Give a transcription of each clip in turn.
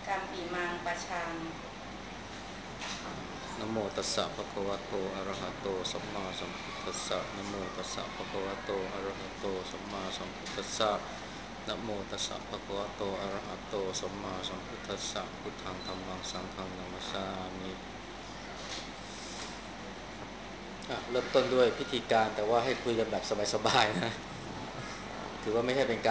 กัมปิมังปะชังนะโมตัสสะภะคะวะโตอะระหะโตสัมมาสัมพุทธัสสะนะโมตัสสะภะคะวะโตอะระหะโตสัมมาสัมพุทธัสสะนะโมตัสสะภะคะวะโตอะระหะโตสัมมาสัมพุทธัสสะพุทธังธัมมังสังฆังนะมัสสามิเริ่มต้นด้วยพิธีการแต่ว่าให้คุยกันแบบสบายๆนะถือว่า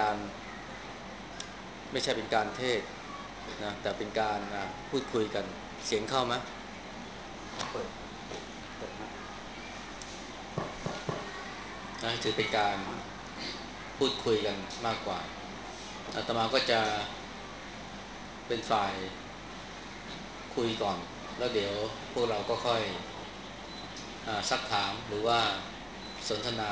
ไม่ใช่เป็นการเทศนะแต่เป็นการพูดคุยกันเสียงเข้าไหมเปิดมาถือเป็นการพูดคุยกันมากกว่าอาตมาก็จะเป็นฝ่ายคุยก่อนแล้วเดี๋ยวพวกเราก็ค่อยซักถามหรือว่าสนทนา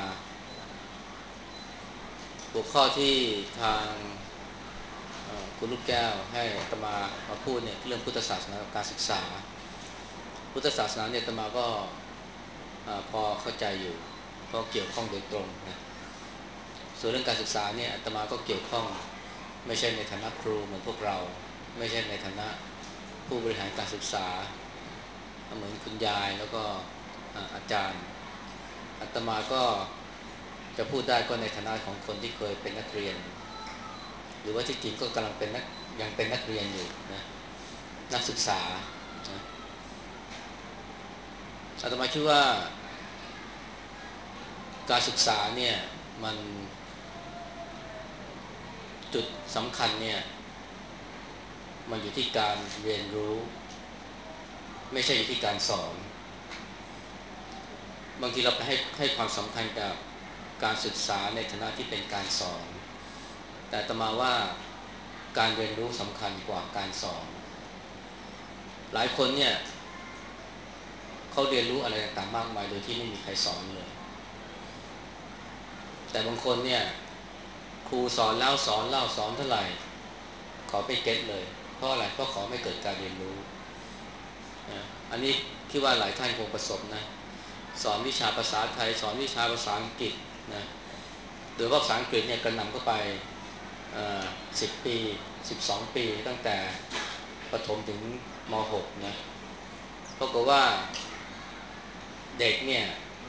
หัวข้อที่ทางคุณลูกแก้วให้อาตมาพูดเนี่ยเรื่องพุทธศาสนากับการศึกษาพุทธศาสนาเนี่ยอาตมาก็พอเข้าใจอยู่เพราะเกี่ยวข้องโดยตรงนะส่วนเรื่องการศึกษาเนี่ยอาตมาก็เกี่ยวข้องไม่ใช่ในฐานะครูเหมือนพวกเราไม่ใช่ในฐานะผู้บริหารการศึกษาเหมือนคุณยายแล้วก็อาจารย์อาตมาก็จะพูดได้ก็ในฐานะของคนที่เคยเป็นนักเรียนหรือว่าที่จริงก็กำลังเป็นยังเป็นนักเรียนอยู่นะนักศึกษานะอาตมาคิดว่าการศึกษาเนี่ยมันจุดสำคัญเนี่ยมันอยู่ที่การเรียนรู้ไม่ใช่อยู่ที่การสอนบางทีเราไปให้ความสำคัญกับการศึกษาในฐานะที่เป็นการสอนแต่อาตมาว่าการเรียนรู้สำคัญกว่าการสอนหลายคนเนี่ยเขาเรียนรู้อะไรต่างๆมากมายโดยที่ไม่มีใครสอนเลยแต่บางคนเนี่ยครูสอนแล้วสอนเล่าสอนเท่าไหร่ขอไม่เก็ตเลยเพราะอะไรเพราะขอไม่เกิดการเรียนรู้นะอันนี้คิดว่าหลายท่านคงประสบนะสอนวิชาภาษาไทยสอนวิชาภาษาอังกฤษนะโดยว่าภาษาอังกฤษเนี่ยกระหน่ำเข้าไป10 ปี12 ปีตั้งแต่ประถมถึงม.6นะปรากฏว่าเด็กเนี่ย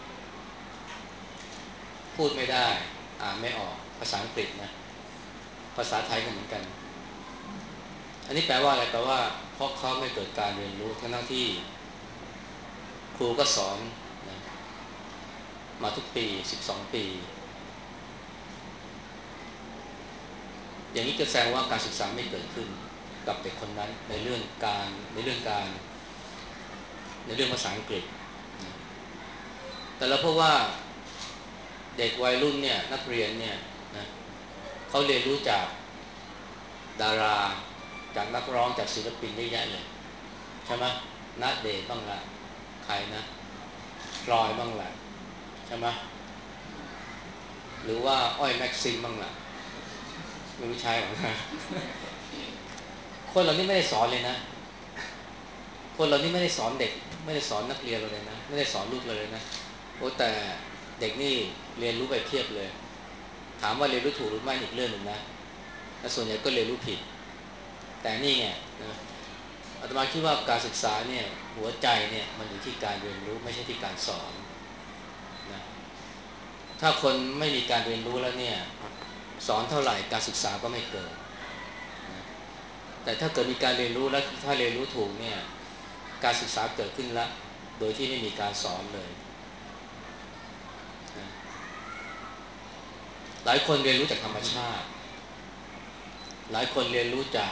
พูดไม่ได้อ่านไม่ออกภาษาอังกฤษนะภาษาไทยก็เหมือนกันอันนี้แปลว่าอะไรแปลว่าเพราะเขาไม่เกิดการเรียนรู้ทั้งที่ครูก็สอนนะมาทุกปี12 ปีอย่างนี้ก็แสดงว่าการศึกษาไม่เกิดขึ้นกับเด็กคนนั้นในเรื่องในเรื่องภาษาอังกฤษนะแต่เราพบว่าเด็กวัยรุ่นเนี่ยนักเรียนเนี่ยนะเขาเรียนรู้จากดาราจากนักร้องจากศิลปินได้เยอะเลยใช่ไหมณเดชน์บ้างละใครนะพลอยบ้างละใช่ไหมหรือว่าอ้อยแม็กซิมบ้างละไม่รู้ใช่หรอกนะคนเหล่านี้ไม่ได้สอนเลยนะคนเหล่านี้ไม่ได้สอนเด็กไม่ได้สอนนักเรียนเราเลยนะไม่ได้สอนลูกเลยนะโอ้แต่เด็กนี่เรียนรู้ไปเพียบเลยถามว่าเรียนรู้ถูกหรือไม่อีกเรื่องหนึ่งนะแต่ส่วนใหญ่ก็เรียนรู้ผิดแต่นี่ไงนะอาตมาคิดว่าการศึกษาเนี่ยหัวใจเนี่ยมันอยู่ที่การเรียนรู้ไม่ใช่ที่การสอนนะถ้าคนไม่มีการเรียนรู้แล้วเนี่ยสอนเท่าไหร่การศึกษาก็ไม่เกิดนะแต่ถ้าเกิดมีการเรียนรู้แล้วถ้าเรียนรู้ถูกเนี่ยการศึกษาเกิดขึ้นละโดยที่ไม่มีการสอนเลยนะหลายคนเรียนรู้จากธรรมชาติหลายคนเรียนรู้จาก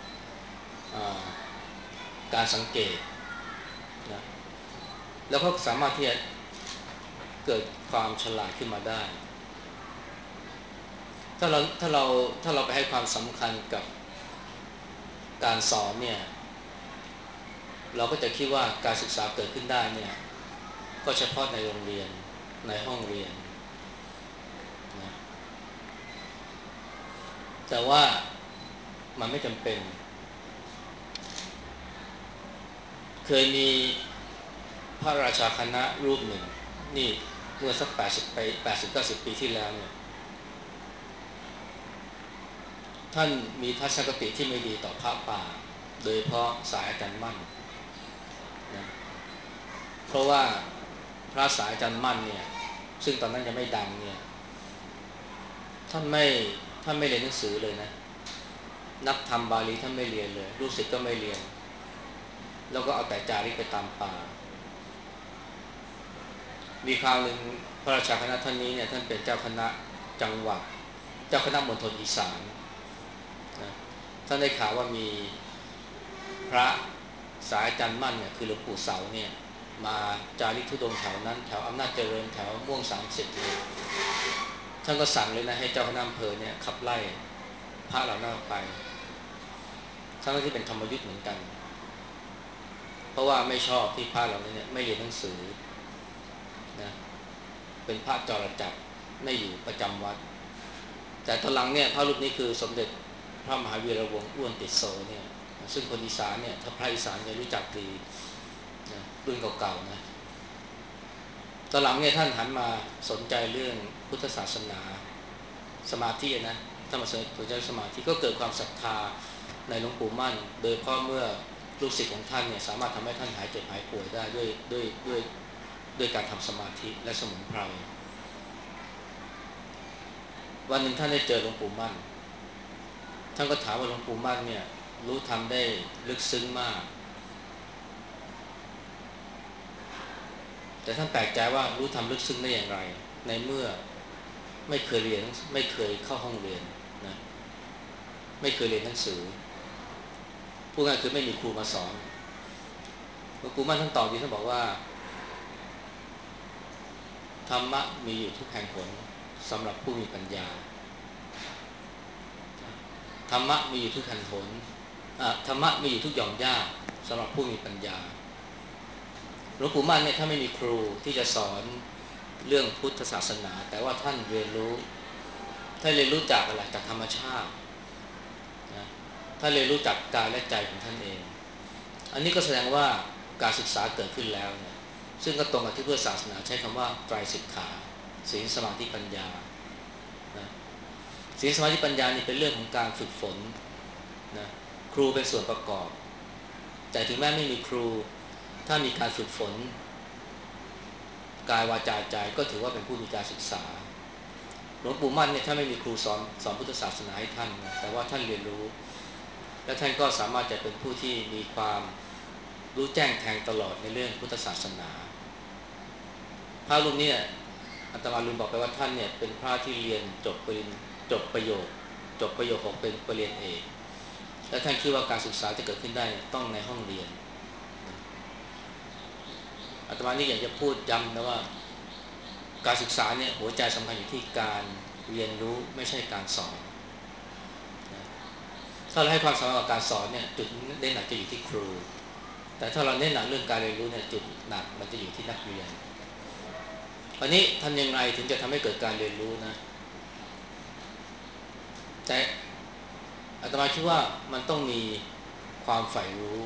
การสังเกตนะแล้วก็สามารถที่จะเกิดความฉลาดขึ้นมาได้ถ้าเราไปให้ความสำคัญกับการสอนเนี่ยเราก็จะคิดว่าการศึกษาเกิดขึ้นได้เนี่ยก็เฉพาะในโรงเรียนในห้องเรียนนะแต่ว่ามันไม่จำเป็นเคยมีพระราชาคณะรูปหนึ่งนี่เมื่อสัก80 ปี80-90 ปีที่แล้วเนี่ยท่านมีทัศนคติที่ไม่ดีต่อพระป่าโดยเฉพาะสายอาจารย์มั่นนะเพราะว่าพระสายอาจารย์มั่นเนี่ยซึ่งตอนนั้นยังไม่ดังเนี่ยท่านไม่ท่านไม่เรียนหนังสือเลยนะนักธรรมบาลีท่านไม่เรียนเลยลูกศิษย์ก็ไม่เรียนแล้วก็เอาแต่จาริกไปตามป่ามีคราวหนึ่งพระราชาคณะท่านนี้เนี่ยท่านเป็นเจ้าคณะจังหวัดเจ้าคณะมณฑลอีสานนะท่านได้ข่าวว่ามีพระสายอาจารย์มั่นเนี่ยคือหลวงปู่เสาเนี่ยมาจาริกธุดงค์แถวนั้นแถวอำนาจเจริญแถวม่วง30เนี่ยท่านก็สั่งเลยนะให้เจ้าคณะอำเภอเนี่ยขับไล่พระเหล่านั้นออกไปทั้งที่เป็นธรรมยุทธ์เหมือนกันเพราะว่าไม่ชอบที่พระเหล่านี้เนี่ยไม่เรียนหนังสือนะเป็นพระจรจักรไม่อยู่ประจำวัดแต่ตอนหลังเนี่ยพระรูปนี้คือสมเด็จพระมหาวีระวงศ์อ้วนติดโสเนี่ยซึ่งคนอีสานเนี่ยถ้าพระอีสานจะรู้จักดีนะรุ่นเก่าๆนะตอนหลังเนี่ยท่านหันมาสนใจเรื่องพุทธศาสนาสมาธินะถ้ามาสนใจสมาธิก็เกิดความศรัทธาในหลวงปู่มั่นโดยเฉพาะเมื่อลูกศิษย์ของท่านเนี่ยสามารถทำให้ท่านหายเจ็บหายป่วยได้ด้วยการทำสมาธิและสมุนไพรวันหนึ่งท่านได้เจอหลวงปู่มั่นท่านก็ถามว่าหลวงปู่มั่นเนี่ยรู้ทำได้ลึกซึ้งมากแต่ท่านแปลกใจว่ารู้ทำลึกซึ้งได้อย่างไรในเมื่อไม่เคยเรียนไม่เคยเข้าห้องเรียนนะไม่เคยเรียนหนังสือพูดง่ายคือไม่มีครูมาสอนหลวงปู่มั่นท่านตอบดีท่านบอกว่าธรรมะมีอยู่ทุกแห่งหนสำหรับผู้มีปัญญาธรรมะมีอยู่ทุกแห่งหนธรรมะมีอยู่ทุกหย่อมย่าสำหรับผู้มีปัญญาหลวงปู่มั่นเนี่ยถ้าไม่มีครูที่จะสอนเรื่องพุทธศาสนาแต่ว่าท่านเรียนรู้ท่านเรียนรู้จากอะไรจากธรรมชาตินะท่านเรียนรู้จากกายและใจของท่านเองอันนี้ก็แสดงว่าการศึกษาเกิดขึ้นแล้วเนี่ยซึ่งก็ตรงกับที่พุทธศาสนาใช้คำว่าไตรสิกขาศีลสมาธิปัญญานะศีลสมาธิปัญญานี่เป็นเรื่องของการฝึกฝนนะครูเป็นส่วนประกอบแต่ถึงแม้ไม่มีครูถ้ามีการฝึกฝนกายวาจาใจก็ถือว่าเป็นผู้มีการศึกษาหลวงปู่มั่นเนี่ยถ้าไม่มีครูสอนพุทธศาสนาให้ท่านนะแต่ว่าท่านเรียนรู้และท่านก็สามารถจะเป็นผู้ที่มีความรู้แจ้งแทงตลอดในเรื่องพุทธศาสนาพระรูปนี้อาตมาลืมบอกไปว่าท่านเนี่ยเป็นพระที่เรียนจบประโยค6เป็นปริญญาเอกและท่านคิดว่าการศึกษาจะเกิดขึ้นได้ต้องในห้องเรียนอาตมานี่อยากจะพูดย้ำนะว่าการศึกษาเนี่ยหัวใจสำคัญอยู่ที่การเรียนรู้ไม่ใช่การสอนนะถ้าเราให้ความสำคัญกับการสอนเนี่ยจุดเน้นหนักจะอยู่ที่ครูแต่ถ้าเราเน้นหนักเรื่องการเรียนรู้เนี่ยจุดหนักมันจะอยู่ที่นักเรียนคราวนี้ทำยังไงถึงจะทำให้เกิดการเรียนรู้นะแต่อาตมาคิดว่ามันต้องมีความใฝ่รู้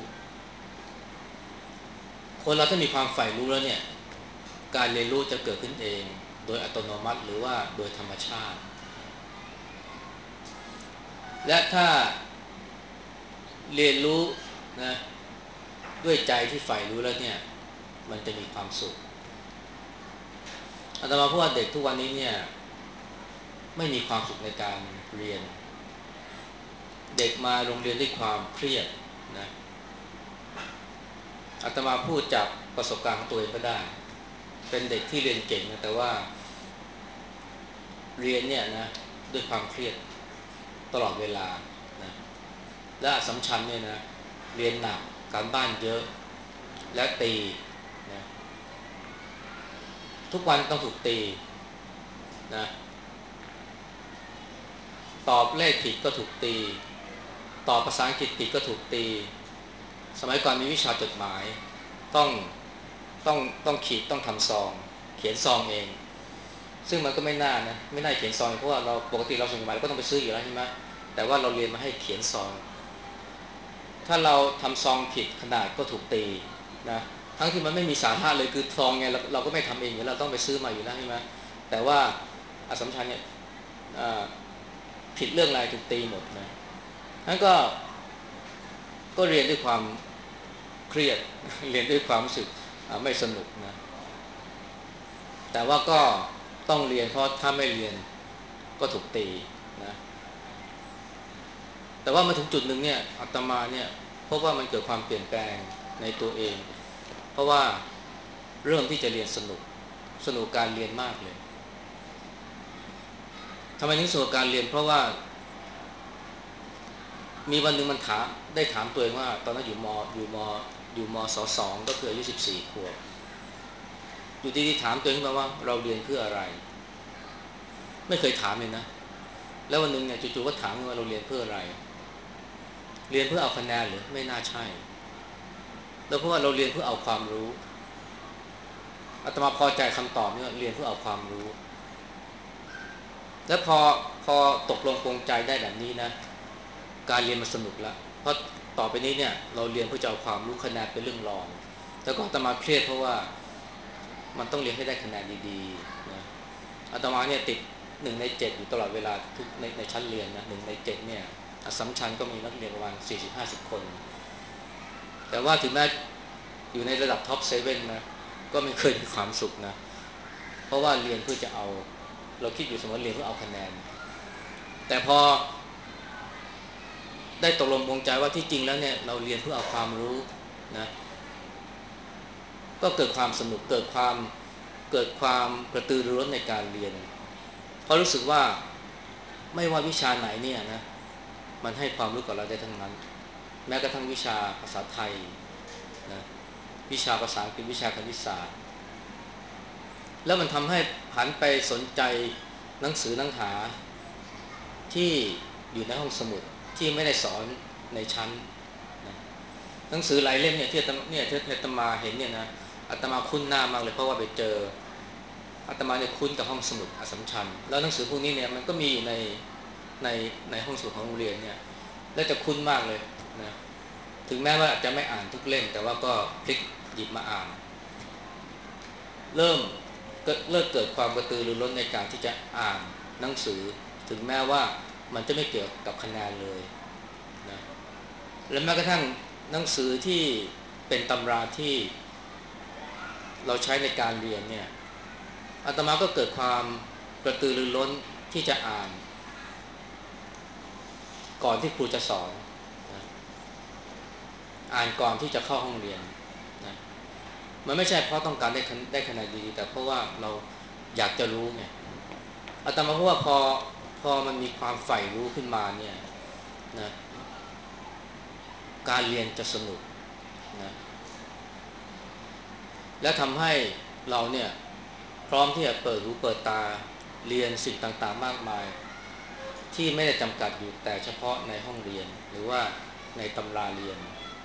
คนเราถ้ามีความใฝ่รู้แล้วเนี่ยการเรียนรู้จะเกิดขึ้นเองโดยอัตโนมัติหรือว่าโดยธรรมชาติและถ้าเรียนรู้นะด้วยใจที่ใฝ่รู้แล้วเนี่ยมันจะมีความสุขอาตมาพูดว่าเด็กทุกวันนี้เนี่ยไม่มีความสุขในการเรียนเด็กมาโรงเรียนด้วยความเครียดนะอาตมาพูดจากประสบการณ์ของตัวเองก็ได้เป็นเด็กที่เรียนเก่งนะแต่ว่าเรียนเนี่ยนะด้วยความเครียดตลอดเวลานะและอัสสัมชัญเนี่ยนะเรียนหนักการบ้านเยอะและตีนะทุกวันต้องถูกตีนะตอบเลขผิดก็ถูกตีตอบภาษาอังกฤษผิดก็ถูกตีสมัยก่อนมีวิชาจดหมายต้องต้องขีดต้องทำซองเขียนซองเองซึ่งมันก็ไม่น่านะไม่น่าเขียนซองเพราะว่าเราปกติเราส่งจดหมายเราก็ต้องไปซื้ออยู่แล้วใช่ไหมแต่ว่าเราเรียนมาให้เขียนซองถ้าเราทำซองผิดขนาดก็ถูกตีนะทั้งที่มันไม่มีสาระเลยคือซองไงเราก็ไม่ทำเองอยู่แล้วเราต้องไปซื้อมาอยู่แล้วใช่ไหมแต่ว่าอัสสัมชัญเนี่ยผิดเรื่องอะไรถูกตีหมดนะนั่นก็ก็เรียนด้วยความเครียดเรียนด้วยความรู้สึกไม่สนุกนะแต่ว่าก็ต้องเรียนเพราะถ้าไม่เรียนก็ถูกตีนะแต่ว่ามาถึงจุดหนึ่งเนี่ยอาตมาเนี่ยพบว่ามันเกิดความเปลี่ยนแปลงในตัวเองเพราะว่าเริ่มที่จะเรียนสนุกการเรียนมากเลยทำไมถึงสนุกการเรียนเพราะว่ามีวันหนึ่งมันถามตัวเองว่าตอนนั้นอยู่ม.2ก็คืออายุ14ขวบอยู่ดีๆถามตัวเองขึ้นมาว่าเราเรียนเพื่ออะไรไม่เคยถามเลยนะแล้ววันหนึ่งเนี่ยจู่ๆก็ถามว่าเราเรียนเพื่ออะไรเรียนเพื่อเอาคะแนนหรือไม่น่าใช่แล้วเพราะว่าเราเรียนเพื่อเอาความรู้อาตมาพอใจคำตอบนี้เรียนเพื่อเอาความรู้แล้วพอตกลงปรงใจได้แบบนี้นะการเรียนมันสนุกแล้วเพราะต่อไปนี้เนี่ยเราเรียนเพื่อจะเอาความรู้คะแนนเป็นเรื่องรองแล้วก็อาตมาเครียดเพราะว่ามันต้องเรียนให้ได้คะแนนดีๆนะอาตมาเนี่ยติด1 ใน 7อยู่ตลอดเวลาทุกในชั้นเรียนนะ1 ใน 7เนี่ยอัสสัมชัญก็มีนักเรียนประมาณ40-50 คนแต่ว่าถึงแม้อยู่ในระดับท็อปเซเว่นนะก็ไม่เคยมีความสุขนะเพราะว่าเรียนเพื่อจะเอาเราคิดอยู่เสมอเรียนเพื่อเอาคะแนนแต่พอได้ตกลงปรงใจว่าที่จริงแล้วเนี่ยเราเรียนเพื่อเอาความรู้นะก็เกิดความสนุกเกิดความกระตือรือร้นในการเรียนเพราะรู้สึกว่าไม่ว่าวิชาไหนเนี่ยนะมันให้ความรู้กับเราได้ทั้งนั้นแม้กระทั่งวิชาภาษาไทยนะวิชาภาษาอังกฤษวิชาคณิตศาสตร์แล้วมันทำให้หันไปสนใจหนังสือหนังหาที่อยู่ในห้องสมุดที่ไม่ได้สอนในชั้นนะหนังสือหลายเล่มเนี่ยที่อาตมาเห็นเนี่ยนะอาตมาคุ้นหน้ามากเลยเพราะว่าไปเจออาตมาเนี่ยคุ้นกับห้องสมุดอัสสัมชัญแล้วหนังสือพวกนี้เนี่ยมันก็มีอยู่ในในห้องสมุดของโรงเรียนเนี่ยและจะคุ้นมากเลยนะถึงแม้ว่าอาจจะไม่อ่านทุกเล่มแต่ว่าก็พลิกหยิบมาอ่านเริ่มเกิดความกระตือรือร้นในการที่จะอ่านหนังสือถึงแม้ว่ามันจะไม่เกี่ยวกับคะแนนเลยนะและแม้กระทั่งหนังสือที่เป็นตำราที่เราใช้ในการเรียนเนี่ยอาตมาก็เกิดความกระตือรือร้นที่จะอ่านก่อนที่ครูจะสอนนะอ่านก่อนที่จะเข้าห้องเรียนนะมันไม่ใช่เพราะต้องการได้คะแนนดีแต่เพราะว่าเราอยากจะรู้ไงอาตมาพูดว่าพอมันมีความใฝ่รู้ขึ้นมาเนี่ยนะการเรียนจะสนุกนะและทำให้เราเนี่ยพร้อมที่จะเปิดหูเปิดตาเรียนสิ่งต่างๆมากมายที่ไม่ได้จำกัดอยู่แต่เฉพาะในห้องเรียนหรือว่าในตำราเรียน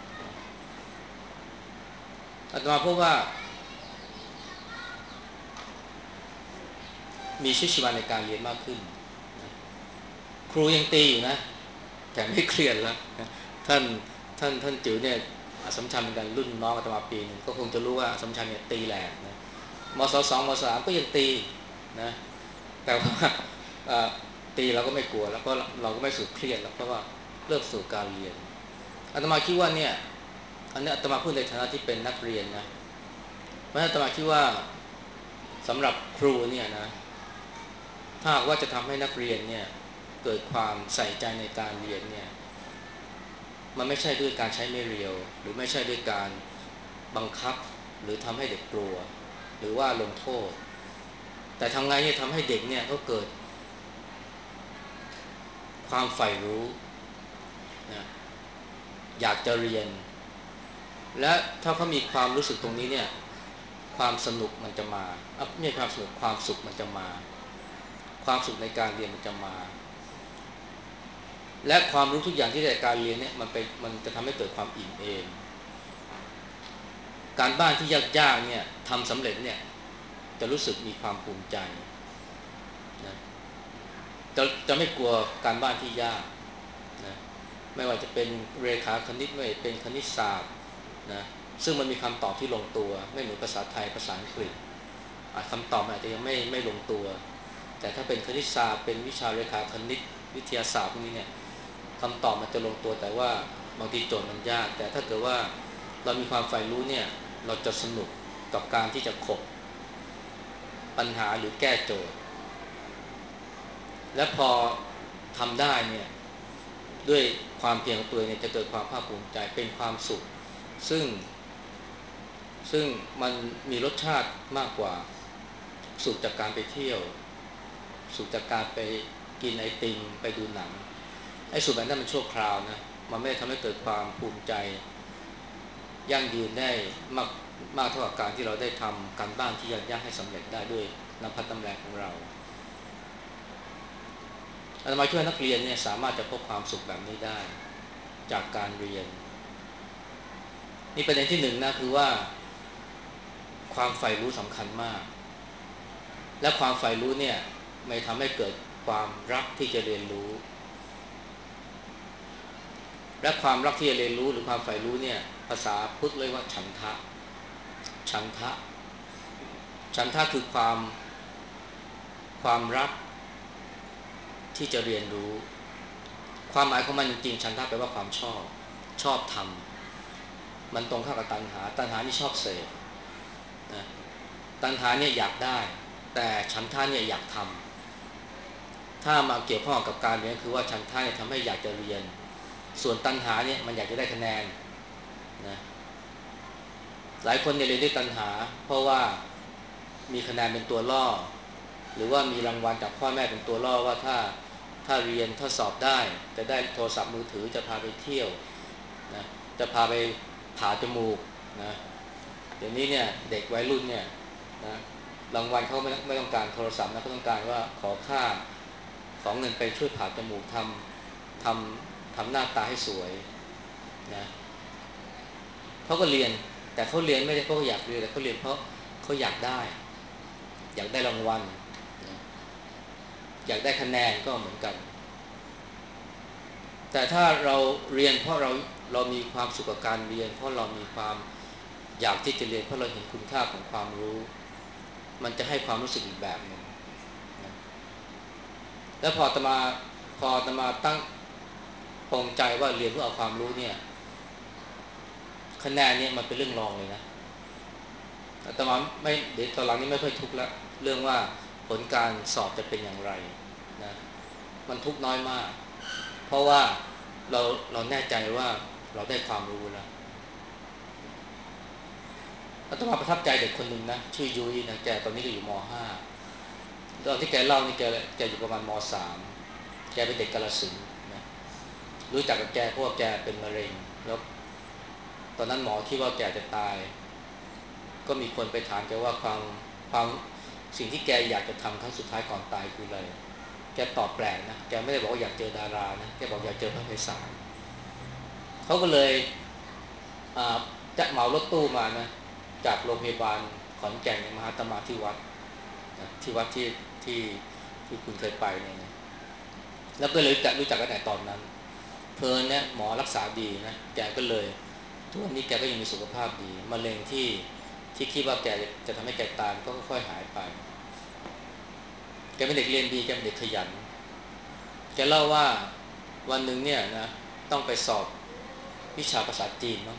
อาตมาพูดว่ามีชีวิตชีวาในการเรียนมากขึ้นนะครูยังตีอยู่นะแต่ไม่เครียดแล้วนะท่านท่านจิ๋วเนี่ยอัสสัมชัญเหมือนกันรุ่นน้องอาตมาปีนึงก็คงจะรู้ว่าอัสสัมชัญเนี่ยตีแหลกนะม.2 ม.3ก็ยังตีนะแต่ว่าตีเราก็ไม่กลัวแล้วก็เราก็ไม่สูดเครียดแล้วเพราะว่าเริ่มสู่การเรียนอาตมาคิดว่าเนี่ยอันนี้อาตมาพูดในฐานะที่เป็นนักเรียนนะเพราะอาตมาคิดว่าสำหรับครูเนี่ยนะถ้าหากว่าจะทำให้นักเรียนเนี่ยเกิดความใส่ใจในการเรียนเนี่ยมันไม่ใช่ด้วยการใช้ไม่เรียวหรือไม่ใช่ด้วยการบังคับหรือทำให้เด็กกลัวหรือว่าลงโทษแต่ทำไงเนี่ยทำให้เด็กเนี่ยเขาเกิดความใฝ่รู้นะอยากจะเรียนและถ้าเขามีความรู้สึกตรงนี้เนี่ยความสนุกมันจะมาไม่ใช่ความสนุกความสุขมันจะมาความสุขในการเรียนมันจะมาและความรู้ทุกอย่างที่ได้จากการเรียนเนี่ยมันจะทำให้เกิดความอิ่มเอมการบ้านที่ยากๆเนี่ยทำสำเร็จเนี่ยจะรู้สึกมีความภูมิใจนะจะไม่กลัวการบ้านที่ยากนะไม่ว่าจะเป็นเรขาคณิตไม่ว่าเป็นคณิตศาสตร์นะซึ่งมันมีคำตอบที่ลงตัวไม่เหมือนภาษาไทยภาษาอังกฤษคำตอบอาจจะยังไม่ลงตัวแต่ถ้าเป็นคณิตศาสตร์เป็นวิชาเรขาคณิตวิทยาศาสตร์พวกนี้เนี่ยคำตอบมันจะลงตัวแต่ว่าบางทีโจทย์มันยากแต่ถ้าเกิดว่าเรามีความใฝ่รู้เนี่ยเราจะสนุกกับการที่จะขบปัญหาหรือแก้โจทย์และพอทำได้เนี่ยด้วยความเพียรของตัวเองเนี่ยจะเกิดความภาคภูมิใจเป็นความสุขซึ่งมันมีรสชาติมากกว่าสุขจากการไปเที่ยวสุขจากการไปกินไอติมไปดูหนังไอ้สุขแบบนั้นมันชั่วคราวนะมันไม่ได้ทำให้เกิดความภูมิใจยั่งยืนได้มากเท่ากับการที่เราได้ทำการบ้านที่ยากๆให้สำเร็จได้ด้วยน้ำพัดน้ำแรงของเราอาตมาคิดว่านักเรียนเนี่ยสามารถจะพบความสุขแบบนี้ได้จากการเรียนนี่ประเด็นที่หนึ่งนะคือว่าความใฝ่รู้สำคัญมากและความใฝ่รู้เนี่ยไม่ทำให้เกิดความรักที่จะเรียนรู้และความรักที่จะเรียนรู้หรือความใฝ่รู้เนี่ยภาษาพุทธเรียกว่าฉันทะฉันทะฉันทะคือความรักที่จะเรียนรู้ความหมายของมันจริงๆฉันทะแปลว่าความชอบทำมันตรงข้ามกับตัณหานี่ชอบเสพนะตัณหาเนี่ยอยากได้แต่ฉันทะเนี่ยอยากทำถ้ามาเกี่ยวข้องกับการเรียนคือว่าฉันทะเนี่ยทำให้อยากจะเรียนส่วนตัณหาเนี่ยมันอยากจะได้คะแนนนะหลายคนเนี่ยเรียนด้วยตัณหาเพราะว่ามีคะแนนเป็นตัวล่อหรือว่ามีรางวัลจากพ่อแม่เป็นตัวล่อว่าถ้าเรียนถ้าสอบได้จะได้โทรศัพท์มือถือจะพาไปเที่ยวนะจะพาไปผ่าจมูกนะเดี๋ยวนี้เนี่ยเด็กวัยรุ่นเนี่ยนะรางวัลเขาไม่ต้องการโทรศัพท์นะเขาต้องการว่าขอเงินไปช่วยผ่าจมูกททำหน้าตาให้สวยนะเขาก็เรียนแต่เขาเรียนไม่ได้เพราะอยากเรียนแต่เขาเรียนเพราะเขาอยากได้รางวัลนะอยากได้คะแนนก็เหมือนกันแต่ถ้าเราเรียนเพราะเรามีความสุขกับการเรียนเพราะเรามีความอยากที่จะเรียนเพราะเราเห็นคุณค่าของความรู้มันจะให้ความรู้สึกอีกแบบหนึ่งนะแล้วพอตมาตั้งปรงใจว่าเรียนเพื่อเอาความรู้เนี่ยคะแนนเนี่ยมันเป็นเรื่องรองเลยนะแต่มาไม่เดี๋ยวตอนหลังนี้ไม่ค่อยทุกข์ละเรื่องว่าผลการสอบจะเป็นอย่างไรนะมันทุกข์น้อยมากเพราะว่าเราแน่ใจว่าเราได้ความรู้แล้วอาตมาประทับใจเด็กคนหนึ่งนะชื่อยุ้ยนะแกตอนนี้ก็อยู่ม.5ตอนที่แกเล่านี่แกอยู่ประมาณม.3แกเป็นเด็กกาฬสินธุ์นะรู้จักกับแกเพราะว่าแกเป็นมะเร็งแล้วตอนนั้นหมอคิดว่าแกจะตายก็มีคนไปถามแกว่าความสิ่งที่แกอยากจะทำครั้งสุดท้ายก่อนตายคืออะไรแกตอบแปลกนะแกไม่ได้บอกว่าอยากเจอดารานะแกบอกอยากเจอพระไพศาลเขาก็เลยจะเหมารถตู้มานะจากโรงพยาบาลขอนแก่นมาหาอาตมาที่วัดนะที่วัดที่ที่คุณเคยไปเนี่ยนะแล้วก็เลยรู้จักกันแต่ตอนนั้นเพลินเนี่ยหมอรักษาดีนะแกก็เลยทุกวันนี้แกก็ยังมีสุขภาพดีมะเร็งที่คิดว่าแกจะทำให้แกตายก็ค่อยๆหายไปแกเป็นเด็กเรียนดีแกเป็นเด็กขยันแกเล่าว่าวันหนึ่งเนี่ยนะต้องไปสอบวิชาภาษาจีนมั้ง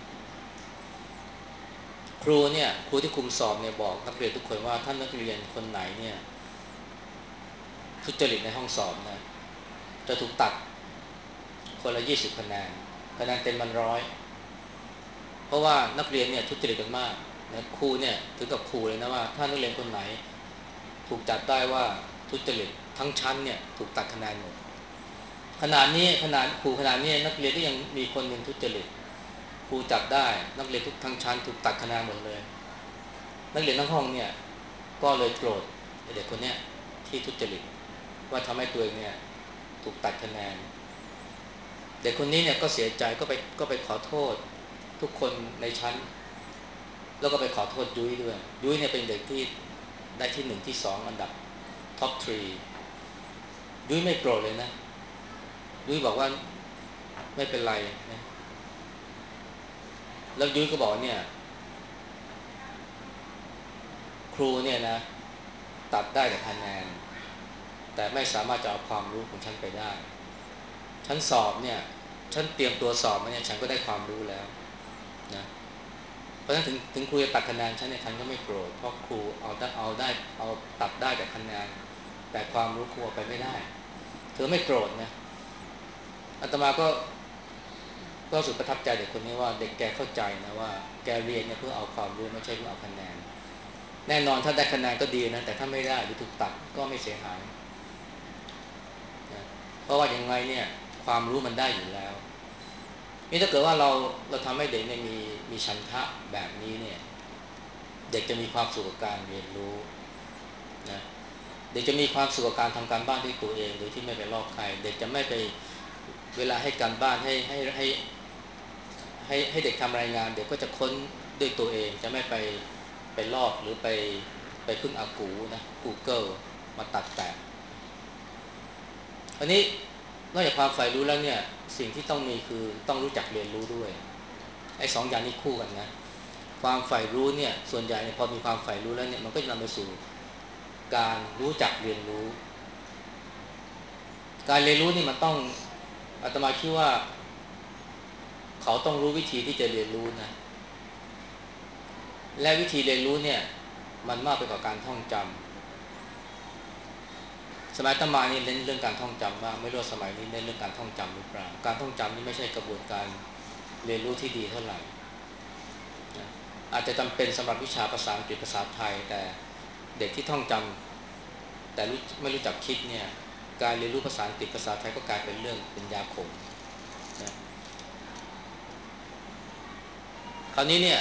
ครูที่คุมสอบเนี่ยบอกนักเรียนทุกคนว่าถ้านักเรียนคนไหนเนี่ยทุจริตในห้องสอบนะจะถูกตัดคนละ20คะแนนเต็มมัน100เพราะว่านักเรียนเนี่ยทุจริตกันมากนะครูเนี่ยถึงกับครูเลยนะว่าถ้านักเรียนคนไหนถูกจับได้ว่าทุจริตทั้งชั้นเนี่ยถูกตัดคะแนนหมดขนาดครูขนาดนี้นักเรียนก็ยังมีคนหนึ่งทุจริตครูจับได้นักเรียนทุกทั้งชั้นถูกตัดคะแนนหมดเลยนักเรียนทั้งห้องเนี่ยก็เลยโกรธเด็กคนเนี้ยที่ทุจริตว่าทำให้ตัวเองเนี่ยถูกตัดคะแนนเด็กคนนี้เนี่ยก็เสียใจก็ไปขอโทษทุกคนในชั้นแล้วก็ไปขอโทษยุ้ยด้วยยุ้ยเนี่ยเป็นเด็กที่ได้ที่1ที่2อันดับท็อป3ยุ้ยไม่โกรธเลยนะยุ้ยบอกว่าไม่เป็นไรนะแล้วยุ้ยก็บอกเนี่ยครูเนี่ยนะตัดได้แต่คะแนนแต่ไม่สามารถจะเอาความรู้ของฉันไปได้ฉันสอบเนี่ยฉันเตรียมตัวสอบมาเนี่ยฉันก็ได้ความรู้แล้วนะเพราะฉะนั้นถึงครูจะตัดคะแนนฉันเนี่ยฉันก็ไม่โกรธเพราะครูเอาตัดได้แต่คะแนนแต่ความรู้ครูเอาไปไม่ได้เธอไม่โกรธนะอาตมาก็รู้สึกประทับใจเด็กคนนี้ว่าเด็กแกเข้าใจนะว่าแกเรียนเนี่ยเพื่อเอาความรู้ไม่ใช่เพื่อเอาคะแนนแน่นอนถ้าได้คะแนนก็ดีนะแต่ถ้าไม่ได้หรือถูกตัดก็ไม่เสียหายนะเพราะว่าอย่างไรเนี่ยความรู้มันได้อยู่แล้วนี่ถ้าเกิดว่าเราทำให้เด็กเนี่ยมีฉันทะแบบนี้เนี่ยเด็กจะมีความสุขกับการเรียนรู้นะเด็กจะมีความสุขกับการทำการบ้านด้วยตัวเองโดยที่ไม่ไปลอกใครเด็กจะไม่ไปเวลาให้การบ้านให้เด็กทำรายงานเด็กก็จะค้นด้วยตัวเองจะไม่ไปลอกหรือไปพึ่งอากูนะ Google มาตัดแต่อันนี้นอกจากความใฝ่รู้แล้วเนี่ยสิ่งที่ต้องมีคือต้องรู้จักเรียนรู้ด้วยไอ้สองอย่างนี้คู่กันนะความใฝ่รู้เนี่ยส่วนใหญ่พอมีความใฝ่รู้แล้วเนี่ยมันก็จะนำไปสู่การรู้จักเรียนรู้การเรียนรู้นี่มันต้องอาตมาคิดว่าเขาต้องรู้วิธีที่จะเรียนรู้นะและวิธีเรียนรู้เนี่ยมันมากไปกว่าการท่องจำสมัยอาตมานี่เน้นเรื่องการท่องจำมากไม่รู้สมัยนี้เน้นเรื่องการท่องจำหรือเปล่าการท่องจำนี่ไม่ใช่กระบวนการเรียนรู้ที่ดีเท่าไหร่นะอาจจะจำเป็นสำหรับวิชาภาษาอังกฤษภาษาไทยแต่เด็กที่ท่องจำแต่ไม่รู้จักคิดเนี่ยการเรียนรู้ภาษาอังกฤษภาษาไทยก็กลายเป็นเรื่องเป็นยาขมนะคราวนี้เนี่ย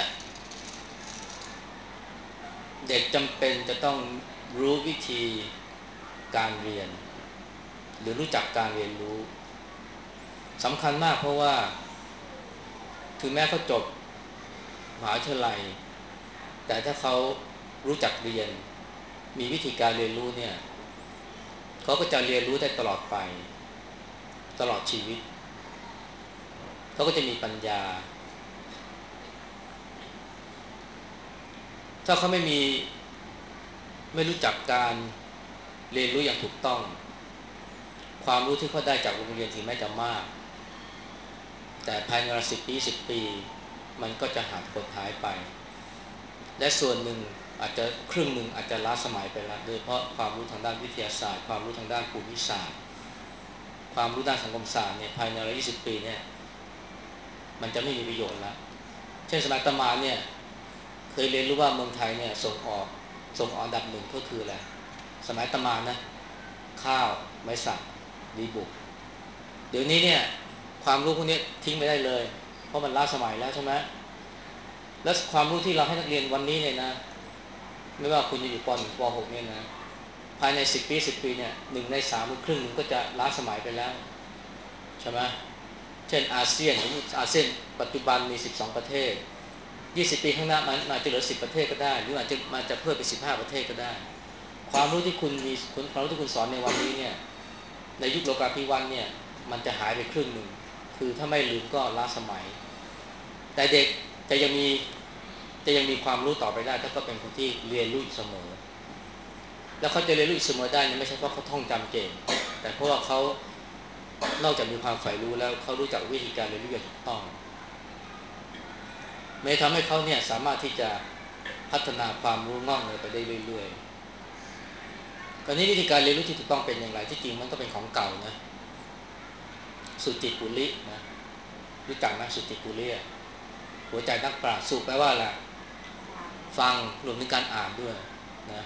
เด็กจำเป็นจะต้องรู้วิธีการเรียนหรือรู้จักการเรียนรู้สำคัญมากเพราะว่าถึงแม้เขาจบมหาวิทยาลัยแต่ถ้าเขารู้จักเรียนมีวิธีการเรียนรู้เนี่ยเขาก็จะเรียนรู้ได้ตลอดไปตลอดชีวิตเขาก็จะมีปัญญาถ้าเขาไม่รู้จักการเรียนรู้อย่างถูกต้องความรู้ที่เขาได้จากโรงเรียนถึงแม้จะมากแต่ภายในเวลา10 ปี10 ปีมันก็จะหายไปและส่วนหนึ่งอาจจะครึ่งหนึ่งอาจจะล้าสมัยไปแล้วโดยเฉพาะความรู้ทางด้านวิทยาศาสตร์ความรู้ทางด้านภูมิศาสตร์ความรู้ด้านสังคมศาสตร์เนี่ยภายใน20 ปีเนี่ยมันจะไม่มีประโยชน์แล้วเช่นสมัยอาตมาเนี่ยเคยเรียนรู้ว่าเมืองไทยเนี่ยส่งออกอันดับหนึ่งก็คืออะไรสมัยอาตมานะข้าวไม้สักดีบุกเดี๋ยวนี้เนี่ยความรู้พวกนี้ทิ้งไปได้เลยเพราะมันล้าสมัยแล้วใช่ไหมแล้วความรู้ที่เราให้นักเรียนวันนี้เนี่ยนะไม่ว่าคุณจะอยู่ป .1 ป .6 เนี่ยนะภายใน10 ปีเนี่ย1 ใน 3หรือครึ่งหนึ่งก็จะล้าสมัยไปแล้วใช่ไหมเช่นอาเซียนปัจจุบันมี12ประเทศ20 ปีข้างหน้ามันอาจจะเหลือ10ประเทศก็ได้หรืออาจจะเพิ่มเป็น15ประเทศก็ได้ความรู้ที่คุณมีความรู้ที่คุณสอนในวันนี้เนี่ยในยุคโลกาภิวัตน์เนี่ยมันจะหายไปครึ่งหนึ่งคือถ้าไม่ลืมก็ล้าสมัยแต่เด็กจะยังมีจะยังมีความรู้ต่อไปได้ถ้าก็เป็นคนที่เรียนรู้อยู่เสมอแล้วเขาจะเรียนรู้อยู่เสมอได้เนี่ยไม่ใช่เพราะเขาท่องจำเก่งแต่เพราะว่าเขานอกจากมีความใฝ่รู้แล้วเขารู้จักวิธีการเรียนรู้อย่างถูกต้องมันทำให้เขาเนี่ยสามารถที่จะพัฒนาความรู้งอกเงยไปได้เรื่อยๆคราวนี้วิธีการเรียนรู้ที่ถูกต้องเป็นอย่างไรที่จริงมันก็เป็นของเก่านะสุจิกุลินะรู้จักไหมสุจิกุลิหัวใจนักปราชญ์สุแปลว่าอะไรฟังรวมถึงการอ่านด้วยนะ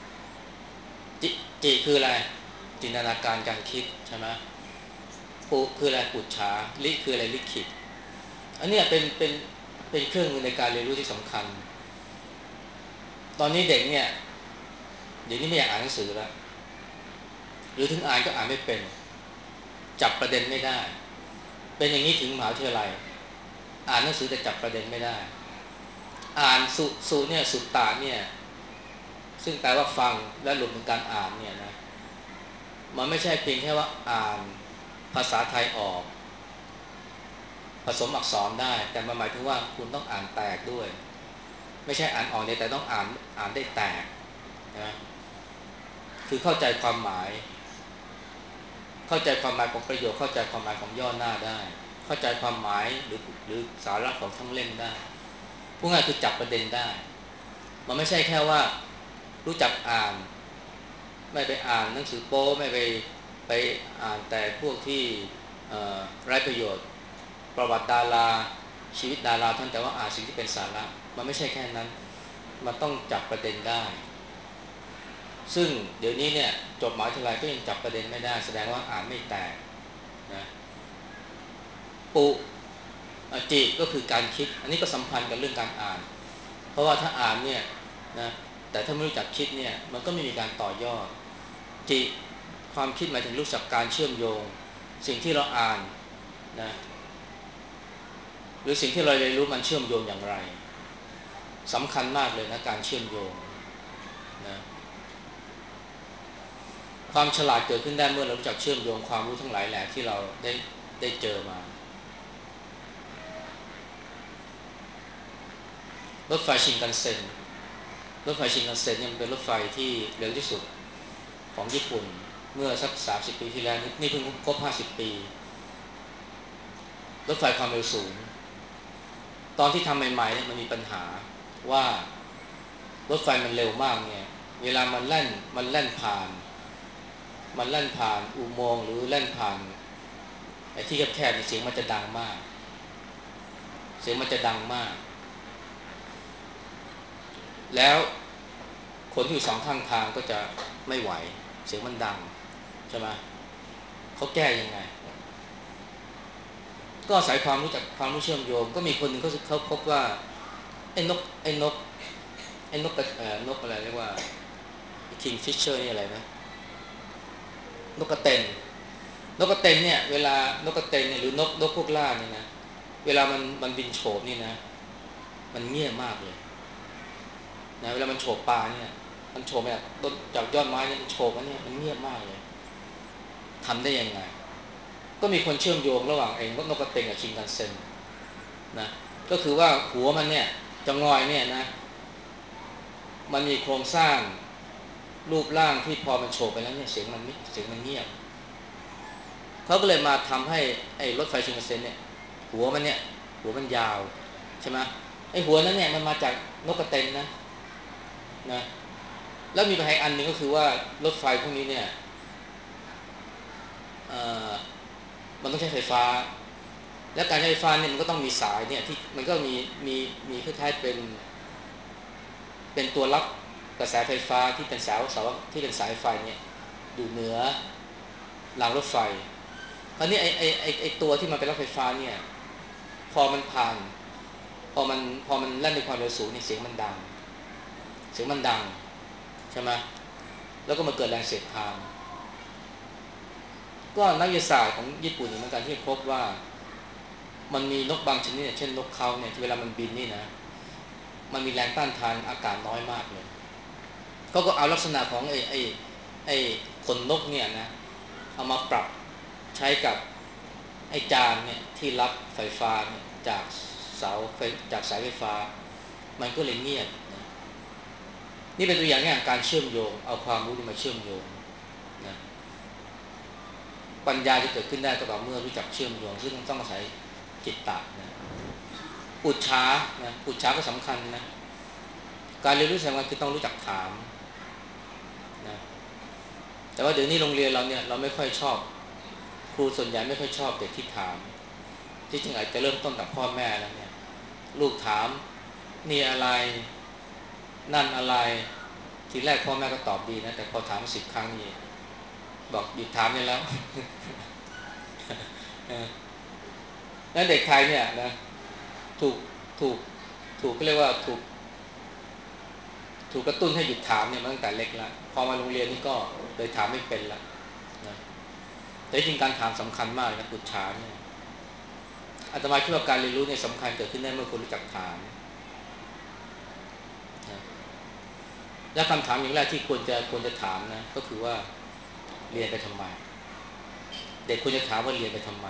จิคืออะไรจินตนาการการคิดใช่ไหมปุคืออะไรปุจฉาลิคืออะไรลิขิตอันนี้เป็นเครื่องมือในการเรียนรู้ที่สำคัญตอนนี้เด็กเนี่ยเดี๋ยวนี้ไม่อยากอ่านหนังสือแล้วหรือถึงอ่านก็อ่านไม่เป็นจับประเด็นไม่ได้เป็นอย่างนี้ถึงมหาวิทยาลัยอ่านหนังสือแต่จับประเด็นไม่ได้อ่านสุเนี่ยสุตตะเนี่ยซึ่งแปลว่าฟังและรวมถึงการอ่านเนี่ยนะมันไม่ใช่เพียงแค่ว่าอ่านภาษาไทยออกผสมอักษรได้แต่มันหมายถึงว่าคุณต้องอ่านแตกด้วยไม่ใช่อ่านออกเนี่ยแต่ต้องอ่านได้แตกนะคือเข้าใจความหมายของประโยคเข้าใจความหมายของย่อหน้าได้เข้เข้าใจความหมายหรือสาระของทั้งเล่มได้พูดง่ายคือจับประเด็นได้มันไม่ใช่แค่ว่ารู้จักอ่านไม่ไปอ่านหนังสือโป๊ไม่ไปอ่านแต่พวกที่ไร้ประโยชน์ประวัติดาราชีวิตดาราท่านแต่ว่าอ่านสิ่งที่เป็นสาระมันไม่ใช่แค่นั้นมันต้องจับประเด็นได้ซึ่งเดี๋ยวนี้เนี่ยจบมหาวิทยาลัยก็ยังจับประเด็นไม่ได้แสดงว่าอ่านไม่แตกนะปุจิก็คือการคิดอันนี้ก็สัมพันธ์กับเรื่องการอ่านเพราะว่าถ้าอ่านเนี่ยนะแต่ถ้าไม่รู้จักคิดเนี่ยมันก็ไม่มีการต่อยอดจิความคิดหมายถึงรู้จักการเชื่อมโยงสิ่งที่เราอ่านนะหรือสิ่งที่เราเรียนรู้มันเชื่อมโยงอย่างไรสำคัญมากเลยนะการเชื่อมโยงนะความฉลาดเกิดขึ้นได้เมื่อเรารู้จักเชื่อมโยงความรู้ทั้งหลายแหละที่เราได้เจอมารถไฟชินคันเซ็นรถไฟชินคันเซ็นเนี่ยมันเป็นรถไฟที่เร็วที่สุดของญี่ปุ่นเมื่อสัก30 ปีที่แล้วนี่เพิ่งครบ50 ปีรถไฟความเร็วสูงตอนที่ทำใหม่ๆเนี่ยมันมีปัญหาว่ารถไฟมันเร็วมากเนี่ยเวลามันแล่นผ่านอุโมงค์หรือแล่นผ่านไอ้ที่แคบๆเสียงมันจะดังมากเสียงมันจะดังมากแล้วคนที่อยู่สองข้างทางก็จะไม่ไหวเสียงมันดังใช่ไหมเขาแก้ยังไงก็อาศัยความรู้จักความรู้เชื่อมโยงก็มีคนหนึ่งเขาพบว่าไอ้นกอะไรเรียกว่า Kingfisher นี่อะไรนะนกกระเต็นเนี่ยเวลานกกระเต็นเนี่ยหรือนกพวกล่าเนี่ยนะเวลามันบินโฉบนี่นะมันเงียบมากเลยนะเวลามันโฉบปลาเนี่ยมันโฉบแบบต้นจากยอดไม้เนี่ยมันโฉบมันเนี่ยมันเงียบมากเลยทำได้ยังไงก็มีคนเชื่อมโยงระหว่างไอ้นกกระเต็นกับชิงกันเซ็นนะก็คือว่าหัวมันเนี่ยจะงอยเนี่ยนะมันมีโครงสร้างรูปร่างที่พอมันโฉบไปแล้วเนี่ยเสียงมันเงียบเขาก็เลยมาทำให้ไอ้รถไฟชินคันเซ็นเนี่ยหัวมันยาวใช่ไหมไอ้หัวนั้นเนี่ยมันมาจากนกกระเต็นนะแล้วมีปัญหาอันหนึ่งก็คือว่ารถไฟพวกนี้เนี่ยเอ่อมันต้องใช้ไฟฟ้าและการใช้ไฟฟ้าเนี่ยมันก็ต้องมีสายเนี่ยที่มันก็มีคล้ายๆเป็นตัวรับกระแสไฟฟ้าที่เป็นเสาที่เป็นสายไฟเนี่ยอยู่เหนือรางรถไฟคราวนี้ไอ้ตัวที่มันเป็นรถไฟฟ้าเนี่ยพอมันผ่านพอมันแล่นด้วยความเร็วสูงเนี่ยเสียงมันดังใช่ไหมแล้วก็มาเกิดแรงเสียดทานก็นักวิทยาศาสตร์ของญี่ปุ่นเหมือนกันที่พบว่ามันมีนกบางชนิดเช่นนกเขาเนี่ยที่เวลามันบินนี่นะมันมีแรงต้านทานอากาศน้อยมากเลยเขาก็เอาลักษณะของไอ้ขนนกเนี่ยนะเอามาปรับใช้กับไอ้จานเนี่ยที่รับไฟฟ้าเนี่ยจากเสาไฟจากสายไฟฟ้ามันก็เลยเงียบนะนี่เป็นตัวอย่างเนี่ยการเชื่อมโยงเอาความรู้มาเชื่อมโยงนะปัญญาจะเกิดขึ้นได้ก็ต่อเมื่อรู้จักเชื่อมโยงซึ่งต้องอาศัยจิตตะนะอุจฉานะอุจฉาก็สำคัญนะการเรียนรู้สำคัญคือต้องรู้จักถามนะแต่ว่าเดี๋ยวนี้โรงเรียนเราเนี่ยเราไม่ค่อยชอบครูส่วนใหญ่ไม่ค่อยชอบเด็กที่ถามที่จริงอาจจะเริ่มต้นจากพ่อแม่แล้วเนี่ยลูกถามนี่อะไรนั่นอะไรทีแรกพ่อแม่ก็ตอบดีนะแต่พอถาม10 ครั้งนี่บอกหยุดถามได้แล้วนั้นเด็กไทยเนี่ยนะถูกถูกถูกเรียกว่าถูกกระตุ้นให้หยุดถามเนี่ยมาตั้งแต่เล็กแล้วพอมาโรงเรียนนี่ก็เลยถามไม่เป็นละนะแต่จริงการถามสำคัญมากนะปุจฉาเนี่ยอาตมาคิดว่าการเรียนรู้เนี่ยสำคัญเกิดขึ้นได้เมื่อคุณรู้จักถามนะและคำถามอย่างแรกที่ควรจะถามนะก็คือว่าเรียนไปทำไมเด็กควรจะถามว่าเรียนไปทำไม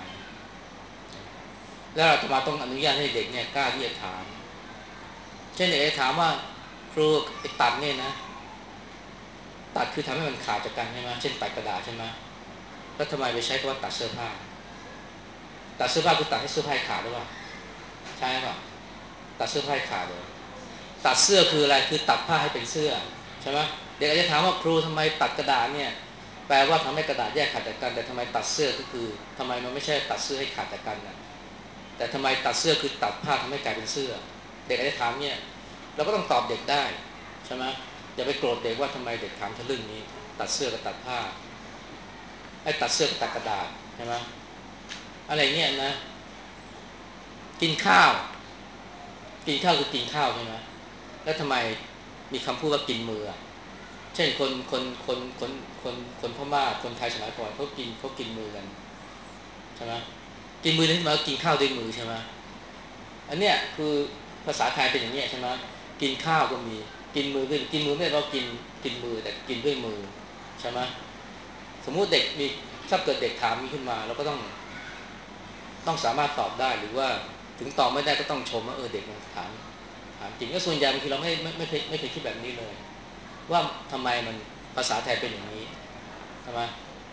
แล้วอาตมาต้องอนุญาตให้เด็กเนี่ยกล้าที่จะถามเช่นเด็กถามว่าครูไอ้ตัดเนี่ยนะตัดคือทำให้มันขาดจากกันใช่ไหมเช่นตัดกระดาษใช่ไหมแล้วทำไมไปใช้คำว่าตัดเสื้อผ้าตัดเสื้อผ้าคือตัดให้เสื้อผ้าขาดหรือเปล่าใช่ป่ะตัดเสื้อผ้าขาดเลยตัดเสื้อคืออะไรคือตัดผ้าให้เป็นเสื้อใช่ไหมเด็กอาจจะถามว่าครูทำไมตัดกระดาษเนี่ยแปลว่าทำให้กระดาษแยกขาดจากกันแต่ทำไมตัดเสื้อก็คือทำไมมันไม่ใช่ตัดเสื้อให้ขาดจากกันนะแต่ทำไมตัดเสื้อคือตัดผ้าทำให้กลายเป็นเสื้อเด็กอาจจะถามเนี่ยเราก็ต้องตอบเด็กได้ใช่ไหมอย่าไปโกรธเด็กว่าทำไมเด็กถามทะลึ่งนี้ตัดเสื้อกับตัดผ้าไอ้ตัดเสื้อกับตัดกระดาษใช่ไหมอะไรเงี้ยนะกินข้าวกินข้าวคือกินข้าวใช่ไหมแล้วทำไมมีคำพูดว่ากินมือเช่นคนพม่าคนไทยสมัยก่อนเขากินมือกันใช่ไหมกินมือนี่หมายว่ากินข้าวด้วยมือใช่ไหมอันเนี้ยคือภาษาไทยเป็นอย่างเนี้ยใช่ไหมกินข้าวก็มีกินมือก็กินมือไม่ใช่ว่ากินมือแต่กินด้วยมือใช่ไหมสมมุติเด็กมีถ้าเกิดเด็กถามนี้ขึ้นมาเราก็ต้องสามารถตอบได้หรือว่าถึงตอบไม่ได้ก็ต้องชมว่าเด็กมันถามจริงก็ส่วนใหญ่บางทีเราไม่เคยคิดแบบนี้เลยว่าทำไมมันภาษาไทยเป็นอย่างนี้ใช่ไหม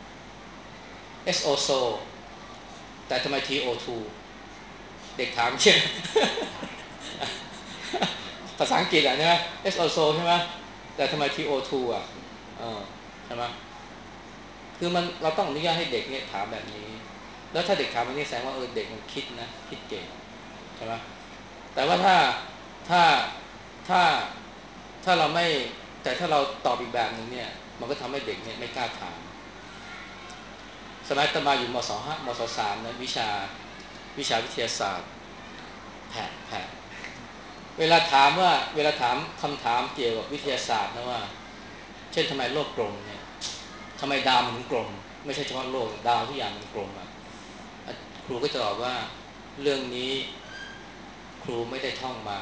SO so แต่ทำไม TO2 เด็กถามเช่นภาษาอังกฤษใช่ไหม SO so ใช่ไหมแต่ทำไม TO2 ใช่ไหมคือมันเราต้องอนุญาตให้เด็กเนี่ยถามแบบนี้แล้วถ้าเด็กถามแบบนี้แสดงว่าเด็กมันคิดนะคิดเก่งใช่ไหมแต่ว่าถ้าถ้าถ้าเราไม่แต่ถ้าเราตอบอีกแบบหนึ่งเนี่ยมันก็ทำให้เด็กเนี่ยไม่กล้าถามสมัยตมาอยู่ม.2 ม.3นะวิชาวิทยาศาสตร์แผะเวลาถามคำถามเกี่ยวกับวิทยาศาสตร์นะว่าเช่นทำไมโลกกลมเนี่ยทำไมดาวมันถึงกลมไม่ใช่เฉพาะโลกดาวทุกอย่างมันกลมครูก็จะบอกว่าเรื่องนี้ครูไม่ได้ท่องมา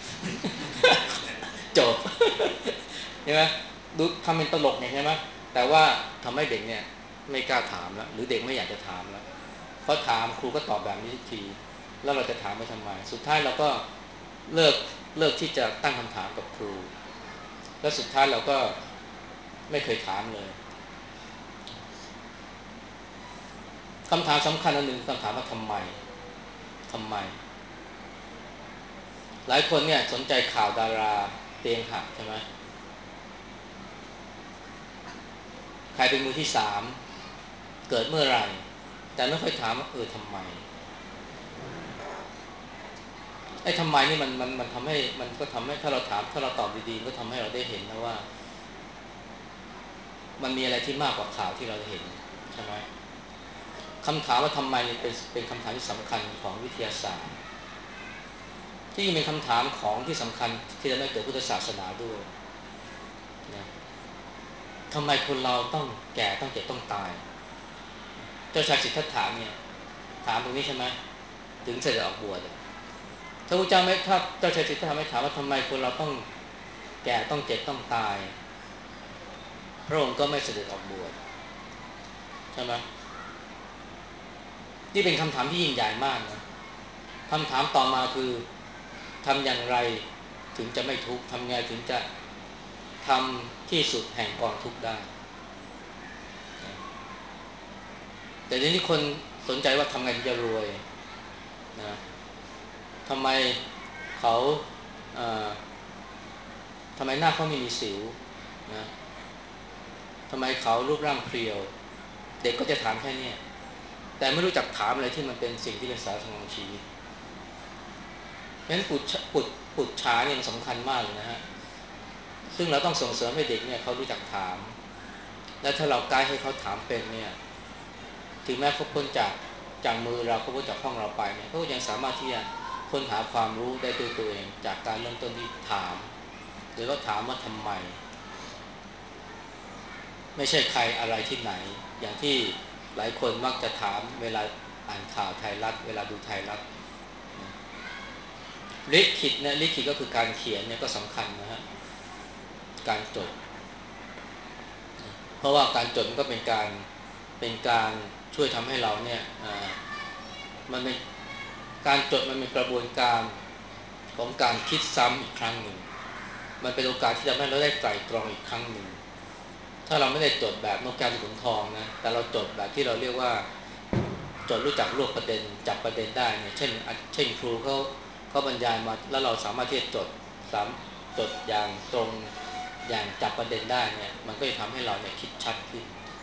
จบใช่ไหมดูทำเป็นตลกเนี่ยใช่ไหมแต่ว่าทำให้เด็กเนี่ยไม่กล้าถามแล้วหรือเด็กไม่อยากจะถามแล้วเพราะถามครูก็ตอบแบบนี้ทุกทีแล้วเราจะถามไปทำไมสุดท้ายเราก็เลิกเลิกที่จะตั้งคำถามกับครูแล้วสุดท้ายเราก็ไม่เคยถามเลยคำถามสำคัญอันหนึ่งคำถามว่าทำไมหลายคนเนี่ยสนใจข่าวดาราเตียงหักใช่ไหมใครเป็นมือที่สามเกิดเมื่อไหร่แต่ไม่ค่อยถามว่าทำไมไอ้ทำไมนี่มันทำให้มันก็ทำให้ถ้าเราตอบดีๆก็ทำให้เราได้เห็นนะว่ามันมีอะไรที่มากกว่าข่าวที่เราเห็นใช่ไหมคำถามว่าทำไมเป็นคำถามที่สำคัญของวิทยาศาสตร์ที่เป็นคำถามของที่สำคัญที่จะไม่เกิดพุทธศาสนาด้วยนะทำไมคนเราต้องแก่ต้องเจ็บต้องตายเจ้าชายสิทธัตถะเนี่ยถามตรงนี้ใช่ไหมถึงเสด็จออกบวชถ้าพระเจ้าไม่ถ้าเจ้าชายสิทธัตถะไม่ถามว่าทำไมคนเราต้องแก่ต้องเจ็บต้องตายพระองค์ก็ไม่เสด็จออกบวชใช่ไหมนี่เป็นคำถามที่ยิ่งใหญ่มากนะคำถามต่อมาคือทำอย่างไรถึงจะไม่ทุกข์ทำไงถึงจะทำที่สุดแห่งกองทุกข์ได้แต่ทีนี้คนสนใจว่าทำไงถึงจะรวยนะทำไมเขาเอ่อทำไมหน้าเขาไม่มีสิวนะทำไมเขารูปร่างเพรียวเด็กก็จะถามแค่นี้แต่ไม่รู้จักถามอะไรที่มันเป็นสิ่งที่เป็นสาระของชีวิตเพราะฉะนั้นปุจฉาเนี่ยมันสำคัญมากเลยนะฮะซึ่งเราต้องส่งเสริมให้เด็กเนี่ยเขารู้จักถามและถ้าเราไกด์ให้เขาถามเป็นเนี่ยถึงแม้เขาพ้นจากมือเราเขาพ้นจากห้องเราไปเนี่ยเขาก็ยังสามารถที่จะค้นหาความรู้ได้ด้วยตัวเองจากการเริ่มต้นที่ถามหรือว่าถามว่าทำไมไม่ใช่ใครอะไรที่ไหนอย่างที่หลายคนมักจะถามเวลาอ่านข่าวไทยรัฐเวลาดูไทยรัฐนะลิขิตเนี่ยลิขิตก็คือการเขียนเนี่ยก็สำคัญนะฮะการจดเพราะว่าการจดมันก็เป็นการช่วยทำให้เราเนี่ยมันเป็นการจดมันเป็นกระบวนการของการคิดซ้ำอีกครั้งหนึ่งมันเป็นโอกาสที่จะให้เราได้ไตร่ตรองอีกครั้งหนึ่งถ้าเราไม่ได้จดแบบนกแก้วสกุลทองนะแต่เราจดแบบที่เราเรียกว่าจดรู้จักรวบประเด็นจับประเด็นได้เนี่ยเช่นครูเขาบรรยายมาแล้วเราสามารถที่จะจดอย่างตรงอย่างจับประเด็นได้เนี่ยมันก็จะทำให้เราเนี่ยคิดชัดขึ้น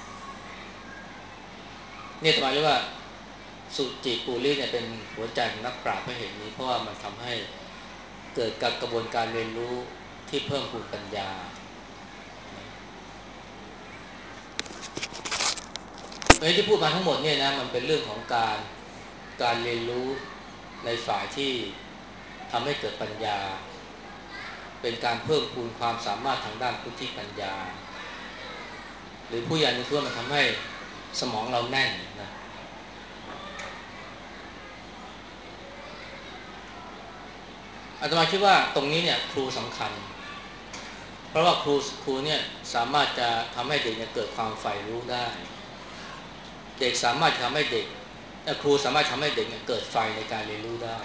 เนี่ยหมายถึงว่าสุจิปุริเนี่ยเป็นหัวใจของนักปราชญ์เพราะเหตุนี้เพราะว่ามันทำให้เกิดกระบวนการเรียนรู้ที่เพิ่มพูนปัญญาที่พูดมาทั้งหมดเนี่ยนะมันเป็นเรื่องของการเรียนรู้ในฝ่ายที่ทำให้เกิดปัญญาเป็นการเพิ่มพูนความสามารถทางด้านพุทธิปัญญาหรือผู้ใหญ่ในทั่วมันทำให้สมองเราแน่นนะอาตมาคิดว่าตรงนี้เนี่ยครูสำคัญเพราะว่าครูเนี่ยสามารถจะทำให้เด็กเนี่ยเกิดความใฝ่รู้ได้เด็กสามารถทำให้เด็กครูสามารถทำให้เด็กเนี่ยเกิดไฟในการเรียนรู้ได้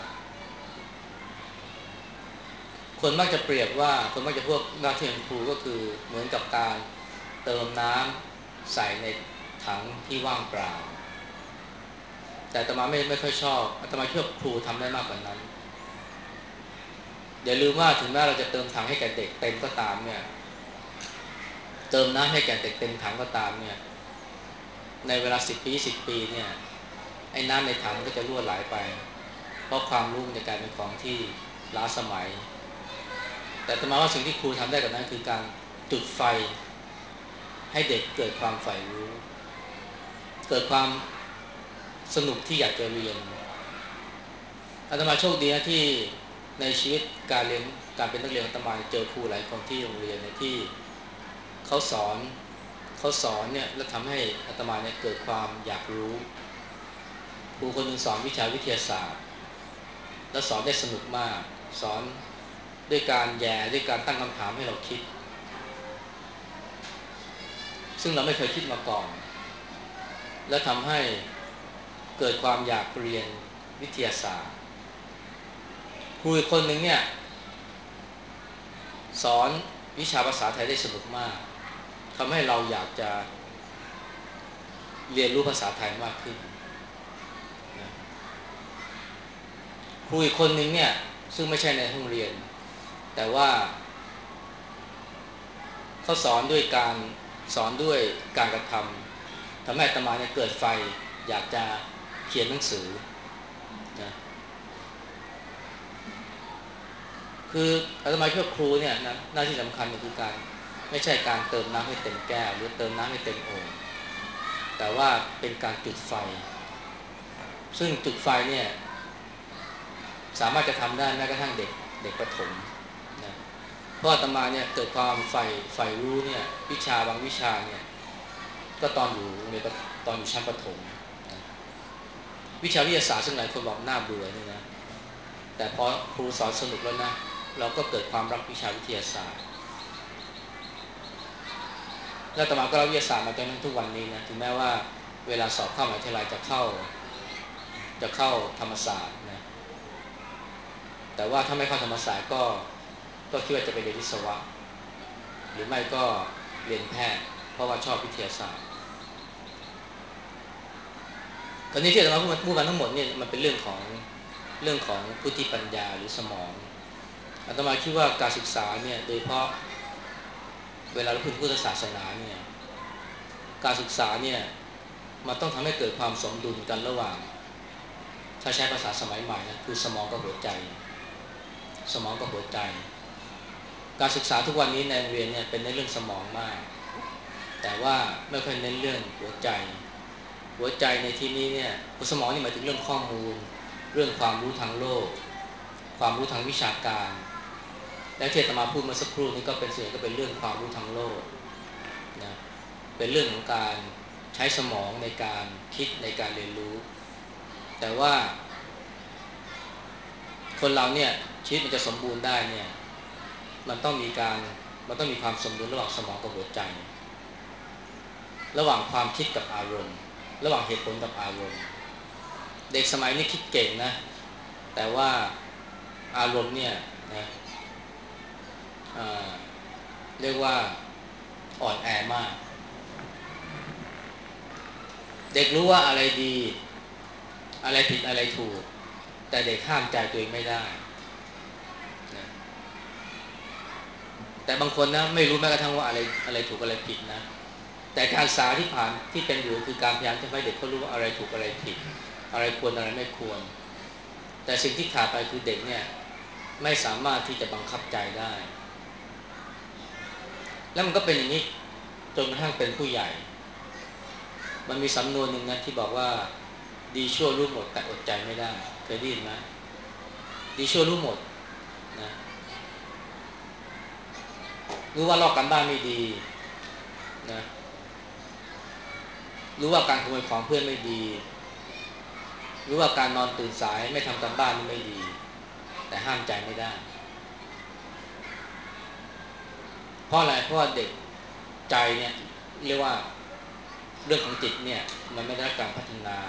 คนมักจะเปรียบว่าคนมักจะพวกหน้าที่ของครูก็คือเหมือนกับการเติมน้ำใส่ในถังที่ว่างเปล่าแต่อาตมาไม่ค่อยชอบอาตมาคิดว่าครูทำได้มากกว่านั้นอย่าลืมว่าถึงแม้เราจะเติมถังให้แก่เด็กเต็มก็ตามเนี่ยเติมน้ำให้แก่เด็กเต็มถังก็ตามเนี่ยในเวลา10 ปี20 ปีเนี่ยไอ้น้ำในถังมันก็จะรั่วไหลไปเพราะความรู้มันจะกลายเป็นของที่ล้าสมัยแต่อาตมาว่าสิ่งที่ครูทำได้กว่านั้นคือการจุดไฟให้เด็กเกิดความใฝ่รู้เกิดความสนุกที่อยากจะเรียนอาตมาโชคดีนะที่ในชีวิตการเรียนการเป็นนักเรียนอาตมาเจอครูหลายคนที่โรงเรียนในที่เขาสอนเนี่ยแล้วทำให้อาตมาเนี่ยเกิดความอยากรู้ครูคนหนึ่งสอนวิชาวิทยาศาสตร์แล้วสอนได้สนุกมากสอนด้วยการแย่ด้วยการตั้งคำถามให้เราคิดซึ่งเราไม่เคยคิดมาก่อนและทำให้เกิดความอยากเรียนวิทยาศาสตร์ครูอีกคนหนึ่งเนี่ยสอนวิชาภาษาไทยได้สนุกมากทำให้เราอยากจะเรียนรู้ภาษาไทยมากขึ้นนะครูอีกคนหนึ่งเนี่ยซึ่งไม่ใช่ในห้องเรียนแต่ว่าเขาสอนด้วยการกระทำทำให้อาตมาเนี่ยเกิดไฟอยากจะเขียนหนังสือนะคืออาตมาคิดว่าครูเนี่ยนะหน้าที่สำคัญก็คือการไม่ใช่การเติมน้ำให้เต็มแก้วหรือเติมน้ำให้เต็มโอ่งแต่ว่าเป็นการจุดไฟซึ่งจุดไฟเนี่ยสามารถจะทำได้แม้กระทั่งเด็กประถมนะเพราะอาตมาเนี่ยเกิดความใฝ่รู้เนี่ยวิชาบางวิชาเนี่ยก็ตอนอยู่โรงเรียนตอนอยู่ชั้นประถมนะวิชาวิทยาศาสตร์ซึ่งหลายคนบอกน่าเบื่อนี่นะแต่พอครูสอนสนุกแล้วนะเราก็เกิดความรักวิชาวิทยาศาสตร์แล้วอาตมาก็เล่าวิทยาศาสตร์มาจนถึงทุกวันนี้นะถึงแม้ว่าเวลาสอบเข้ามหาวิทยาลัยจะเข้าธรรมศาสตร์นะแต่ว่าถ้าไม่เข้าธรรมศาสตร์ก็คิดว่าจะไปเรียนวิศวะหรือไม่ก็เรียนแพทย์เพราะว่าชอบวิทยาศาสตร์คราวนี้ที่อาตมาพูดมาทั้งหมดเนี่ยมันเป็นเรื่องของพุทธิปัญญาหรือสมองอาตมาคิดว่าการศึกษาเนี่ยโดยเฉพาะเวลาเราพูดพุทธศาสนาเนี่ยการศึกษาเนี่ยมันต้องทำให้เกิดความสมดุลกันระหว่างถ้าใช้ภาษาสมัยใหม่นะคือสมองกับหัวใจสมองกับหัวใจการศึกษาทุกวันนี้ในโรงเรียนเนี่ยเป็นในเรื่องสมองมากแต่ว่าไม่ค่อยเน้นเรื่องหัวใจหัวใจในที่นี้เนี่ยสมองนี่หมายถึงเรื่องข้อมูลเรื่องความรู้ทางโลกความรู้ทางวิชาการและที่อาตมาพูดเมื่อสักครู่นี้ก็เป็นส่วนก็เป็นเรื่องความรู้ทางโลกนะเป็นเรื่องของการใช้สมองในการคิดในการเรียนรู้แต่ว่าคนเราเนี่ยชีวิตมันจะสมบูรณ์ได้เนี่ยมันต้องมีการมันต้องมีความสมดุลระหว่างสมองกับหัวใจระหว่างความคิดกับอารมณ์ระหว่างเหตุผลกับอารมณ์เด็กสมัยนี้คิดเก่งนะแต่ว่าอารมณ์เนี่ยนะเรียกว่าอ่อนแอมากเด็กรู้ว่าอะไรดีอะไรผิดอะไรถูกแต่เด็กห้ามใจตัวเองไม่ได้นะแต่บางคนนะไม่รู้แม้กระทั่งว่าอะไรถูกอะไรผิดนะแต่การศึกษาที่ผ่านที่เป็นอยู่คือการพยายามทำให้เด็กเขารู้ว่าอะไรถูกอะไรผิดอะไรควรอะไรไม่ควรแต่สิ่งที่ขาดไปคือเด็กเนี่ยไม่สามารถที่จะบังคับใจได้แล้วมันก็เป็นอย่างนี้จนกระทั่งเป็นผู้ใหญ่มันมีสำนวนหนึ่งนะที่บอกว่าดีชั่วรู้หมดแต่อดใจไม่ได้เคยได้ยินไหมดีชั่วรู้หมดนะรู้ว่าลอกกันบ้านไม่ดีนะรู้ว่าการขโมยของเพื่อนไม่ดีรู้ว่าการนอนตื่นสายไม่ทำการบ้านนี่ไม่ดีแต่ห้ามใจไม่ได้เพราะอะไรเพราะว่าเด็กใจเนี่ยเรียกว่าเรื่องของจิตเนี่ยมันไม่ได้รับการพัฒนา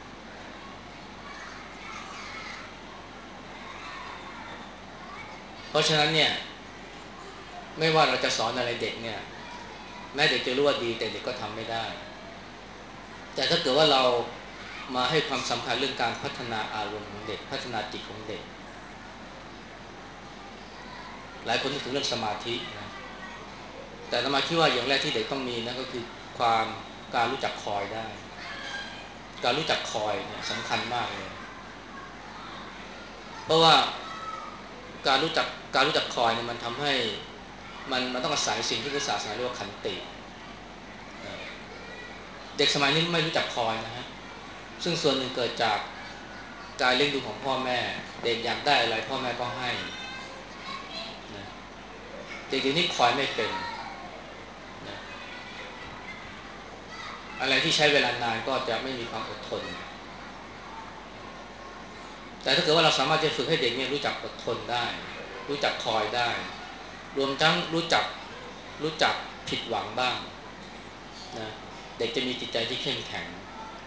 เพราะฉะนั้นเนี่ยไม่ว่าเราจะสอนอะไรเด็กเนี่ยแม้เด็กจะรู้ว่าดีแต่เด็กก็ทำไม่ได้แต่ถ้าเกิดว่าเรามาให้ความสำคัญเรื่องการพัฒนาอารมณ์ของเด็กพัฒนาจิตของเด็กหลายคนนึกถึงเรื่องสมาธินะแต่อาตมาคิดว่าอย่างแรกที่เด็กต้องมีนะก็คือความการรู้จักคอยได้การรู้จักคอยเนี่ยสำคัญมากเลยเพราะว่าการรู้จักการรู้จักคอยเนี่ยมันทำให้มันต้องอาศัยสิ่งที่พุทธศาสนาเรียกว่าขันตินะเด็กสมัยนี้ไม่รู้จักคอยนะฮะซึ่งส่วนหนึ่งเกิดจากการเลี้ยงดูของพ่อแม่เด็กอยากได้อะไรพ่อแม่ก็ให้นะเด็กเดี๋ยวนี้คอยไม่เป็นนะอะไรที่ใช้เวลานานก็จะไม่มีความอดทนแต่ถ้าเกิดว่าเราสามารถจะฝึกให้เด็กเนี่ยรู้จักอดทนได้รู้จักคอยได้รวมทั้งรู้จักผิดหวังบ้างนะเด็กจะมีจิตใจที่เข้มแข็ง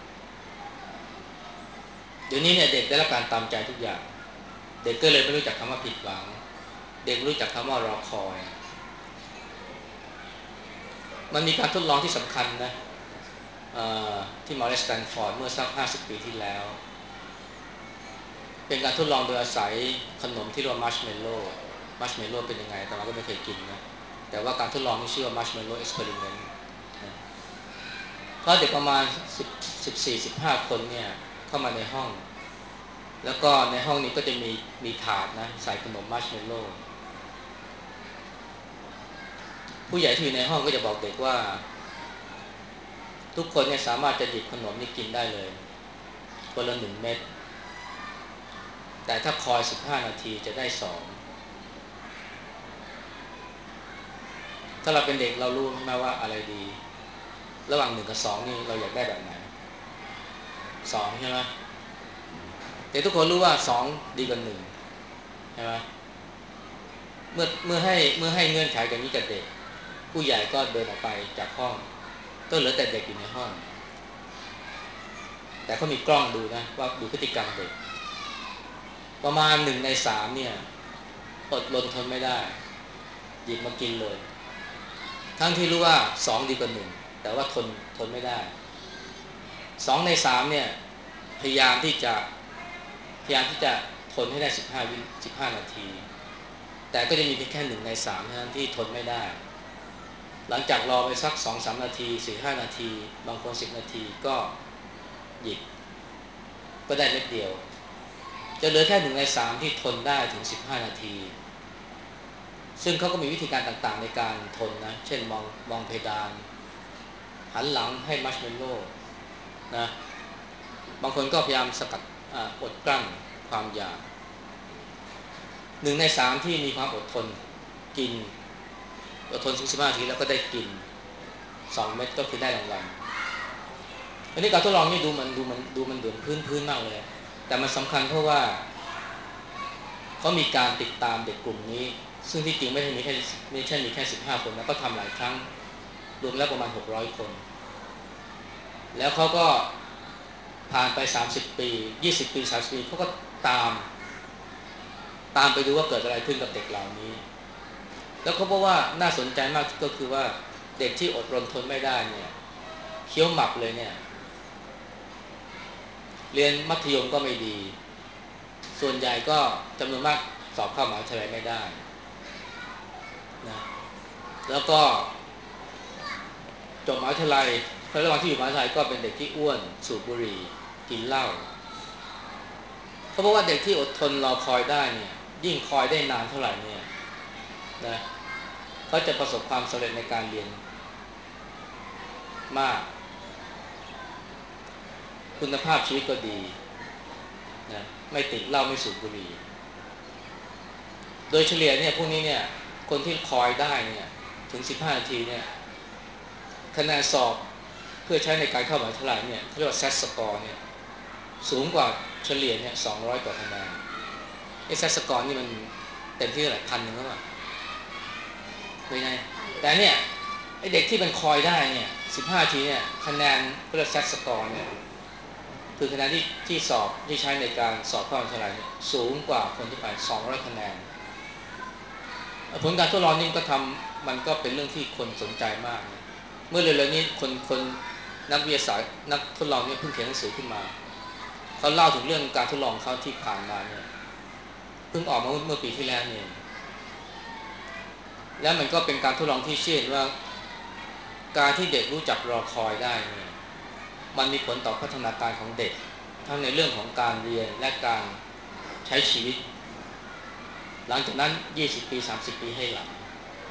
เดี๋ยวนี้เนี่ยเด็กได้รับการตามใจทุกอย่างเด็กก็เลยไม่รู้จักคำว่าผิดหวังเด็กไม่รู้จักคำว่ารอคอยมันมีการทดลองที่สำคัญนะที่มอริสแตนฟอร์ดเมื่อสัก50 ปีที่แล้วเป็นการทดลองโดยอาศัยขนมที่เรียกว่ามัชเมลโล่เป็นยังไงแต่เราก็ไม่เคยกินนะแต่ว่าการทดลองนี้ชื่อว่ามัชเมลโล่เอ็กซ์เพร์เมนต์นะก็เด็กประมาณ14-15 คนเนี่ยเข้ามาในห้องแล้วก็ในห้องนี้ก็จะมีถาดนะใส่ขนมมัชเมลโล่ผู้ใหญ่ที่อยู่ในห้องก็จะบอกเด็กว่าทุกคนเนี่ยสามารถจะหยิบขนมนี้กินได้เลยคนละ1 เม็ดแต่ถ้าคอย15 นาทีจะได้2ถ้าเราเป็นเด็กเรารู้ใช่ไหมว่าอะไรดีระหว่าง1 กับ 2นี่เราอยากได้แบบไหน2ใช่ไหมแต่ทุกคนรู้ว่า2ดีกว่า1ใช่ไหมเมื่อให้เงื่อนไขอย่างนี้กับเด็กผู้ใหญ่ก็เดินออกไปจากห้องก็เหลือแต่เด็กอยู่ในห้องแต่เขามีกล้องดูนะว่าดูพฤติกรรมเด็กประมาณ1 ใน 3เนี่ยอดรนทนไม่ได้หยิบมากินเลยทั้งที่รู้ว่า2ดีกว่า1แต่ว่าทนไม่ได้2 ใน 3เนี่ยพยายามที่จะพยายามที่จะทนให้ได้15 นาทีแต่ก็จะมีเพียงแค่1 ใน 3เท่านั้นที่ทนไม่ได้หลังจากรอไปสัก2-3 นาที4-5 นาทีบางคน10 นาทีก็หยิบก็ได้เล็กเดียวจะเหลือแค่1 ใน 3ที่ทนได้ถึง15 นาทีซึ่งเขาก็มีวิธีการต่างๆในการทนนะเช่นมองเพดานหันหลังให้มัชเมลโล่นะบางคนก็พยายามสกัดอดกลั้นความอยาก1 ใน 3ที่มีความอดทนกินอดทนถึง15 นาทีแล้วก็ได้กิน2 เม็ดก็คือได้รางวัลอันนี้การทดลองนี่ดูมันเดือนพื้นมากเลยแต่มันสำคัญเพราะว่าเขามีการติดตามเด็กกลุ่มนี้ซึ่งที่จริงไม่ใช่มีแค่15 คนนะก็ทำหลายครั้งรวมแล้วประมาณ600 คนแล้วเขาก็ผ่านไป30 ปี20 ปี30 ปีเขาก็ตามไปดูว่าเกิดอะไรขึ้นกับเด็กเหล่านี้แล้วเขาบอกว่าน่าสนใจมากก็คือว่าเด็กที่อดรนทนไม่ได้เนี่ยเคี้ยวหมักเลยเนี่ยเรียนมัธยมก็ไม่ดีส่วนใหญ่ก็จำนวนมากสอบเข้ามหาวิทยาลัยไม่ได้นะแล้วก็จบมหาวิทยาลัยระหว่างที่อยู่มหาวิทยาลัยก็เป็นเด็กที่อ้วนสูบบุหรี่กินเหล้าเขาบอกว่าเด็กที่อดทนรอคอยได้เนี่ยยิ่งคอยได้นานเท่าไหร่เนี่ยนะเขาจะประสบความสำเร็จในการเรียนมากคุณภาพชีวิตก็ดีนะไม่ติดเหล้าไม่สูบบุหรี่โดยเฉลี่ยเนี่ยพวกนี้เนี่ยคนที่คอยได้เนี่ยถึง15 นาทีเนี่ยคะแนนสอบเพื่อใช้ในการเข้ามหาวิทยาลัยเนี่ยเขาเรียกว่า SAT score เนี่ยสูงกว่าเฉลี่ยเนี่ย200 กว่าคะแนนไอ้ SAT score นี่มันเต็มที่เท่าไหร่1,000แล้วอะไม่ไงแต่เนี่ยไอ้เด็กที่มันคอยได้เนี่ย15 นาทีเนี่ยคะแนนเรียก SAT score เนี่ยคือคะแนนที่สอบที่ใช้ในการสอบเข้ามหาวิทยาลัยเนี่ยสูงกว่าคนที่ไป200 คะแนนผลการทดลองนี่ก็ทำมันก็เป็นเรื่องที่คนสนใจมากนะเมื่อเร็วๆนี้คนนักวิทยาศาสตร์นักทดลองเนี่ยเพิ่งเขียนหนังสือขึ้นมาเขาเล่าถึงเรื่องการทดลองเขาที่ผ่านมาเนี่ยเพิ่งออกมาเมื่อปีที่แล้วเนี่ยแล้วมันก็เป็นการทดลองที่เชื่อว่าการที่เด็กรู้จักรอคอยได้เนี่ยมันมีผลต่อพัฒนาการของเด็กทั้งในเรื่องของการเรียนและการใช้ชีวิตหลังจากนั้น20 ปี30 ปีให้หลัง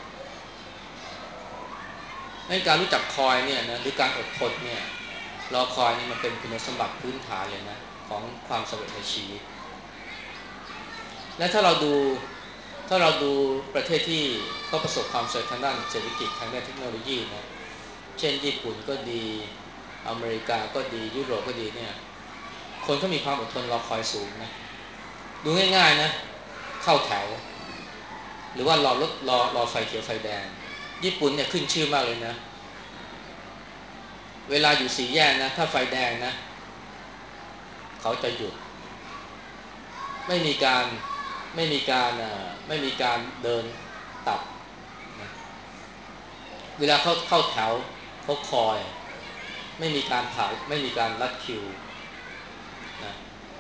ในการรู้จักคอยเนี่ยนะหรือการอดทนเนี่ยรอคอยนี่มันเป็นคุณสมบัติพื้นฐานเลยนะของความสำเร็จในชีวิตและถ้าเราดูประเทศที่เขาประสบความสำเร็จทางด้านเศรษฐกิจทางด้านเทคโนโลยีนะเช่นญี่ปุ่นก็ดีอเมริกาก็ดียุโรปก็ดีเนี่ยคนเขามีความอดทนรอคอยสูงนะดูง่ายๆนะเข้าแถวหรือว่ารอรถรอไฟเขียวไฟแดงญี่ปุ่นเนี่ยขึ้นชื่อมากเลยนะเวลาอยู่สี่แยกนะถ้าไฟแดงนะเขาจะหยุดไม่มีการไม่มีการเดินตัดนะเวลาเข้าแถวเขาคอยไม่มีการผ่านไม่มีการลัดคิวนะ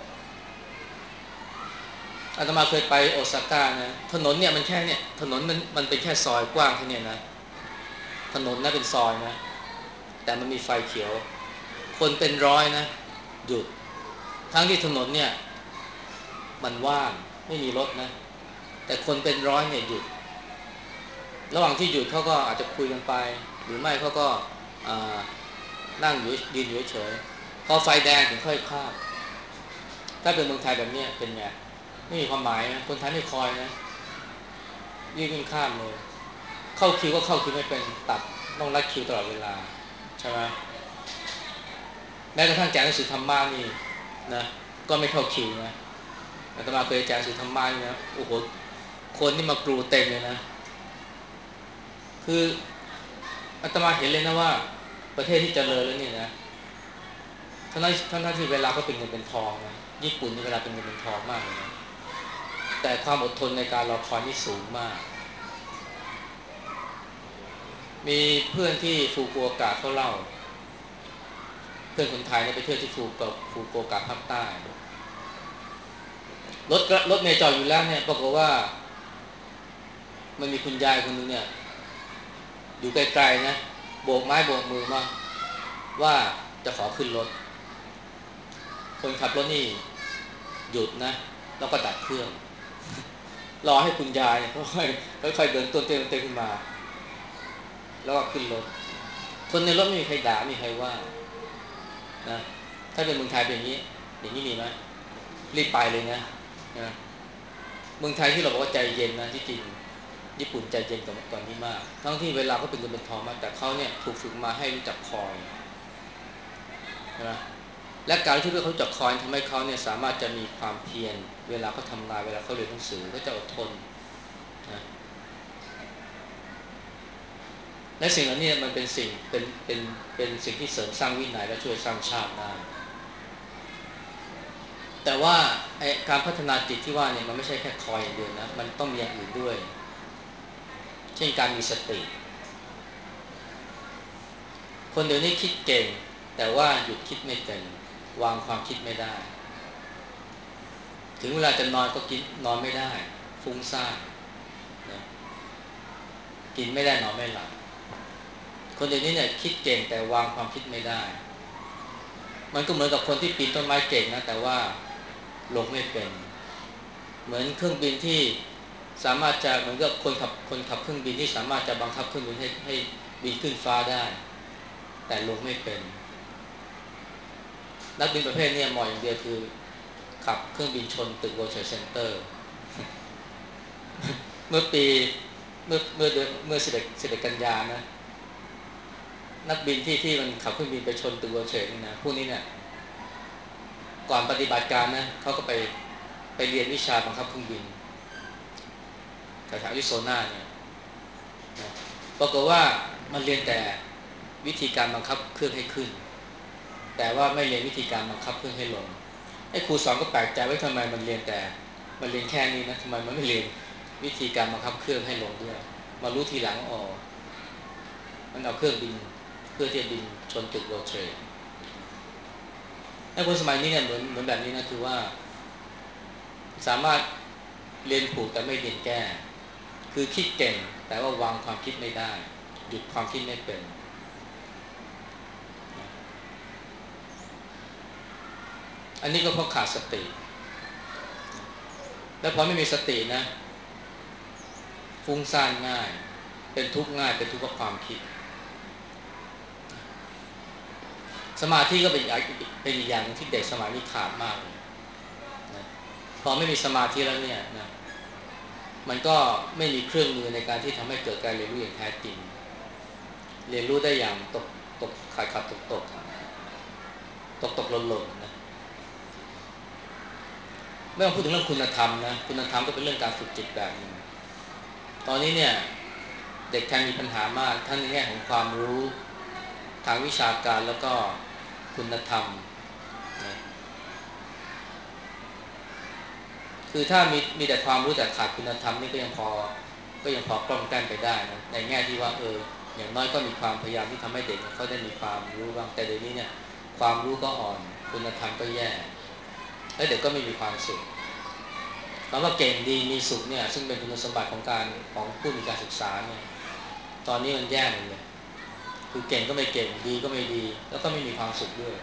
อาตมาเคยไปโอซาก้านะถนนเนี่ยมันแค่เนี่ยถนนมันเป็นแค่ซอยกว้างแค่นี้นะถนนน่ะเป็นซอยนะแต่มันมีไฟเขียวคนเป็นร้อยนะหยุดทั้งที่ถนนเนี่ยมันว่างไม่มีรถนะแต่คนเป็นร้อยเนี่ยหยุดระหว่างที่หยุดเขาก็อาจจะคุยกันไปหรือไม่เขาก็นั่งอยู่ยืนอยู่เฉยพอไฟแดงถึงค่อยข้ามถ้าเป็นเมืองไทยแบบนี้เป็นไงไม่มีความหมายนะคนไทยไม่คอยนะวิ่งข้ามเลยเข้าคิวก็เข้าคิวไม่เป็นตัดต้องรัดคิวตลอดเวลาใช่ไหมแม้กระทั่งแจกหนังสือธรรมะนี่นะก็ไม่เข้าคิวนะอาตมาเคยแจกหนังสือธรรมะนี่นะโอ้โหคนนี่มากรูเต็มเลยนะคืออาตมาเห็นเลยนะว่าประเทศที่เจริญแล้วเนี่ยนะทั้งที่เวลาก็เป็นเงินเป็นทองนะญี่ปุ่นนี่เวลาเป็นเงินเป็นทองมากเลยนะแต่ความอดทนในการรอคอยนี่สูงมากมีเพื่อนที่ฟูกุโอกะเขาเล่าเพื่อนคนไทยเนี่ยไปเที่ยวที่ฟูกุโอกะภาคใต้รถเมล์จอดอยู่แล้วเนี่ยปรากฏว่ามันมีคุณยายคนนึงเนี่ยอยู่ไกลๆนะโบกไม้โบกมือมาว่าจะขอขึ้นรถคนขับรถนี่หยุดนะแล้วก็ดับเครื่องรอให้คุณยายค่อยๆเดินต้นเต้นขึ้นมาแล้วก็ขึ้นรถคนในรถไม่มีใครด่าไม่มีใครว่านะถ้าเป็นเมืองไทยเป็นอย่างนี้มีไหมรีบไปเลยนะเมืองไทยที่เราบอกว่าใจเย็นนะที่จริงญี่ปุ่นใจเย็นกว่านี้มากทั้งที่เวลาเขาเป็นเงินเป็นทองมากแต่เขาเนี่ยถูกฝึกมาให้รู้จักคอยนะและการที่เขารู้จักคอยทำให้เขาเนี่ยสามารถจะมีความเพียรเวลาเขาทำงานเวลาเขาเรียนหนังสือเขาจะอดทนนะและสิ่งเหล่านี้มันเป็นสิ่งเป็นสิ่งที่เสริมสร้างวินัยและช่วยสร้างชาติได้แต่ว่าไอ้การพัฒนาจิตที่ว่าเนี่ยมันไม่ใช่แค่คอยอย่างเดียวนะมันต้องมีอย่างอื่นด้วยเช่นการมีสติคนเดี๋ยวนี้คิดเก่งแต่ว่าหยุดคิดไม่เป็นวางความคิดไม่ได้ถึงเวลาจะนอนก็กินนอนไม่ได้ฟุ้งซ่านนะกินไม่ได้นอนไม่หลับคนอย่างนี้เนี่ยคิดเก่งแต่วางความคิดไม่ได้มันก็เหมือนกับคนที่ปีนต้นไม้เก่งนะแต่ว่าลงไม่เป็นเหมือนเครื่องบินที่สามารถจะเหมือนกับคนขับเครื่องบินที่สามารถจะบังคับเครื่องบินให้บินขึ้นฟ้าได้แต่ลงไม่เป็นนักบินประเภทนี้เหมาะอย่างเดียวคือขับเครื่องบินชนตึก World Trade Center เมื่อปีเมื่อ11กันยานะนักบินที่มันขับเครื่องบินไปชนตึก World Trade นี่นะพวกนี้เนี่ยก่อนปฏิบัติการนะเขาก็ไปเรียนวิชาบังคับเครื่องบินแถวๆอริโซนาเนี่ยนะปรากฏว่ามันเรียนแต่วิธีการบังคับเครื่องให้ขึ้นแต่ว่าไม่เรียนวิธีการบังคับเครื่องให้ลงไอ้ครูสอนก็แปลกใจว่าทำไมมันเรียนแต่มันเรียนแค่นี้นะทำไมมันไม่เรียนวิธีการบังคับเครื่องให้ลงด้วยมารู้ทีหลังอ๋อมันเอาเครื่องบินเพื่อที่จะบินชนตึก World Trade ไอ้คนสมัยนี้เนี่ยเหมือนแบบนี้นะคือว่าสามารถเรียนผูกแต่ไม่เรียนแก้คือคิดเก่งแต่ว่าวางความคิดไม่ได้หยุดความคิดไม่เป็นอันนี้ก็เพราะขาดสติและพอไม่มีสตินะฟุ้งซ่านง่ายเป็นทุกข์ง่ายเป็นทุกข์เพราะความคิดสมาธิก็เป็นอีกอย่างที่เด็กสมัยนี้ขาดมากเลยนะพอไม่มีสมาธิแล้วเนี่ยนะมันก็ไม่มีเครื่องมือในการที่ทำให้เกิดการเรียนรู้อย่างแท้จริงเรียนรู้ได้อย่างตกขาดตกหล่นนะไม่ต้องพูดถึงเรื่องคุณธรรมนะคุณธรรมก็เป็นเรื่องการฝึกจิตแบบหนึ่งตอนนี้เนี่ยเด็กไทยมีปัญหามากทั้งในแง่ของความรู้ทางวิชาการแล้วก็คุณธรรมนะคือถ้ามีแต่ความรู้แต่ขาดคุณธรรมนี่ก็ยังพอกล่อมแกล้มไปได้นะในแง่ที่ว่าอย่างน้อยก็มีความพยายามที่ทำให้เด็กเขาได้มีความรู้บ้างแต่เดี๋ยวนี้เนี่ยความรู้ก็อ่อนคุณธรรมก็แย่แล้วเด็กก็ไม่มีความสุขคำว่าเก่งดีมีสุขเนี่ยซึ่งเป็นคุณสมบัติของผู้มีการศึกษาเนี่ยตอนนี้มันแย่หมดเลยคือเก่งก็ไม่เก่งดีก็ไม่ดีแล้วก็ไม่มีความสุขด้วย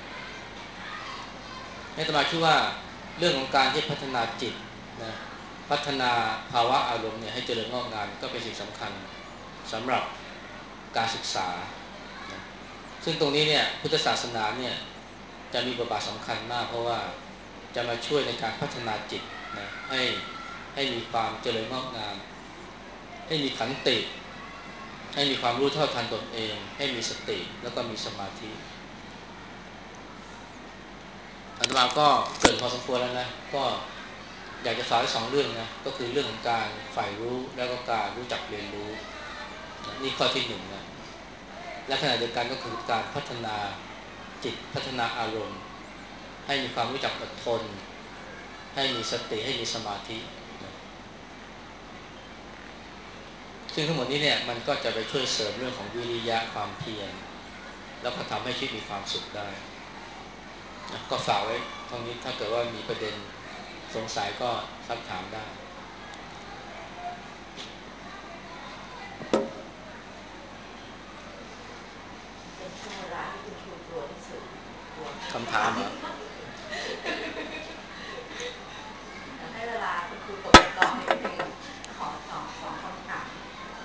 อาตมาคิดว่าเรื่องของการที่พัฒนาจิตนะพัฒนาภาวะอารมณ์เนี่ยให้เจริญงอกงามก็เป็นสิ่งสำคัญสำหรับการศึกษานะซึ่งตรงนี้เนี่ยพุทธศาสนาเนี่ยจะมีบทบาทสำคัญมากเพราะว่าจะมาช่วยในการพัฒนาจิตนะให้มีความเจริญงอกงามให้มีขันติให้มีความรู้เท่าทันตนเองให้มีสติแล้วก็มีสมาธิอาตมาก็เกริ่นพอสมควรแล้วนะก็อยากจะฝากไว้สองเรื่องนะก็คือเรื่องของการใฝ่รู้แล้วก็การรู้จักเรียนรู้นะนี่ข้อที่หนึ่งนะและขณะเดียวกันก็คือการพัฒนาจิตพัฒนาอารมณ์ให้มีความรู้จักอดทนให้มีสติให้มีสมาธินะซึ่งทั้งหมดนี้เนี่ยมันก็จะไปช่วยเสริมเรื่องของวิริยะความเพียรแล้วก็ทำให้ชีวิตมีความสุขได้นะก็ฝากไว้ตรงนี้ถ้าเกิดว่ามีประเด็นสงสัยก็ซักถามได้เป็นช่วงเวลาที่คุณครูกลัวที่สุดกลัวคำถามเหรอให้เวลาคุณครูตกตะกอนนิดนึงขอตอบ2คำถาม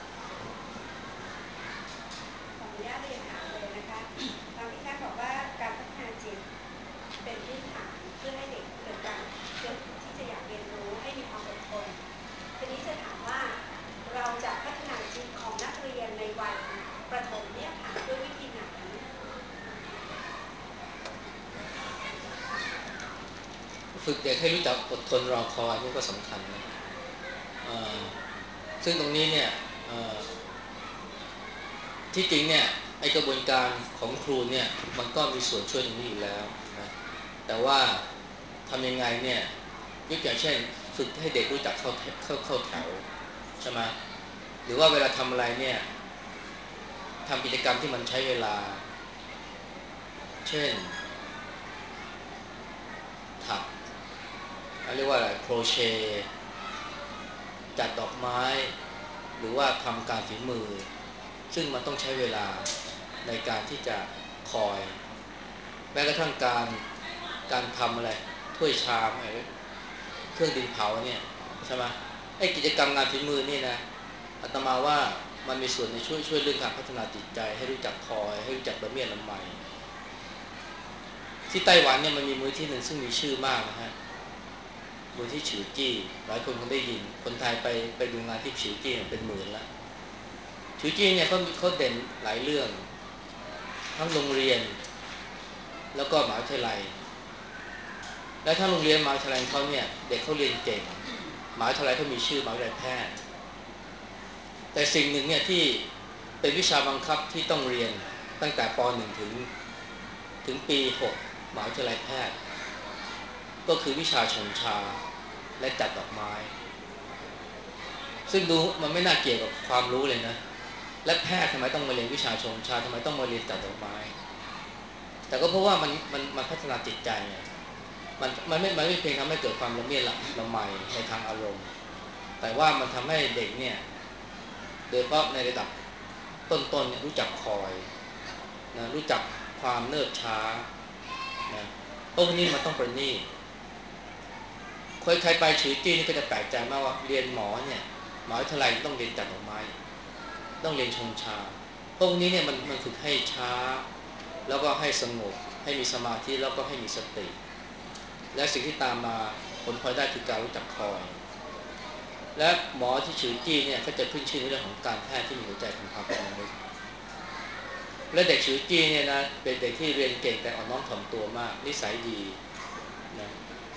ขออนุญาตเรียนถามเลยนะคะตอนที่ท่านบอกว่าการพัฒนาจิตเป็นพื้นฐานเพื่อให้เด็กเกิดการที่จะอยากเรียนรู้ให้มีความอดทนทีนี้จะถามว่าเราจะพัฒนาจิตของนักเรียนในวัยประถมเนี่ยค่ะด้วยวิธีไหนฝึกเด็กให้รู้จักอดทนรอคอยนี่ก็สำคัญนะซึ่งตรงนี้เนี่ยที่จริงเนี่ยไอกระบวนการของครูเนี่ยมันก็มีส่วนช่วยตรงนี้อยู่แล้วนะแต่ว่าทำยังไงเนี่ยยกอย่างเช่นฝึกให้เด็กรู้จักเข้าแถวใช่ไหมหรือว่าเวลาทำอะไรเนี่ยทำกิจกรรมที่มันใช้เวลาเช่นถักเรียกว่าอะไรโครเชต์จัดดอกไม้หรือว่าทำการฝีมือซึ่งมันต้องใช้เวลาในการที่จะคอยแม้กระทั่งการทำอะไรถ้วยชามอะไรเครื่องดินเผาเนี่ยใช่ไหมไอ้กิจกรรมงานฝีมือนี่นะอาตมาว่ามันมีส่วนในช่วยเรื่องการพัฒนาจิตใจให้รู้จักคอยให้รู้จักละเมียดละไมที่ไต้หวันเนี่ยมันมีมูลที่หนึ่งซึ่งมีชื่อมากนะฮะมูลที่ฉือจี้หลายคนคงได้ยินคนไทยไปดูงานที่ฉือจี้เป็นหมื่นละฉือจี้เนี่ยเขาเด่นหลายเรื่องทั้งโรงเรียนแล้วก็มหาวิทยาลัยและถ้าโรงเรียนมหาวิทยาลัยเขาเนี่ยเด็กเขาเรียนเก่งมหาวิทยาลัยเขามีชื่อมหาวิทยาลัยแพทย์แต่สิ่งหนึ่งเนี่ยที่เป็นวิชาบังคับที่ต้องเรียนตั้งแต่ป .1 ถึงปี6มหาวิทยาลัยแพทย์ก็คือวิชาชงชาและจัดดอกไม้ซึ่งดูมันไม่น่าเกี่ยวกับความรู้เลยนะและแพทย์ทำไมต้องมาเรียนวิชาชงชาทำไมต้องมาเรียนจัดดอกไม้แต่ก็เพราะว่ามันพัฒนาจิตใจไงมันไม่เพียงทำให้เกิดความละเมียดละไมในทางอารมณ์แต่ว่ามันทำให้เด็กเนี่ยโดยเฉพาะในระดับต้นๆเนี่ยรู้จักคอยนะรู้จักความเนิบช้านะพวกนี้มันต้องประณีตใครไปฉีจี้นี่ก็จะแปลกใจมากว่าเรียนหมอเนี่ยหมอวิทยาลัยต้องเรียนจัดดอกไม้ต้องเรียนชงชาพวกนี้เนี่ยมันฝึกให้ช้าแล้วก็ให้สงบให้มีสมาธิแล้วก็ให้มีสติและสิ่งที่ตามมาผลพลอยได้คือการรู้จักคอยและหมอที่ชื่อจี้เนี่ยก็จะขึ้นชื่อในเรื่องของการแพทย์ที่มีหัวใจของความเป็นมนุษย์และเด็กชื่อจี้เนี่ยนะเป็นเด็กที่เรียนเก่งแต่อ่อนน้อมถ่อมตัวมากนิสัยดีนะ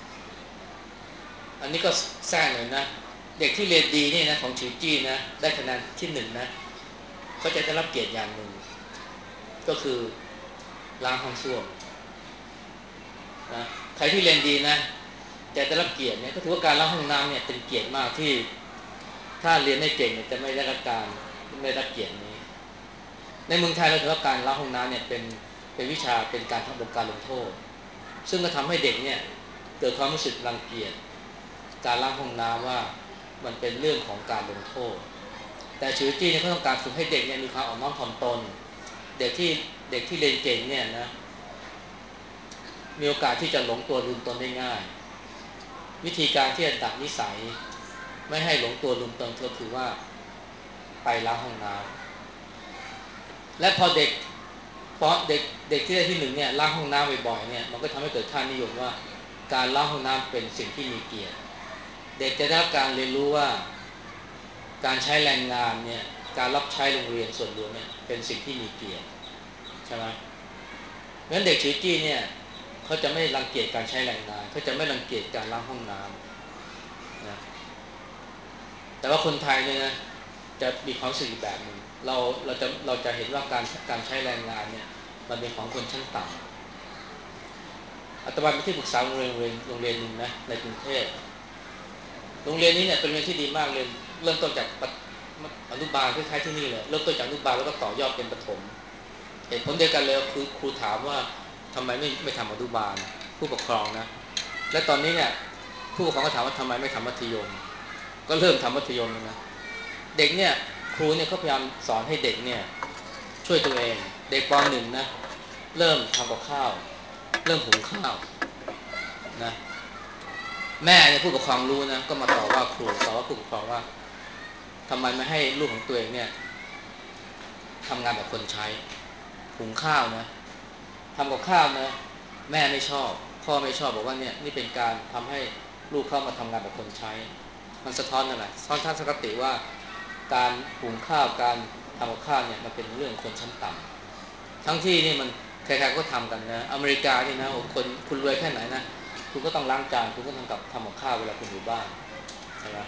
อันนี้ก็แทรกหน่อยนะเด็กที่เรียนดีนี่นะของชื่อจี้นะได้คะแนนที่1นะก็จะได้รับเกียรติอย่างหนึ่งก็คือล้างห้องส้วมนะใครที่เรียนดีนะจะได้รับเกียรติเนี่ยก็ถือว่าการล้างห้องน้ำเนี่ยเป็นเกียรติมากที่ถ้าเรียนไม่เก่งเนี่ยจะไม่ได้รับเกียรตินี้ในเมืองไทยเราถือว่าการล้างห้องน้ำเนี่ยเป็นวิชาเป็นการทำการลงโทษซึ่งก็ทำให้เด็กเนี่ยเกิดความรู้สึกรังเกียจการล้างห้องน้ำว่ามันเป็นเรื่องของการลงโทษแต่ชีวิตจริงเนี่ยเขาต้องการฝึกให้เด็กเนี่ยมีความอ่อนน้อมถ่อมตนเด็กที่เด็กที่เรียนเก่งเนี่ยนะมีโอกาสที่จะหลงตัวลืมตนได้ง่ายวิธีการที่จะดัดนิสัยไม่ให้หลงตัวลืมตนก็คือว่าไปล้างห้องน้ำและพอเด็กที่ได้ที่1เนี่ยล้างห้องน้ำบ่อยๆเนี่ยมันก็ทำให้เกิดค่านิยมว่าการล้างห้องน้ำเป็นสิ่งที่มีเกียรติเด็กจะได้รับการเรียนรู้ว่าการใช้แรงงานเนี่ยการรับใช้โรงเรียนส่วนรวมเนี่ยเป็นสิ่งที่มีเกียรติใช่ไหมงั้นเด็กชิวจี้เนี่ยเขาจะไม่รังเกียจการใช้แรงงานเขาจะไม่รังเกียจการล้างห้องน้ำนะแต่ว่าคนไทยเนี่ยนะจะมีความรู้สึกอีกแบบหนึ่งเราจะเห็นว่าการใช้แรงงานเนี่ยมันเป็นของคนชั้นต่ำอาตมาเป็นที่ปรึกษาโรงเรียนหนึ่งนะในกรุงเทพโรงเรียนนี้เนี่ยเป็นโรงเรียนที่ดีมากเลยเริ่มต้นจากอนุบาลคล้ายๆที่นี่เลยเริ่มต้นจากอนุบาลแล้วก็ต่อยอดเป็นประถมเหตุผลเดียวกันเลยคือครูถามว่าทำไมไม่ทำอนุบาลผู้ปกครองนะและตอนนี้เนี่ยผู้ปกครองก็ถามว่าทำไมไม่ทำมัธยมก็เริ่มทำมัธยมแล้วนะเด็กเนี่ยครูเนี่ยเขาพยายามสอนให้เด็กเนี่ยช่วยตัวเองเด็กป .1 นะเริ่มทำกับข้าวเริ่มหุงข้าวนะแม่เนี่ยผู้ปกครองรู้นะก็มาต่อว่าครูต่อว่าผู้ปกครองว่าทำไมไม่ให้ลูกของตัวเองเนี่ยทำงานแบบคนใช้หุงข้าวนะทำกับข้าวนะแม่ไม่ชอบพ่อไม่ชอบบอกว่าเนี่ยนี่เป็นการทำให้ลูกเข้ามาทำงานแบบคนใช้มันสะท้อนอะไรสะท้อนทัศนคติว่าการหุงข้าวการทำกับข้าวเนี่ยมันเป็นเรื่องคนชั้นต่ำทั้งที่นี่มันใครๆก็ทำกันนะอเมริกานี่นะคนคุณรวยแค่ไหนนะคุณก็ต้องล้างจานคุณก็ทำกับข้าวเวลาคุณอยู่บ้านใช่ไหม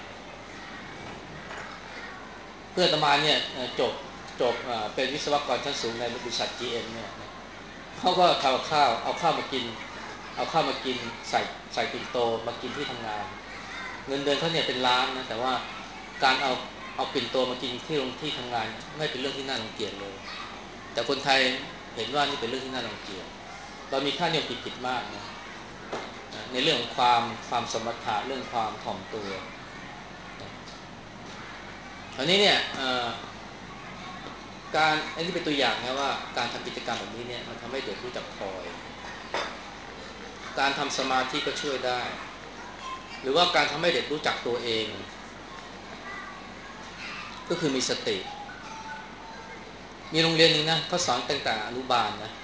เพื่อนตมาเนี่ยจบเป็นวิศวกรชั้นสูงในบริษัท GM เนี่ยเขาก็ทำกับข้าวเอาข้าวมากินใส่ปิ่นโตมากินที่ทำงานเงินเดือนเขาเนี่ยเป็นล้านนะแต่ว่าการเอาปิ่นโตมากินที่ทำงานไม่เป็นเรื่องที่น่ารังเกียจเลยแต่คนไทยเห็นว่านี่เป็นเรื่องที่น่ารังเกียจเรามีค่านิยมผิดมากนะในเรื่องของความสมถะเรื่องความถ่อมตัวอันนี้เนี่ยอันนี้เป็นตัวอย่างนะว่าการทำกิจกรรมแบบนี้เนี่ยมันทำให้เด็กรู้จักคอยการทำสมาธิก็ช่วยได้หรือว่าการทำให้เด็กรู้จักตัวเองก็คือมีสติมีโรงเรียนนึงนะเขาสอนตั้งแต่อนุบาลนะ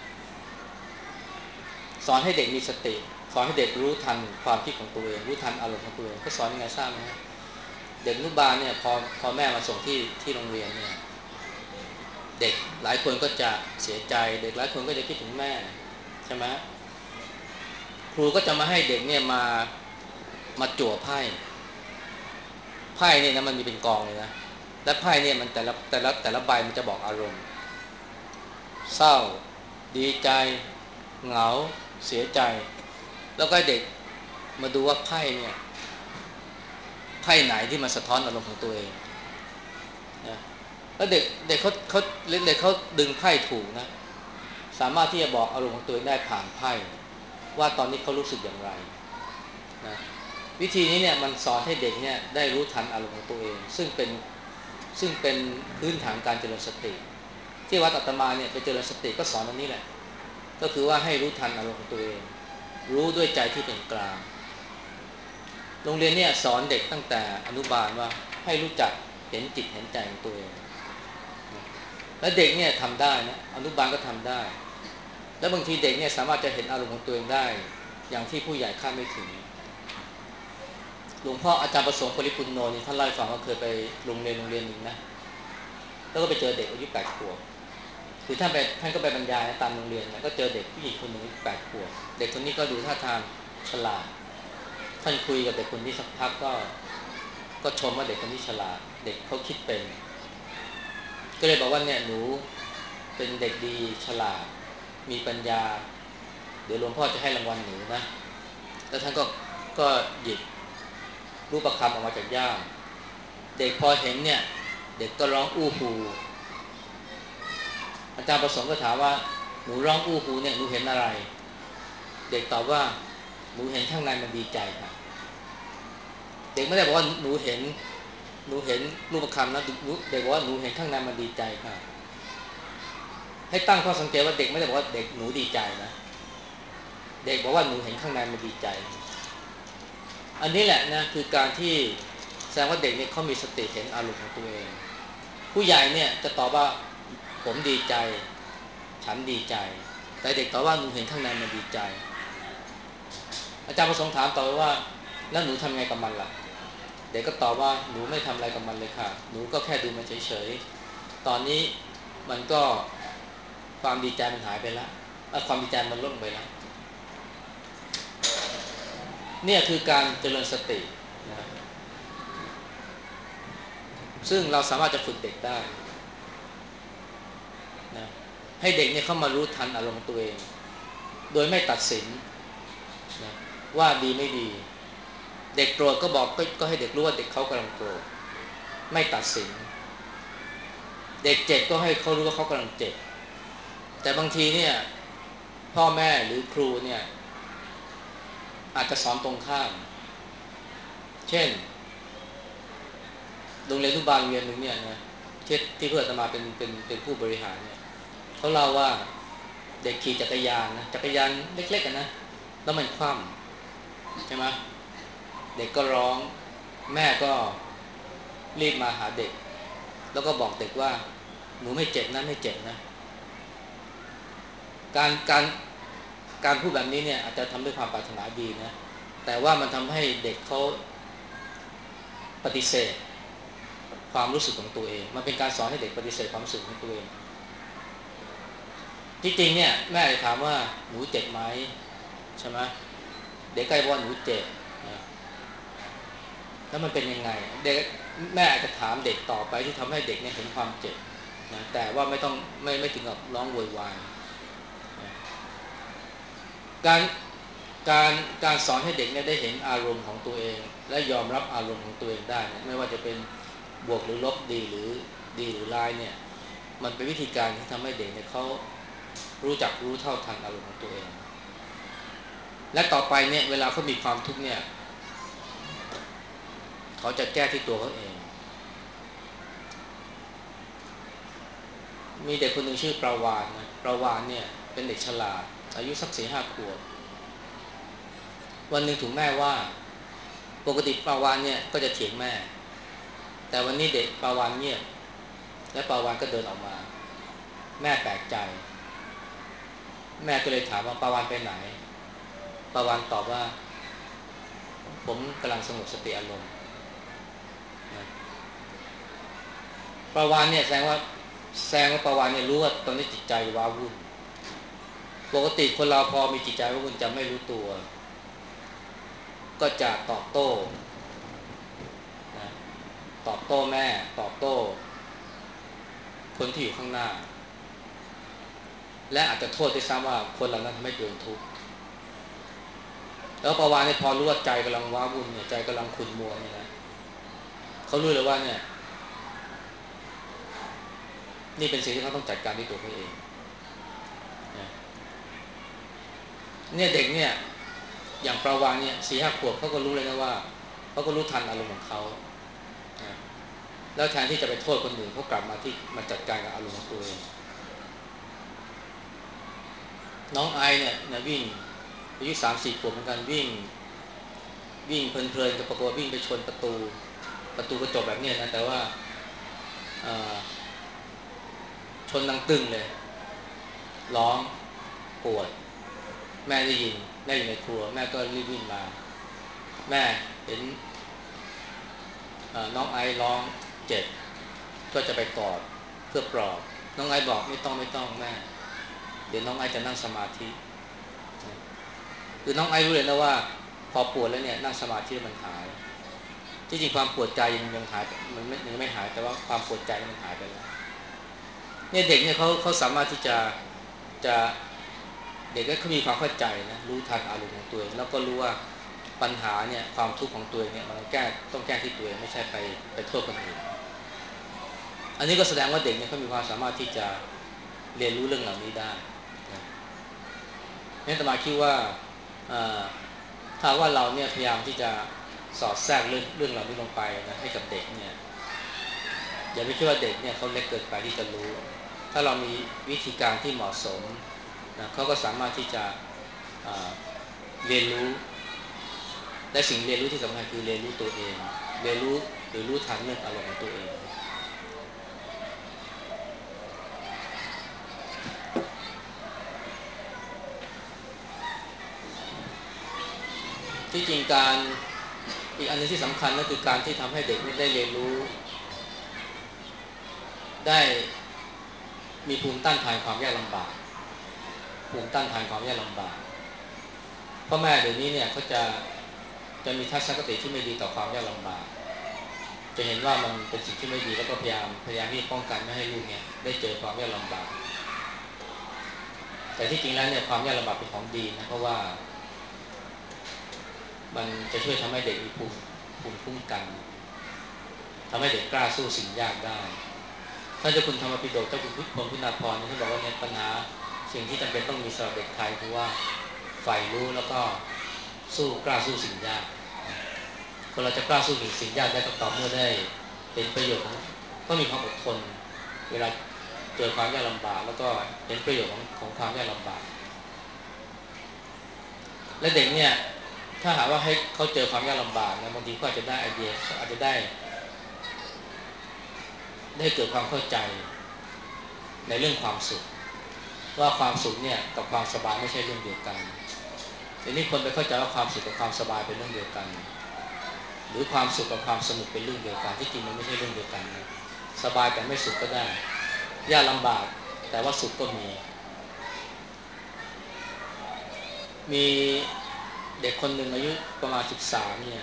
สอนให้เด็กมีสติสอนให้เด็กรู้ทันความคิดของตัวเองรู้ทันอารมณ์ของตัวเองเขาสอนยังไงทราบไหมฮะเด็กอนุบาลเนี่ยพอแม่มาส่งที่โรงเรียนเนี่ยเด็กหลายคนก็จะเสียใจเด็กหลายคนก็จะคิดถึงแม่ใช่ไหมครูก็จะมาให้เด็กเนี่ยมาจั่วไพ่เนี่ยนะมันมีเป็นกองเลยนะและไพ่เนี่ยมันแต่ละใบมันจะบอกอารมณ์เศร้าดีใจเหงาเสียใจแล้วก็เด็กมาดูว่าไพ่เนี่ยไพ่ไหนที่มันสะท้อนอารมณ์ของตัวเองนะแล้วเด็กเขาดึงไพ่ถูกนะสามารถที่จะบอกอารมณ์ของตัวเองได้ผ่านไพ่ว่าตอนนี้เขารู้สึกอย่างไรนะวิธีนี้เนี่ยมันสอนให้เด็กเนี่ยได้รู้ทันอารมณ์ของตัวเองซึ่งเป็นพื้นฐานการเจริญสติที่วัดอาตมาเนี่ยไปเจริญสติก็สอนอันนี้แหละก็คือว่าให้รู้ทันอารมณ์ของตัวเองรู้ด้วยใจที่เป็นกลางโรงเรียนเนี่ยสอนเด็กตั้งแต่อนุบาลว่าให้รู้จักเห็นจิตเห็นใจของตัวเองและเด็กเนี่ยทำได้นะอนุบาลก็ทำได้แล้วบางทีเด็กเนี่ยสามารถจะเห็นอารมณ์ของตัวเองได้อย่างที่ผู้ใหญ่คาดไม่ถึงหลวงพ่ออาจารย์ประสงค์ปริปุณโญนี่ท่านเล่าให้ฟังว่าเคยไปโรงเรียนหนึ่งนะแล้วก็ไปเจอเด็กอายุ8 ขวบคือท่านก็ไปบรรยายตามโรงเรียนนะก็เจอเด็กผู้หญิงคนหนึ่งอายุ8 ขวบเด็กคนนี้ก็ดูท่าทางฉลาดท่านคุยกับเด็กคนนี้สักพักก็ชมว่าเด็กคนนี้ฉลาดเด็กเขาคิดเป็นก็เลยบอกว่าเนี่ยหนูเป็นเด็กดีฉลาดมีปัญญาเดี๋ยวหลวงพ่อจะให้รางวัลหนูนะแล้วท่านก็หยิบรูปประคำออกมาจากย่ามเด็กพอเห็นเนี่ยเด็กก็ร้องอู้ฮูอาจารย์ประสงค์ก็ถามว่าหนูร้องอู้ฮูเนี่ยหนูเห็นอะไรเด็กตอบว่าหนูเห็นข้างในมันดีใจค่ะเด็กไม่ได้บอกว่าหนูเห็นรูปประคำนะเด็กบอกว่าหนูเห็นข้างในมันดีใจค่ะให้ตั้งข้อสังเกตว่าเด็กไม่ได้บอกว่าเด็กหนูดีใจนะเด็กบอกว่าหนูเห็นข้างในมันดีใจอันนี้แหละนะคือการที่แสดงว่าเด็กเนี่ยเขามีสติเห็นอารมณ์ของตัวเองผู้ใหญ่เนี่ยจะตอบว่าผมดีใจฉันดีใจแต่เด็กตอบว่าหนูเห็นข้างในมันดีใจอาจารย์ประสงค์ถามต่อว่าแล้วหนูทำไงกับมันล่ะเด็กก็ตอบว่าหนูไม่ทำอะไรกับมันเลยค่ะหนูก็แค่ดูมันเฉยๆตอนนี้มันก็ความดีใจมันหายไปแล้วความดีใจมันลดลงไปแล้วเนี่ยคือการเจริญสตินะซึ่งเราสามารถจะฝึกเด็กได้นะให้เด็กเนี่ยเข้ามารู้ทันอารมณ์ตัวเองโดยไม่ตัดสินนะว่าดีไม่ดีเด็กโกรธก็บอกก็ให้เด็กรู้ว่าเด็กเขากำลังโกรธไม่ตัดสินเด็กเจ็บก็ให้เขารู้ว่าเขากำลังเจ็บแต่บางทีเนี่ยพ่อแม่หรือครูเนี่ยอาจจะสอนตรงข้ามเช่นโรงเรียนอนุบาลโรงเรียนหนึ่งเนี่ยนะที่เพื่อนจะมาเป็นผู้บริหารเนี่ยเขาเล่าว่าเด็กขี่จักรยานนะจักรยานเล็กๆกันนะแล้วมันคว่ำใช่ไหมเด็กก็ร้องแม่ก็รีบมาหาเด็กแล้วก็บอกเด็กว่าหนูไม่เจ็บนะไม่เจ็บนะการการการพูดแบบนี้เนี่ยอาจจะทำด้วยความปรารถนาดีนะแต่ว่ามันทำให้เด็กเขาปฏิเสธความรู้สึกของตัวเองมันเป็นการสอนให้เด็กปฏิเสธความรู้สึกของตัวเองจริงๆเนี่ยแม่จะถามว่าหนูเจ็บไหมใช่ไหมเด็กใกล้บอกว่าหนูเจ็บนะแล้วมันเป็นยังไงเด็กแม่อาจจะถามเด็กต่อไปที่ทำให้เด็กเนี่ยเห็นความเจ็บนะแต่ว่าไม่ต้องไม่ถึงกับร้องโวยวายนะการการการสอนให้เด็กเนี่ยได้เห็นอารมณ์ของตัวเองและยอมรับอารมณ์ของตัวเองได้เนี่ยไม่ว่าจะเป็นบวกหรือลบดีหรือร้ายเนี่ยมันเป็นวิธีการที่ทำให้เด็กเนี่ยเขารู้จักรู้เท่าทันอารมณ์ของตัวเองและต่อไปเนี่ยเวลาเขามีความทุกข์เนี่ยเขาจะแก้ที่ตัวเขาเองมีเด็กคนหนึ่งชื่อประวานนะประวานเนี่ยเป็นเด็กฉลาดอายุสัก4-5 ขวบวันหนึ่งถูกแม่ว่าปกติประวานเนี่ยก็จะเถียงแม่แต่วันนี้เด็กประวานเงียบและประวานก็เดินออกมาแม่แปลกใจแม่ก็เลยถามว่าประวานไปไหนประวานตอบว่าผมกำลังสงบสติอารมณ์นะประวานเนี่ยแสดงว่าประวานเนี่ยรู้ว่าตอนนี้จิตใจว้าวุ่นปกติคนเราพอมีจิตใจว้าวุ่นจะไม่รู้ตัวก็จะตอบโต้นะตอบโต้แม่ตอบโต้คนที่อยู่ข้างหน้าและอาจจะโทษด้วยซ้ำว่าคนเหล่านั้นทำให้ตัวเองทุกข์แล้วประวานเนี่ยพอรู้ว่าใจกำลังว้าวุ่นเนี่ยใจกำลังขุ่นมัวเนี่ยนะเขารู้เลยว่าเนี่ยนี่เป็นสิ่งที่เขาต้องจัดการด้วยตัวเขาเองเนี่ยเด็กเนี่ยอย่างประวานเนี่ย4-5 ขวบเขาก็รู้เลยนะว่าเขาก็รู้ทันอารมณ์ของเขาแล้วแทนที่จะไปโทษคนอื่นเขากลับมาจัดการกับอารมณ์ของตัวเองน้องไอเนี่ยนะวิ่งอายุ3-4 ขวบเหมือนกันวิ่งเพลินๆกับปรากฏวิ่งไปชนประตูกระจกแบบนี้นะแต่ว่าชนดังตึงเลยร้องปวดแม่ได้ยินแม่อยู่ในครัวแม่ก็รีบวิ่งมาแม่เห็นน้องไอร้องเจ็บก็จะไปกอดเพื่อปลอบน้องไอบอกไม่ต้องแม่เดี๋ยวน้องไอจะนั่งสมาธิคือน้องไอรู้เลยนะว่าพอปวดแล้วเนี่ยนั่งสมาธิมันหายที่จริงความปวดใจยังหายมันยังไม่หายแต่ว่าความปวดใจมันหายไปแล้วเนี่ยเด็กเนี่ยเขาสามารถที่จะเด็กก็เขามีความเข้าใจนะรู้ทันอารมณ์ของตัวเองแล้วก็รู้ว่าปัญหาเนี่ยความทุกข์ของตัวเองเนี่ยมันต้องแก้ที่ตัวเองไม่ใช่ไปโทษคนอื่นอันนี้ก็แสดงว่าเด็กเนี่ยเขามีความสามารถที่จะเรียนรู้เรื่องเหล่านี้ได้นะนี่อาตมาคิดว่าถ้าว่าเราเนี่ยพยายามที่จะสอดแทรกเรื่องเหล่านี้ลงไปนะให้กับเด็กเนี่ยอย่าไปคิดว่าเด็กเนี่ยเขาเล็กเกินไปที่จะรู้ถ้าเรามีวิธีการที่เหมาะสมนะเขาก็สามารถที่จะเรียนรู้และสิ่งเรียนรู้ที่สำคัญคือเรียนรู้ตัวเองเรียนรู้หรือรู้ทันเรื่องอารมณ์ของตัวเองที่จริงการอีกอันนึงที่สำคัญก็คือการที่ทำให้เด็กได้เรียนรู้ได้มีภูมิต้านทานความยากลำบากภูมิต้านทานความยากลำบากพ่อแม่เดี๋ยวนี้เนี่ยเขาจะมีทัศนคติที่ไม่ดีต่อความยากลำบากจะเห็นว่ามันเป็นสิ่งที่ไม่ดีแล้วก็พยายามที่ป้องกันไม่ให้ลูกเนี่ยได้เจอความยากลำบากแต่ที่จริงแล้วเนี่ยความยากลำบากเป็นของดีนะเพราะว่ามันจะช่วยทำให้เด็กมีภูมิคุ้มกันทำให้เด็กกล้าสู้สิ่งยากได้ถ้าเจ้าคุณธรรมปิฎกเจ้าคุณพลคุณาภรณ์ท่านบอกว่าเนี่ยปัญหาสิ่งที่จำเป็นต้องมีสำหรับเด็กไทยคือว่าใฝ่รู้แล้วก็กล้าสู้สิ่งยากคนเราจะกล้าสู้สิ่งยากได้ก็ต่อเมื่อได้เห็นประโยชน์ต้องมีความอดทนเวลาเจอความยากลำบากแล้วก็เห็นประโยชน์ของความยากลำบากและเด็กเนี่ยถ้าหากว่าให้เขาเจอความยากลำบากนะบางทีก็อาจจะได้ไอเดียเขาอาจจะได้เกิดความเข้าใจในเรื่องความสุขว่าความสุขเนี่ยกับความสบายไม่ใช่เรื่องเดียวกันเดี๋ยวนี้คนไปเข้าใจว่าความสุขกับความสบายเป็นเรื่องเดียวกันหรือความสุขกับความสนุกเป็นเรื่องเดียวกันที่จริงมันไม่ใช่เรื่องเดียวกันนะสบายแต่ไม่สุขก็ได้ยากลำบากแต่ว่าสุขก็มีเด็กคนหนึ่งอายุประมาณ13เนี่ย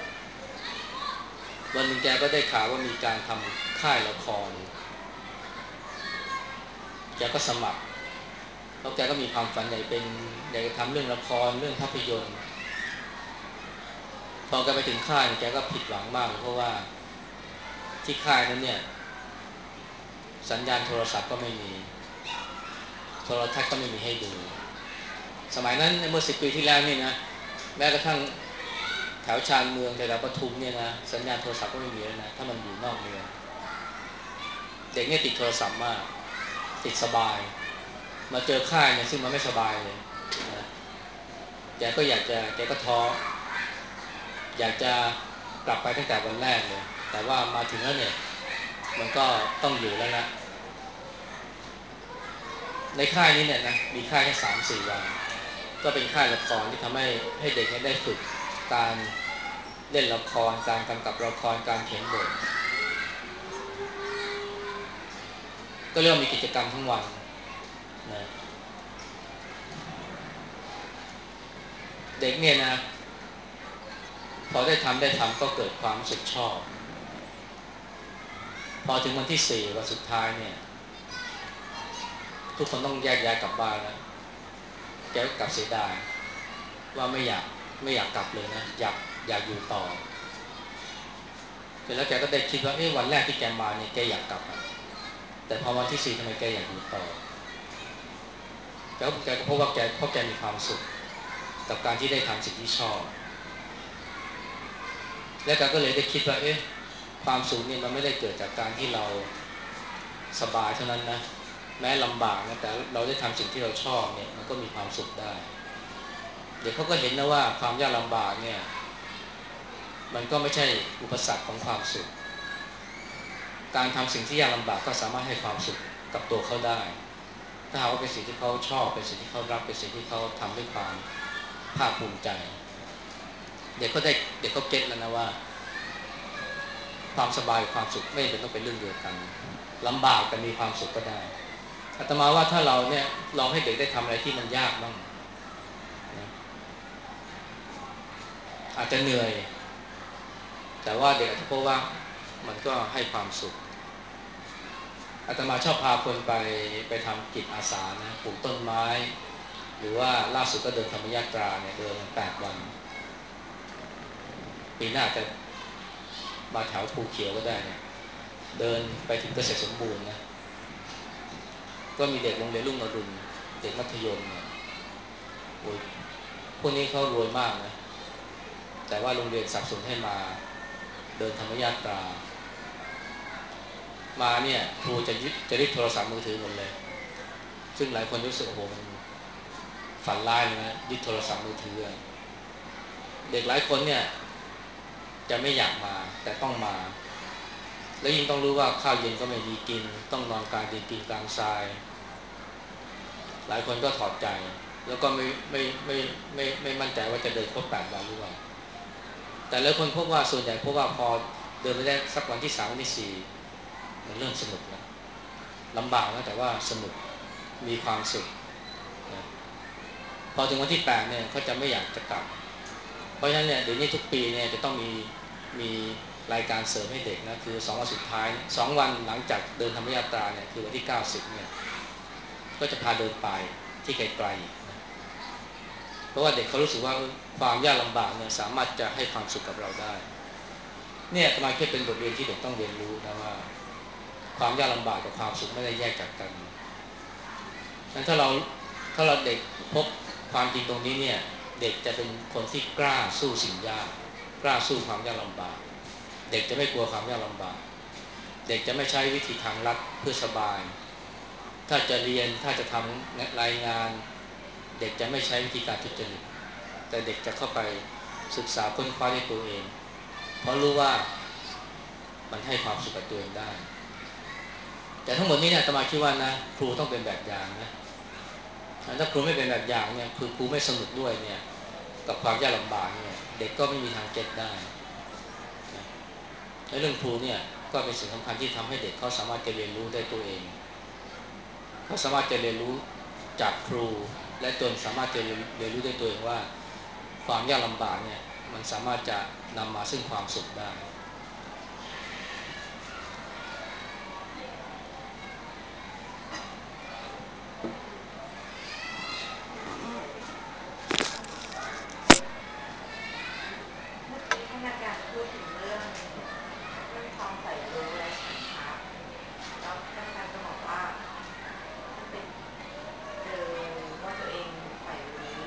วันหนึ่งแกก็ได้ข่าวว่ามีการทำค่ายละครแกก็สมัครแล้วแกก็มีความฝันอยากจะทำเรื่องละครเรื่องภาพยนตร์พอแกไปถึงค่ายแกก็ผิดหวังมากเพราะว่าที่ค่ายนั้นเนี่ยสัญญาณโทรศัพท์ก็ไม่มีโทรทัศน์ก็ไม่มีให้ดูสมัยนั้นเมื่อ10 ปีที่แล้วนี่นะแม้กระทั่งแถวชานเมืองแถวปทุมเนี่ยนะสัญญาณโทรศัพท์ก็ไม่มีแล้วนะถ้ามันอยู่นอกเมืองเด็กเนี่ยติดโทรศัพท์มากติดสบายมาเจอค่ายเนี่ยซึ่งมันไม่สบายเลยนะแกก็ท้ออยากจะกลับไปตั้งแต่วันแรกเลยแต่ว่ามาถึงแล้วเนี่ยมันก็ต้องอยู่แล้วนะในค่ายนี้เนี่ยนะมีค่ายแค่3-4 วันก็เป็นค่ายละครที่ทำให้เด็กได้ฝึกการเล่นละครการกำกับละครการเขียนบทก็เรียกว่ามีกิจกรรมทั้งวันนะเด็กเนี่ยนะพอได้ทำก็เกิดความรู้สึกชอบพอถึงวันที่4 วันสุดท้ายเนี่ยทุกคนต้องแยกย้ายกลับบ้านแล้วแกก็กลับเสียดายว่าไม่อยากกลับเลยนะอยากอยู่ต่อเสร็จแล้วแกก็ได้คิดว่าวันแรกที่แกมาเนี่ยแกอยากกลับแต่พอวันที่4ทำไมแกอยากอยู่ต่อแกก็พบว่าเพราะแกมีความสุขกับการที่ได้ทำสิ่งที่ชอบและแกก็เลยได้คิดว่าความสุขเนี่ยมันไม่ได้เกิดจากการที่เราสบายเท่านั้นนะแม้ลำบากนะแต่เราได้ทำสิ่งที่เราชอบเนี่ยมันก็มีความสุขได้เด็กเขาก็เห็นนะว่าความยากลำบากเนี่ยมันก็ไม่ใช่อุปสรรคของความสุขการทำสิ่งที่ยากลำบากก็สามารถให้ความสุขกับตัวเขาได้ถ้าหากว่าเป็นสิ่งที่เขาชอบเป็นสิ่งที่เขารักเป็นสิ่งที่เขาทำด้วยความภาคภูมิใจเด็กเขาเก็ตแล้วนะว่าความสบายกับความสุขไม่เป็นต้องเป็นเรื่องเดียวกันลำบากแต่มีความสุขก็ได้อาตมาว่าถ้าเราเนี่ยลองให้เด็กได้ทำอะไรที่มันยากบ้างนะอาจจะเหนื่อยแต่ว่าเด็กอาจจะพบว่ามันก็ให้ความสุขอาตมาชอบพาคนไปทำกิจอาสานะปลูกต้นไม้หรือว่าล่าสุดก็เดินธรรมยาตราเนี่ยเดิน8 วันปีหน้าจะมาแถวภูเขียวก็ได้เนี่ยเดินไปถึงเกษตรสมบูรณ์นะก็มีเด็กโรงเรียนรุ่งอรุณเด็กมัธยมเนี่ยโอ้ยพวกนี้เขารวยมากนะแต่ว่าโรงเรียนสนับสนุนให้มาเดินธรรมยาตรามาเนี่ยครูจะริบโทรศัพท์มือถือหมดเลยซึ่งหลายคนรู้สึกโอ้โหมันฝันร้ายเลยนะยึดโทรศัพท์มือถือเด็กหลายคนเนี่ยจะไม่อยากมาแต่ต้องมาแล้วยิ่งต้องรู้ว่าข้าวเย็นก็ไม่มีกินต้องนอนกลางดินกินกลางทรายหลายคนก็ถอดใจแล้วก็ไม่มั่นใจว่าจะเดินครบ8 วันหรือเปล่าแต่หลายคนพบว่าส่วนใหญ่พบว่าพอเดินไปได้สักวันที่3 วันที่ 4มันเริ่มสนุกแล้วลำบากนะแต่ว่าสนุกมีความสุขนะพอถึงวันที่8เนี่ยเขาจะไม่อยากจะกลับเพราะฉะนั้นเนี่ยเดี๋ยวนี้ทุกปีเนี่ยจะต้องมีรายการเสริมให้เด็กนะคือ2 วันสุดท้าย2 วันหลังจากเดินธรรมยาตราเนี่ยคือวันที่90เนี่ยก็จะพาเดินป่ายที่ไกลๆนะเพราะว่าเด็กเขารู้สึกว่าความยากลำบากเนี่ยสามารถจะให้ความสุขกับเราได้เนี่ยสมาคิดเป็นบทเรียนที่เด็กต้องเรียนรู้นะว่าความยากลำบากกับความสุขไม่ได้แยกจากกันงั้นถ้าเราเด็กพบความจริงตรงนี้เนี่ยเด็กจะเป็นคนที่กล้าสู้สิ่งยากกล้าสู้ความยากลำบากเด็กจะไม่กลัวความยากลำบากเด็กจะไม่ใช้วิธีทางลัดเพื่อสบายถ้าจะเรียนถ้าจะทำรายงานเด็กจะไม่ใช้วิธีการทุจริตแต่เด็กจะเข้าไปศึกษาค้นคว้าด้วยตัวเองเพราะรู้ว่ามันให้ความสุขกับตัวเองได้แต่ทั้งหมดนี้เนี่ยอาตมาคิดว่านะครูต้องเป็นแบบอย่างนะถ้าครูไม่เป็นแบบอย่างเนี่ยคือครูไม่สนุกด้วยเนี่ยกับความยากลำบากเนี่ยเด็กก็ไม่มีทางเก็ตได้นะและเรื่องครูเนี่ยก็เป็นสิ่งสำคัญที่ทำให้เด็กเขาสามารถจะเรียนรู้ได้ตัวเองเขาสามารถจะเรียนรู้จากครูและจนสามารถจะเรียนรู้ได้ตัวเองว่าความยากลำบากเนี่ยมันสามารถจะนำมาซึ่งความสุขได้เมื่อกี้ท่านอาจารย์พูดถึงเรื่องความใฝ่รู้และฉันทะแล้วท่านอาจารย์ก็บอกว่าท่านไปเจอว่าตัวเองใฝ่รู้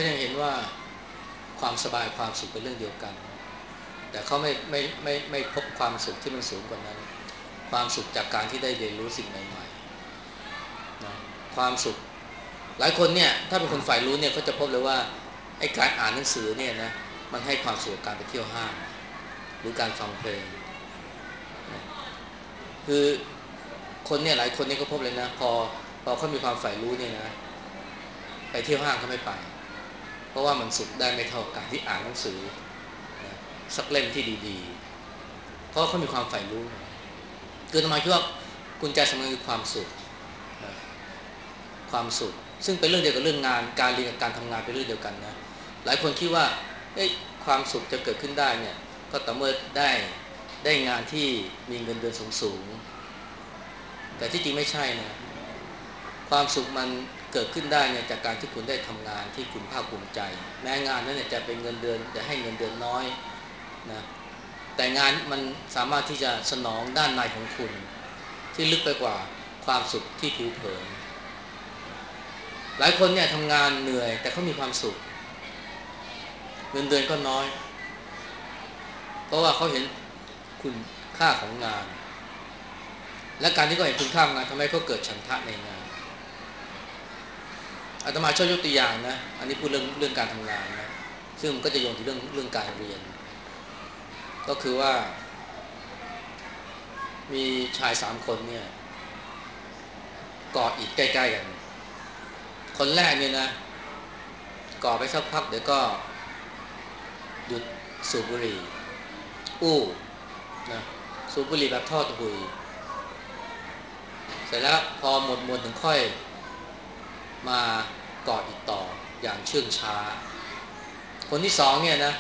ยังเห็นว่าความสบายความสุขเป็นเรื่องเดียวกันแต่เขาไม่พบความสุขที่มันสูงกว่านั้นความสุขจากการที่ได้เรียนรู้สิ่งใหม่ๆนะความสุขหลายคนเนี่ยถ้าเป็นคนใฝ่รู้เนี่ยเขาจะพบเลยว่าไอ้การอ่านหนังสือเนี่ยนะมันให้ความสุขกับการไปเที่ยวห้างหรือการฟังเพลงนะคือคนเนี่ยหลายคนเนี่ยก็พบเลยนะพอเขามีความใฝ่รู้เนี่ยนะไปเที่ยวห้างเขาไม่ไปเพราะว่ามันสุขได้ไม่เท่าการที่อ่านหนังสือนะสักเล่มที่ดีๆเพราะเขามีความใฝ่รู้คือทำไมคิดว่ากุญแจสำคัญคือความสุขนะความสุขซึ่งเป็นเรื่องเดียวกับเรื่องงานการเรียนกับการทำงานเป็นเรื่องเดียวกันนะหลายคนคิดว่าความสุขจะเกิดขึ้นได้เนี่ยก็ต่อเมื่อได้งานที่มีเงินเดือนสูงๆแต่ที่จริงไม่ใช่นะความสุขมันเกิดขึ้นได้เนี่ยจากการที่คุณได้ทำงานที่คุณภาคภูมิใจแม้งานนั้นเนี่ยจะเป็นเงินเดือนจะให้เงินเดือนน้อยนะแต่งานมันสามารถที่จะสนองด้านในของคุณที่ลึกไปกว่าความสุขที่ผิวเผินหลายคนเนี่ยทำงานเหนื่อยแต่เขามีความสุขเงินเดือนก็น้อยเพราะว่าเขาเห็นคุณค่าของงานและการที่เขาเห็นคุณค่าของงานทำให้เขาเกิดฉันทะในงานอาตมาชอบยกตัวอย่างนะอันนี้พูดเรื่องการทำงานนะซึ่งมันก็จะโยงถึงเรื่องการเรียนก็คือว่ามีชาย3 คนเนี่ยก่ออิฐใกล้ๆกันคนแรกเนี่ยนะก่อไปสักพักเดี๋ยวก็หยุดสูบบุหรี่อู้นะสูบบุหรี่แบบทอดหุยเสร็จแล้วพอหมดถึงค่อยมาก่ออิฐต่ออย่างเชื่องช้าคนที่2เนี่ยนะ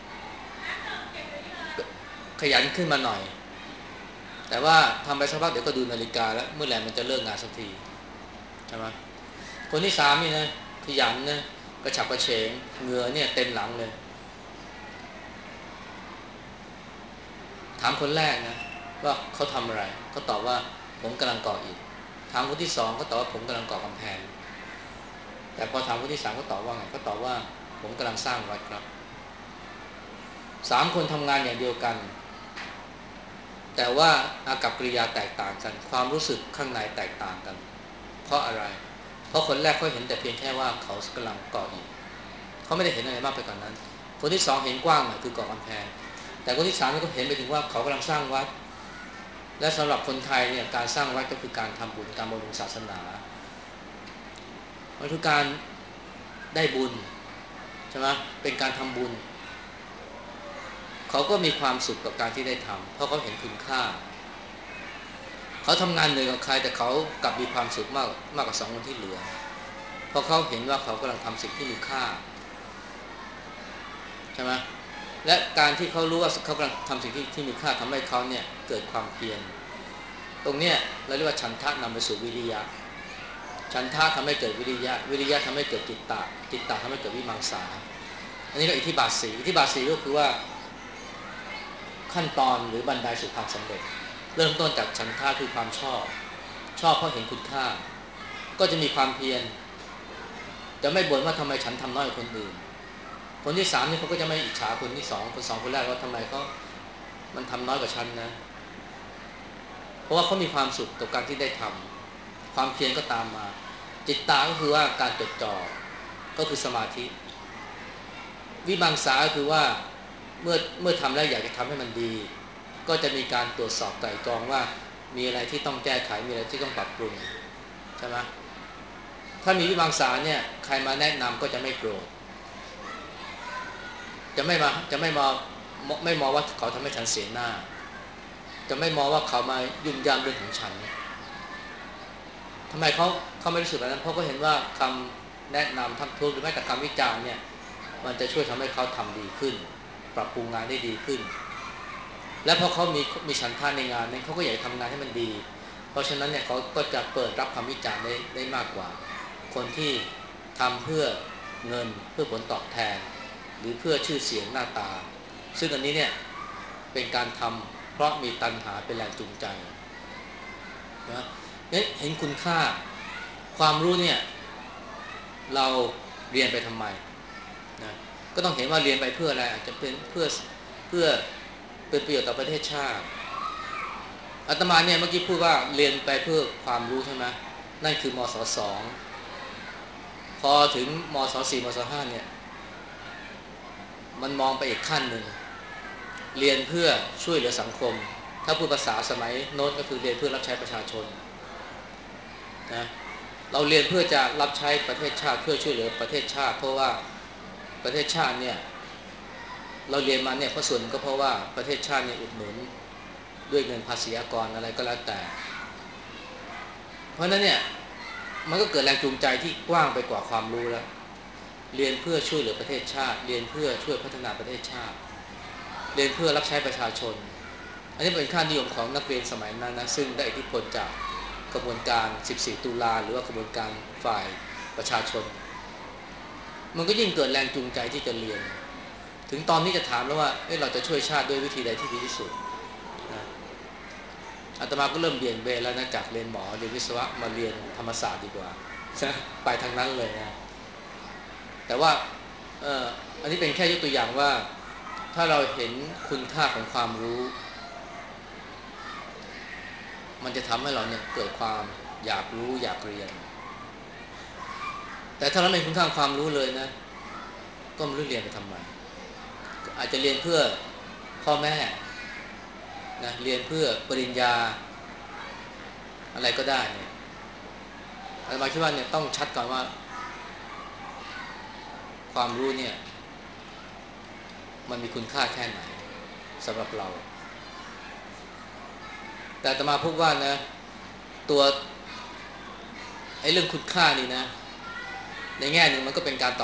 ขยันขึ้นมาหน่อยแต่ว่าทำไปสักพักเดี๋ยวก็ดูนาฬิกาแล้วเมื่อไหร่มันจะเลิกงานสักทีใช่ไหมคนที่3นี่นะขยันนะกระฉับกระเฉงเหงื่อเนี่ยเต็มหลังเลยถามคนแรกนะว่าเขาทำอะไรเขาตอบว่าผมกำลังก่ออิฐถามคนที่2ก็ตอบว่าผมกำลังก่อกำแพงแต่พอถามคนที่3ก็ตอบว่าไงเขาตอบว่าผมกำลังสร้างวัดครับ3 คนทำงานอย่างเดียวกันแต่ว่าอากัปกิริยาแตกต่างกันความรู้สึกข้างในแตกต่างกันเพราะอะไรเพราะคนแรกเขาเห็นแต่เพียงแค่ว่าเขากำลังก่ออิฐเขาไม่ได้เห็นอะไรมากไปกว่านั้นคนที่2เห็นกว้างหน่อยคือก่อกำแพงแต่คนที่3นี่ก็เห็นไปถึงว่าเขากำลังสร้างวัดและสำหรับคนไทยเนี่ยการสร้างวัดก็คือการทำบุญการบำรุงศาสนามันคือการได้บุญใช่ไหมเป็นการทำบุญเขาก็มีความสุขกับการที่ได้ทำเพราะเขาเห็นคุณค่าเขาทำงานเหนื่อยกับใครแต่เขากลับมีความสุขมากกว่า2 คนที่เหลือเพราะเขาเห็นว่าเขากำลังทำสิ่งที่มีค่าใช่ไหมและการที่เขารู้ว่าเขากำลังทำสิ่งที่มีค่าทำให้เขาเนี่ยเกิดความเพียรตรงเนี้ยเราเรียกว่าฉันทะนำไปสู่วิริยะฉันทะทำให้เกิดวิริยะวิริยะทำให้เกิดจิตตะจิตตะทำให้เกิดวิมังสาอันนี้ก็อิทธิบาท4อิทธิบาท4ก็คือว่าขั้นตอนหรือบันไดสู่ความสำเร็จเริ่มต้นจากฉันทะคือความชอบเพราะเห็นคุณค่าก็จะมีความเพียรจะไม่บ่นว่าทำไมฉันทำน้อยกว่าคนอื่นคนที่3นี่เขาก็จะไม่อิจฉาคนที่2คนแรกว่าทำไมเขามันทำน้อยกว่าฉันนะเพราะว่าเขามีความสุขกับการที่ได้ทำความเพียรก็ตามมาจิตตาก็คือว่าการจดจ่อก็คือสมาธิวิมังสาก็คือว่าเมื่อทำแล้วอยากจะทำให้มันดีก็จะมีการตรวจสอบไตร่ตรองว่ามีอะไรที่ต้องแก้ไขมีอะไรที่ต้องปรับปรุงใช่ไหมถ้ามีวิมังสาเนี่ยใครมาแนะนำก็จะไม่โกรธจะไม่มองว่าเขาทำให้ฉันเสียหน้าจะไม่มองว่าเขามายุ่งยากเรื่องของฉันทำไมเขาไม่รู้สึกแบบนั้นเพราะเขาเห็นว่าคำแนะนำทักท้วงหรือแม้แต่คำวิจารณ์เนี่ยมันจะช่วยทำให้เขาทำดีขึ้นปรับปรุงงานได้ดีขึ้นและพอเขามีฉันทะในงานนั้นเขาก็อยากทำงานให้มันดีเพราะฉะนั้นเนี่ยเขาก็จะเปิดรับคำวิจารณ์ได้มากกว่าคนที่ทำเพื่อเงินเพื่อผลตอบแทนหรือเพื่อชื่อเสียงหน้าตาซึ่งอันนี้เนี่ยเป็นการทำเพราะมีตัณหาเป็นแรงจูงใจนะเนี่ยเห็นคุณค่าความรู้เนี่ยเราเรียนไปทำไมนะก็ต้องเห็นว่าเรียนไปเพื่ออะไรอาจจะเป็นเพื่อเป็นประโยชน์ต่อประเทศชาติอาตมาเนี่ยเมื่อกี้พูดว่าเรียนไปเพื่อความรู้ใช่ไหมนั่นคือมศ2พอถึงมศ4มศ5เนี่ยมันมองไปอีกขั้นหนึ่งเรียนเพื่อช่วยเหลือสังคมถ้าพูดภาษาสมัยโน้นก็คือเรียนเพื่อรับใช้ประชาชนนะเราเรียนเพื่อจะรับใช้ประเทศชาติเพื่อช่วยเหลือประเทศชาติเพราะว่าประเทศชาติเนี่ยเราเรียนมาเนี่ยเพราะส่วนก็เพราะว่าประเทศชาติเนี่ยอุดหนุนด้วยเงินภาษีอากรอะไรก็แล้วแต่เพราะนั้นเนี่ยมันก็เกิดแรงจูงใจที่กว้างไปกว่าความรู้แล้วเรียนเพื่อช่วยเหลือประเทศชาติเรียนเพื่อช่วยพัฒนาประเทศชาติเรียนเพื่อรับใช้ประชาชนอันนี้เป็นค่านิยมของนักเรียนสมัยนั้นนะซึ่งได้อิทธิพลจากกระบวนการ14ตุลาหรือว่ากระบวนการฝ่ายประชาชนมันก็ยิ่งเกิดแรงจูงใจที่จะเรียนถึงตอนนี้จะถามแล้วว่าเราจะช่วยชาติด้วยวิธีใดที่ดีที่สุดนะอาตมาก็เริ่มเบี่ยงเบนแล้วนะจากเรียนหมอเรียนวิศวะมาเรียนธรรมศาสตร์ดีกว่าไปทางนั้นเลยนะแต่ว่าอันนี้เป็นแค่ยกตัวอย่างว่าถ้าเราเห็นคุณค่าของความรู้มันจะทำให้เราเนี่ยเกิดความอยากรู้อยากเรียนแต่ถ้าเราไม่คุณค่าความรู้เลยนะก็ไม่รู้เรียนไปทำไมอาจจะเรียนเพื่อพ่อแม่นะเรียนเพื่อปริญญาอะไรก็ได้เนี่ยอาตมาคิดว่าเนี่ยต้องชัดก่อนว่าความรู้เนี่ยมันมีคุณค่าแค่ไหนสำหรับเราแต่อาตมาพบว่านะตัวเรื่องคุณค่านี่นะในแง่หนึ่งมันก็เป็นการ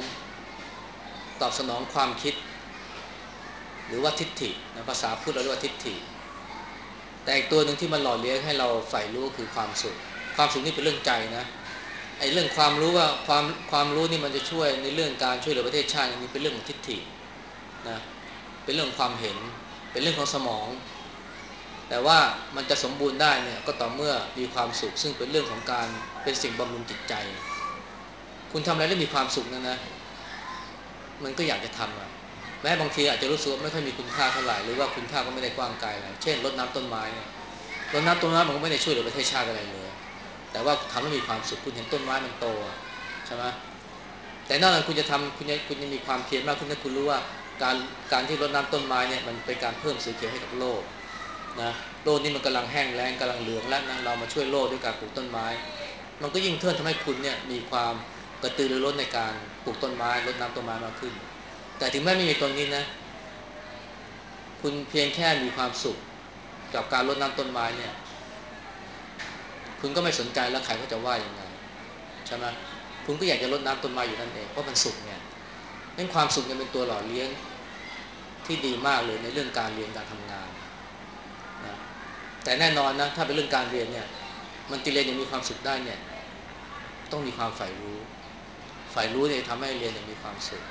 ตอบสนองความคิดหรือว่าทิฏฐินะภาษาพูดเราเรียกว่าทิฏฐิแต่อีกตัวหนึ่งที่มันหล่อเลี้ยงให้เราใฝ่รู้คือความสุขนี่เป็นเรื่องใจนะไอ้เรื่องความรู้ว่าความรู้นี่มันจะช่วยในเรื่องการช่วยเหลือประเทศชาตินี่เป็นเรื่องของทิฏฐินะเป็นเรื่องความเห็นเป็นเรื่องของสมองแต่ว่ามันจะสมบูรณ์ได้เนี่ยก็ต่อเมื่อมีความสุขซึ่งเป็นเรื่องของการเป็นสิ่งบำรุงจิตใจคุณทำอะไรแล้วมีความสุขนะมันก็อยากจะทำแม้บางทีอาจจะรู้สึกว่าไม่ค่อยมีคุณค่าเท่าไหร่หรือว่าคุณค่าก็ไม่ได้กว้างไกลอะไรเช่นรดน้ำต้นไม้เนี่ยรดน้ำต้นไม้มันก็ไม่ได้ช่วยเหลือประเทศชาติอะไรเลยแต่ว่าทำแล้วมีความสุขคุณเห็นต้นไม้มันโตใช่ไหมแต่นอกจากคุณจะทำคุณจะมีความเพียรมากขึ้นถ้าคุณรู้ว่าการที่รดน้ำต้นไม้เนี่ยมันเป็นการเพิ่มสีเขียวให้กับโลกนะโลกนี้มันกำลังแห้งแล้งกำลังเหลืองแล้วนะเรามาช่วยโลกด้วยการปลูกต้นไม้มันก็ยิ่งเพิ่มทำให้คุณเนี่ยมีความกระตือรือร้นในการปลูกต้นไม้รดน้ำต้นไม้มากขึ้นแต่ถึงแม้ไม่มีตรงนี้นะคุณเพียงแค่มีความสุขกับการรดน้ำต้นไม้เนี่ยคุณก็ไม่สนใจแล้วใครก็จะว่ายังไงใช่ไหมคุณก็อยากจะรดน้ำต้นไม้อยู่นั่นเองเพราะมันสุขเนี่ยนั่นความสุขเนี่ยเป็นตัวหล่อเลี้ยงที่ดีมากเลยในเรื่องการเรียนการทำงานนะแต่แน่นอนนะถ้าเป็นเรื่องการเรียนเนี่ยมันจะเรียนอย่างมีความสุขได้เนี่ยต้องมีความใฝ่รู้เนี่ยทำให้เรียนอย่างมีความสุข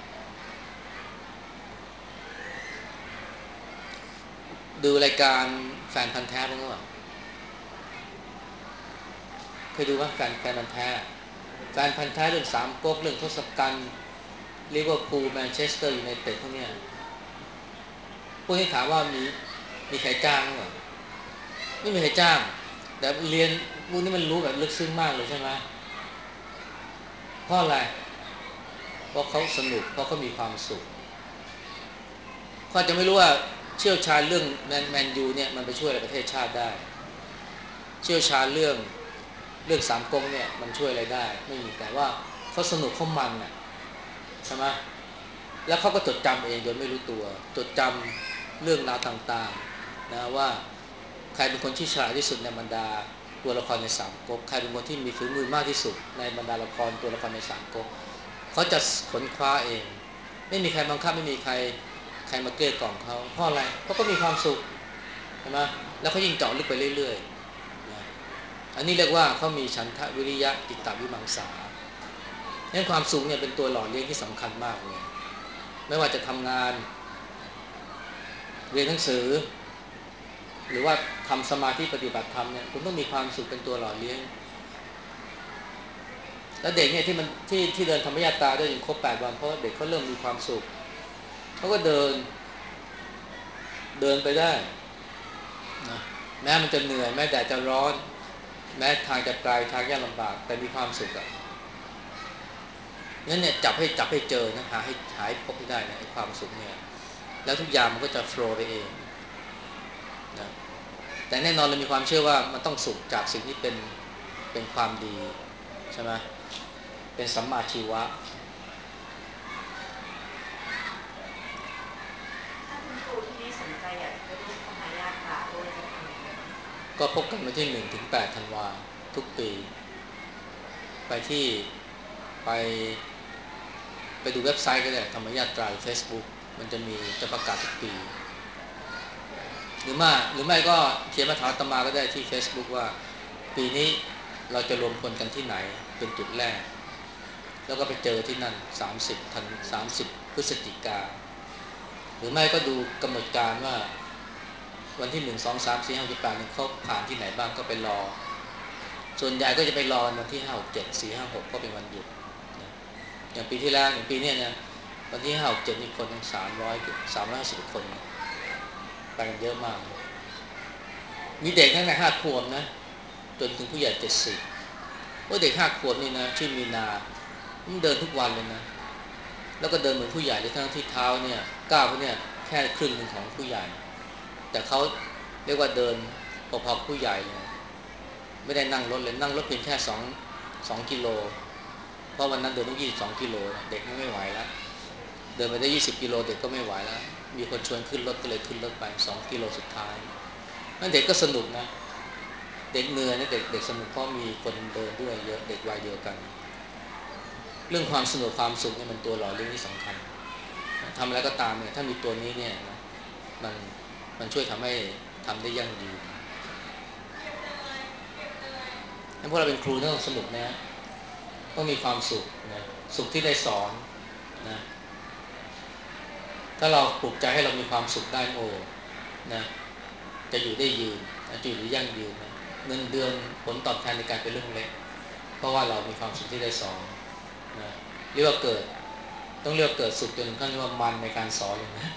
ดูรายการแฟนพันธ์แท้บ้างหรือเปล่าเคยดูว่าแฟนพันธ์แท้แฟนพันธ์แท้เรื่องสามก๊กเรื่องทศกัณฐ์ลิเวอร์พูลแมนเชสเตอร์ยูไนเต็ดพวกเนี้ยพวกนี้ถามว่ามีใครจ้างหรือเปล่าไม่มีใครจ้างแต่เรียนพวกนี้มันรู้แบบลึกซึ้งมากเลยใช่ไหมเพราะอะไรเพราะเขาสนุกเพราะเขามีความสุขเขาจะไม่รู้ว่าเชี่ยวชาญเรื่องแมนยูเนี่ยมันไปช่วยอะไรประเทศชาติได้เชี่ยวชาญเรื่องสามก๊กเนี่ยมันช่วยอะไรได้ไม่มีแต่ว่าเขาสนุกเขามันน่ะใช่ไหมแล้วเขาก็จดจำเองโดยไม่รู้ตัวจดจำเรื่องราวต่างๆนะว่าใครเป็นคนที่ฉลาดที่สุดในบรรดาตัวละครในสามก๊กใครเป็นคนที่มีฝีมือมากที่สุดในบรรดาตัวละครในสามก๊กเขาจะค้นคว้าเองไม่มีใครบังคับไม่มีใครมาเกลี้ยกล่อมเขาเพราะอะไรเขาก็มีความสุขใช่ไหมแล้วเขายิ่งเจาะลึกไปเรื่อยๆนะอันนี้เรียกว่าเขามีฉันทะวิริยะจิตตวิมังสาดังนั้นความสุขเนี่ยเป็นตัวหล่อเลี้ยงที่สำคัญมากเลยไม่ว่าจะทำงานเรียนหนังสือหรือว่าทำสมาธิปฏิบัติธรรมเนี่ยคุณต้องมีความสุขเป็นตัวหล่อเลี้ยงแล้วเด็กเนี่ยที่เดินธรรมยาตราได้จนครบ8 วันเพราะเด็กเขาเริ่มมีความสุขเขาก็เดินไปได้นะแม้มันจะเหนื่อยแม้แดดจะร้อนแม้ทางจะไกลทางยากลำบากแต่มีความสุขอะงั้นเนี่ยจับให้เจอนะหาให้พบให้ได้นะไอ้ความสุขเนี่ยแล้วทุกอย่างมันก็จะโฟลว์ไปเองนะแต่แน่นอนเรามีความเชื่อว่ามันต้องสุขจากสิ่งที่เป็นความดีใช่ไหมเป็นสัมมาชีวะถ้าคุณครูที่นี่สนใจอยากจะไปร่วมธรรมยาตราด้วยจะทำยังไงบ้างคะก็พบกันวันที่1 ถึง 8 ธันวาทุกปีไปที่ไปไปดูเว็บไซต์ก็ได้ธรรมยาตรา Facebook มันจะประกาศทุกปีหรือไม่ก็เขียนมาถามอาตมาก็ได้ที่ Facebook ว่าปีนี้เราจะรวมพลกันที่ไหนเป็นจุดแรกแล้วก็ไปเจอที่นั่น30 พฤศจิกาหรือไม่ก็ดูกำหนดการว่าวันที่1 2 3 4 5 6 8เนี่ยเขาผ่านที่ไหนบ้างก็ไปรอส่วนใหญ่ก็จะไปรอวันที่5 6 7 4 5 6ก็เป็นวันหยุดนะอย่างปีที่แล้วอย่างปีนี้เนี่ยวันที่5 6 7มีคนทั้ง350 คนไปกันเยอะมากมีเด็กตั้งแต่5 ขวบนะจนถึงผู้ใหญ่70ว่าเด็ก5 ขวบนี่นะชื่อมีนามันเดินทุกวันเลยนะแล้วก็เดินเหมือนผู้ใหญ่เลยทั้งที่เท้าเนี่ยก้าวเขาเนี่ยแค่ครึ่งหนึ่งของผู้ใหญ่แต่เขาเรียกว่าเดินพอๆผู้ใหญ่เลยไม่ได้นั่งรถเลยนั่งรถเพียงแค่2 กิโลเพราะวันนั้นเดินต้อง22 กิโลเด็กไม่ไหวแล้วเดินไปได้20 กิโลเด็กก็ไม่ไหวแล้วมีคนชวนขึ้นรถก็เลยขึ้นรถไป2 กิโลสุดท้ายนั่นเด็กก็สนุกนะเด็กเหนื่อยนะเด็กสนุกเพราะมีคนเดินด้วยเยอะเด็กวัยเดียวกันเรื่องความสนุกความสุขเนี่ยมันตัวหล่อเลี้ยงที่สำคัญทำอะไรก็ตามเนี่ยถ้ามีตัวนี้เนี่ยนะมันมันช่วยทำให้ทำได้ยั่งยืนถ้าพวกเราเป็นครูต้องสนุกนะต้องมีความสุขนะสุขที่ได้สอนนะถ้าเราปลุกใจให้เรามีความสุขได้โอ้นะจะอยู่ได้ยืนนะจะอยู่ได้ยั่งยืนนะเงินเดือนผลตอบแทนในการเป็นเรื่องเล็กเพราะว่าเรามีความสุขที่ได้สอนนะเรียกว่าเกิดต้องเรียกเกิดสุขจนถึงขั้นที่ว่ามันในการสอนเลยนะ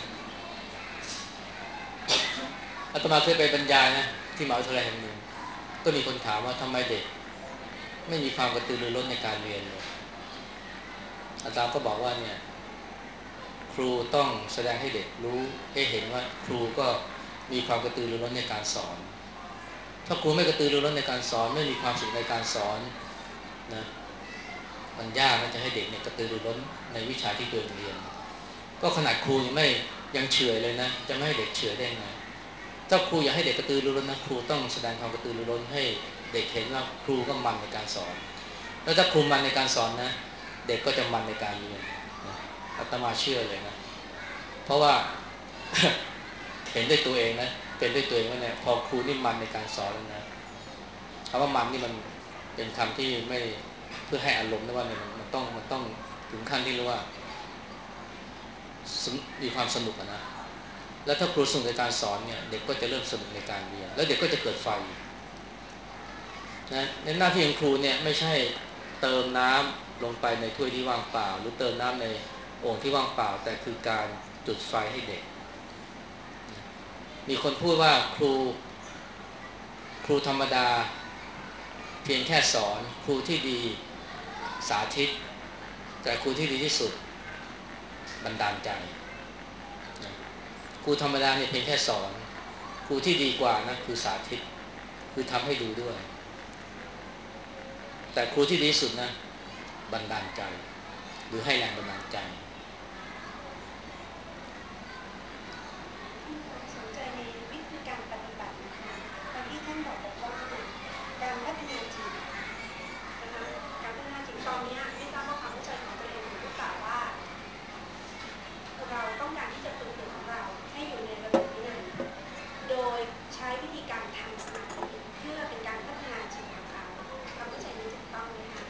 อาตมาเคยไปบรรยายนะที่มหาวิทยาลัยแห่งหนึ่งก็มีคนถามว่าทำไมเด็กไม่มีความกระตือรือร้นในการเรียนเลยอาจารย์ก็บอกว่าเนี่ยครูต้องแสดงให้เด็กรู้ให้เห็นว่าครูก็มีความกระตือรือร้นในการสอนถ้าครูไม่กระตือรือร้นในการสอนไม่มีความสุขในการสอนนะมันยากนะจะให้เด็กเนี่ยกระตือรือร้นในวิชาที่ตัวเองเรียนก็ขนาดครูยังเฉื่อยเลยนะจะไม่ให้เด็กเฉื่อยได้ไงถ้าครูอยากให้เด็กกระตือรือร้นนะครูต้องแสดงความกระตือรือร้นให้เด็กเห็นว่าครูก็มันในการสอนแล้วถ้าครูมันในการสอนนะเด็กก็จะมันในการเรียนนะอาตมาเชื่อเลยนะเพราะว่าเห็นด้วยตัวเองนะเป็นด้วยตัวเองว่าเนี่ยพอครูนี่มันในการสอนแล้วนะคำว่ามันนี่มันเป็นคำที่ไม่เพื่อให้อารมณ์นะว่าเนี่ยมันต้องถึงขั้นที่เรียกว่ามีความสนุกนะแล้วถ้าครูสนุกในการสอนเนี่ยเด็กก็จะเริ่มสนุกในการเรียนแล้วเด็กก็จะเกิดไฟนะในหน้าที่ของครูเนี่ยไม่ใช่เติมน้ำลงไปในถ้วยที่ว่างเปล่าหรือเติมน้ำในโอ่งที่ว่างเปล่าแต่คือการจุดไฟให้เด็กมีคนพูดว่าครูธรรมดาเพียงแค่สอนครูที่ดีสาธิตแต่ครูที่ดีที่สุดบันดาลใจครูธรรมดาเนี่ยเพียงแค่สอนครูที่ดีกว่านะคือสาธิตคือทำให้ดูด้วยแต่ครูที่ดีที่สุดนะบันดาลใจหรือให้แรงบันดาลใจสนใจในวิธีการปฏิบัตินะคะตอนที่ท่านบอกว่าการพัฒนาจิตนะคะการพัฒนาจิตตอนนี้ไม่ทราบว่าความเข้าใจของตัวเองหรือเปล่าว่าเราต้องการที่จะฝึกเด็กของเราให้อยู่ในระเบียบวินัยโดยใช้วิธีการทำสมาธิเพื่อเป็นการพัฒนาจิตของเขาความเข้าใจนี้ถูกต้องไหมคะ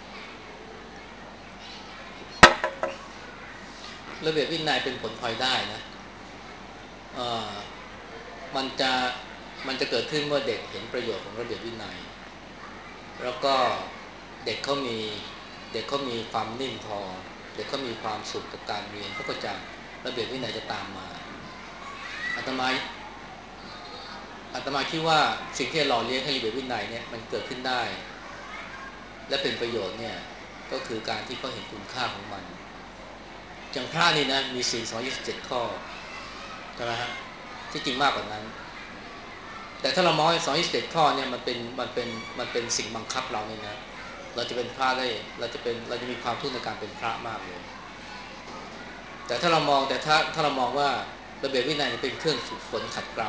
ระเบียบวินัยเป็นผลพลอยได้นะเอ่อมันจะมันจะเกิดขึ้นเมื่อเด็กเห็นประโยชน์ของระเบียบวินัยแล้วก็เด็กเขามีเด็กเขามีความนิ่งพอเด็กเขามีความสุขกับการเรียนเขาก็จะระเบียบวินัยจะตามมาอาตมาอาตมาคิดว่าสิ่งที่หล่อเลี้ยงให้ระเบียบวินัยเนี่ยมันเกิดขึ้นได้และเป็นประโยชน์เนี่ยก็คือการที่เขาเห็นคุณค่าของมันอย่างพระนี่นะมีศีล227ข้อใช่ไหมฮะที่จริงมากกว่านั้นแต่ถ้าเรามอง227ข้อเนี่ยมันเป็นสิ่งบังคับเราเนี่ยนะเราจะเป็นพระได้เราจะมีความทุกข์ในการเป็นพระมากเลยแต่ถ้าเรามองถ้าเรามองว่าระเบียบวินัยเป็นเครื่องฝึกฝนขัดเกลา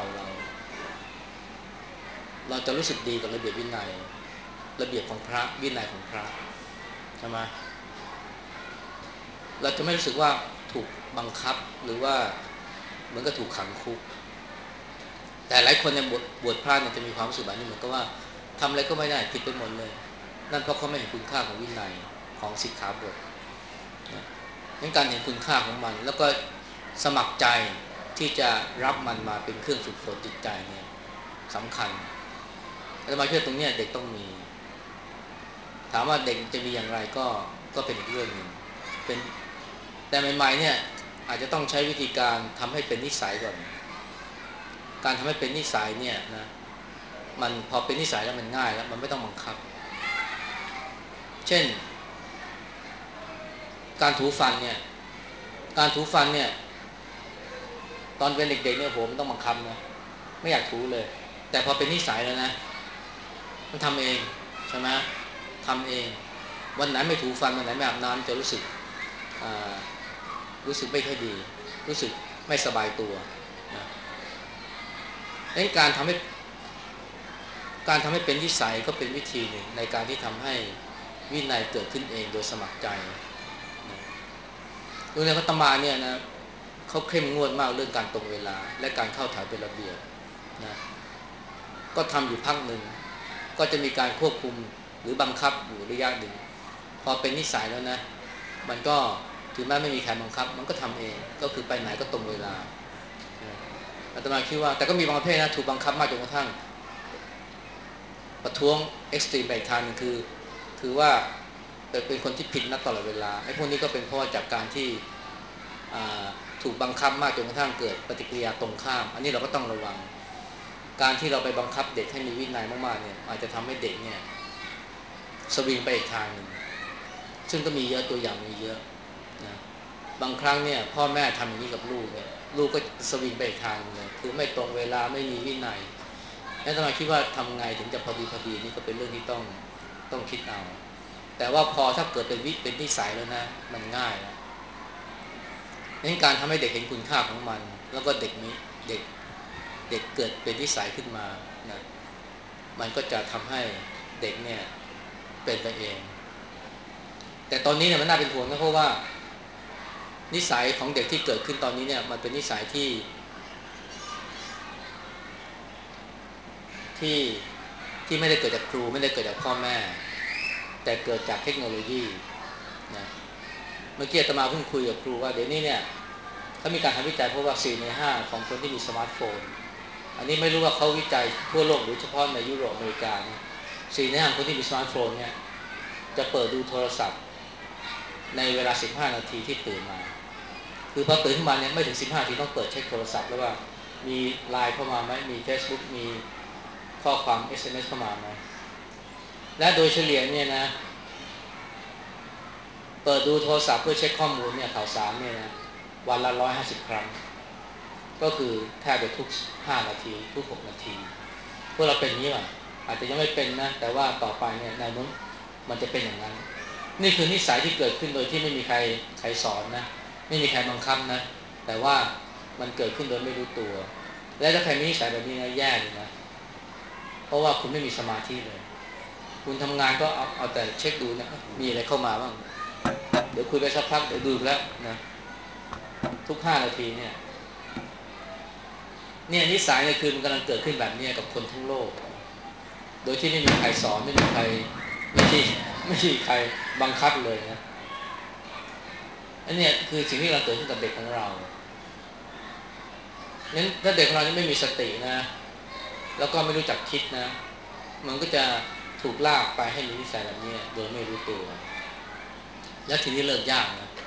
เราจะรู้สึกดีกับระเบียบวินัยระเบียบของพระวินัยของพระใช่ไหมเราจะไม่รู้สึกว่าถูกบังคับหรือว่าเหมือนกับถูกขังคุกแต่หลายคนในบวชพระเนี่ยจะมีความรู้สึกแบบนี้เหมือนกับว่าทำอะไรก็ไม่ได้ผิดไปหมดเลยนั่นเพราะเขาไม่เห็นคุณค่าของวินัยของสิกขาบทนะงั้นการเห็นคุณค่าของมันแล้วก็สมัครใจที่จะรับมันมาเป็นเครื่องฝึกฝนจิตใจเนี่ยสำคัญอาตมาเชื่อตรงนี้เด็กต้องมีถามว่าเด็กจะมีอย่างไรก็เป็นอีกเรื่องหนึ่งเป็นแต่ใหม่ๆเนี่ยอาจจะต้องใช้วิธีการทำให้เป็นนิสัยก่อนการทำให้เป็นนิสัยเนี่ยนะมันพอเป็นนิสัยแล้วมันง่ายแล้วมันไม่ต้องบังคับเช่นการถูฟันเนี่ยการถูฟันเนี่ยตอนเป็นเด็กๆเนี่ยโหมันต้องบังคับนะไม่อยากถูเลยแต่พอเป็นนิสัยแล้วนะมันทำเองใช่ไหมทำเองวันไหนไม่ถูฟันวันไหนไม่อาบน้ำจะรู้สึกไม่ค่อยดีรู้สึกไม่สบายตัวนะดังนั้นการทำให้เป็นนิสัยก็เป็นวิธีหนึ่งในการที่ทำให้วินัยเกิดขึ้นเองโดยสมัครใจนะโดยในพัตมาเนี่ยนะเขาเข้มงวดมากเรื่องการตรงเวลาและการเข้าแถวเป็นระเบียบนะก็ทำอยู่พักหนึ่งก็จะมีการควบคุมหรือบังคับอยู่ระยะหนึ่งพอเป็นนิสัยแล้วนะมันก็ถึงแม้ไม่มีใครบังคับมันก็ทำเองก็คือไปไหนก็ตรงเวลาอาตมาคิดว่าแต่ก็มีบางประเภทนะถูกบังคับมากจนกระทั่งประท้วงเอ็กซ์ตรีมไปอีกทางนึงคือว่าเป็นคนที่ผิดนัดตลอดเวลาไอ้พวกนี้ก็เป็นเพราะจากการที่ถูกบังคับมากจนกระทั่งเกิดปฏิกิริยาตรงข้ามอันนี้เราก็ต้องระวังการที่เราไปบังคับเด็กให้มีวินัยมากๆเนี่ยอาจจะทำให้เด็กเนี่ยสวิงไปอีกทางนึงซึ่งก็มีเยอะตัวอย่างมีเยอะนะบางครั้งเนี่ยพ่อแม่ทำอย่างนี้กับลูกเนี่ยลูกก็สวิงไปอีกทางเลยคือไม่ตรงเวลาไม่มีวินัยแล้วทำไมคิดว่าทำไงถึงจะพอดีนี่ก็เป็นเรื่องที่ต้องคิดเอาแต่ว่าพอถ้าเกิดเป็นนิสัยแล้วนะมันง่ายแล้วงั้นการทำให้เด็กเห็นคุณค่าของมันแล้วก็เด็กเด็กเกิดเป็นนิสัยขึ้นมานะมันก็จะทำให้เด็กเนี่ยเป็นไปเองแต่ตอนนี้เนี่ยมันน่าเป็นห่วงนะเพราะว่านิสัยของเด็กที่เกิดขึ้นตอนนี้เนี่ยมันเป็นนิสัยที่ที่ไม่ได้เกิดจากครูไม่ได้เกิดจากพ่อแม่แต่เกิดจากเทคโนโลยีนะเมื่อกี้อาตมาเพิ่งคุยกับครูว่าเดี๋ยวนี้เนี่ยเขามีการทำวิจัยเพราะว่า4 ใน 5ของคนที่มีสมาร์ทโฟนอันนี้ไม่รู้ว่าเขาวิจัยทั่วโลกหรือเฉพาะในยุโรปอเมริกานะ4 ใน 5คนที่มีสมาร์ทโฟนเนี่ยจะเปิดดูโทรศัพท์ในเวลา15 นาทีที่ตื่นมาคือพอตื่นขึ้นมาเนี่ยไม่ถึง15 นาทีต้องเปิดเช็คโทรศัพท์แล้วว่ามีไลน์เข้ามาไหมมี Facebook มีข้อความ SMS เข้ามาไหมและโดยเฉลี่ยเนี่ยนะเปิดดูโทรศัพท์เพื่อเช็คข้อมูลเนี่ยข่าวสารเนี่ยนะวันละ150 ครั้งก็คือแทบจะทุก5 นาทีทุก6 นาทีพวกเราเป็นอย่างนี้ป่ะอาจจะยังไม่เป็นนะแต่ว่าต่อไปเนี่ยแนวโน้มมันจะเป็นอย่างนั้นนี่คือนิสัยที่เกิดขึ้นโดยที่ไม่มีใครสอนนะไม่มีใครบังคับนะแต่ว่ามันเกิดขึ้นโดยไม่รู้ตัวและถ้าใครมีนิสัยแบบนี้นะแย่เลยนะเพราะว่าคุณไม่มีสมาธิเลยคุณทำงานก็เอาแต่เช็คดูนะมีอะไรเข้ามาบ้างเดี๋ยวคุยไปสักพักเดี๋ยวดูแล้วนะทุก5 นาทีเนี่ยนิสัยเนี่ยคือมันกำลังเกิดขึ้นแบบนี้กับคนทั้งโลกโดยที่ไม่มีใครสอนไม่มีใครไม่ใช่ไม่ใช่ใครบังคับเลยนะอันนี้คือสิ่งที่เราเกิดขึ้นกับเด็กของเรางั้นถ้าเด็กของเรานี่ไม่มีสตินะแล้วก็ไม่รู้จักคิดนะมันก็จะถูกลากไปให้มีนิสัยแบบนี้โดยไม่รู้ตัวแล้วทีนี้เลิกยากนะ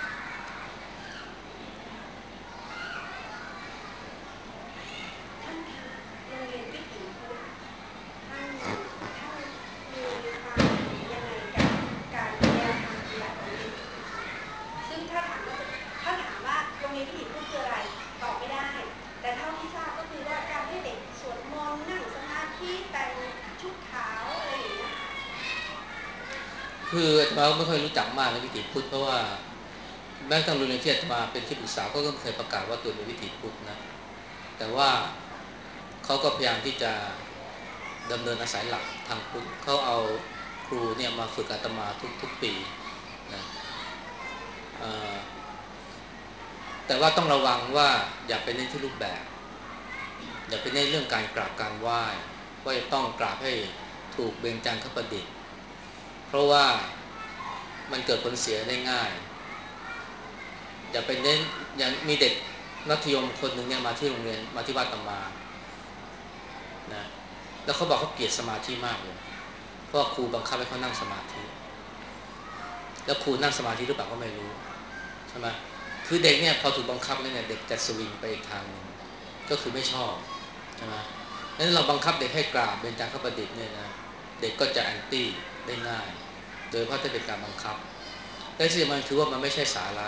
ท่านคะโรงเรียนวิถีพุทธท่านมีความเห็นยังไงกับการแนวทางปฏิบัติโรงเรียนวิถีพุทธซึ่งถ้าถามว่าโรงเรียนวิถีพุทธคืออะไรตอบไม่ได้แต่เท่าที่ทราบก็คือว่าการให้เด็กสวดมนต์นั่งสมาธิแต่งชุดขาวอะไรอย่างเงี้ยค่ะคืออาตมาไม่ค่อยรู้จักมากในวิถีพุทธเพราะว่าแม้กระทั่งโรงเรียนที่อาตมาเป็นที่ปรึกษาก็เคยประกาศว่าตัวเป็นวิถีพุทธนะแต่ว่าเขาก็พยายามที่จะดำเนินอาศัยหลักทางพุทธเขาเอาครูเนี่ยมาฝึกอาตมาทุกปีนะเอ่อแต่ว่าต้องระวังว่าอย่าไปเน้นที่รูปแบบอย่าไปเน้นเรื่องการกราบการไหว้ว่าจะต้องกราบให้ถูกเบญจางคประดิษฐ์เพราะว่ามันเกิดผลเสียได้ง่ายอย่าไปเน้นอย่างมีเด็กมัธยมคนหนึ่งเนี่ยมาที่โรงเรียนมาที่วัดอาตมานะแล้วเขาบอกเขาเกลียดสมาธิมากเลยเพราะครูบังคับให้เขานั่งสมาธิแล้วครูนั่งสมาธิหรือเปล่าก็ไม่รู้ใช่ไหมคือเด็กเนี่ยพอถูกบังคับแล้วเนี่ยเด็กจะสวิงไปอีกทางหนึ่งก็คือไม่ชอบใช่ไหมนั้นเราบังคับเด็กให้กราบเบญจางคประดิษฐ์เนี่ยนะเด็กก็จะแอนตี้ได้ง่ายโดยเพราะถ้าเป็นการบังคับและที่สำคัญคือว่ามันไม่ใช่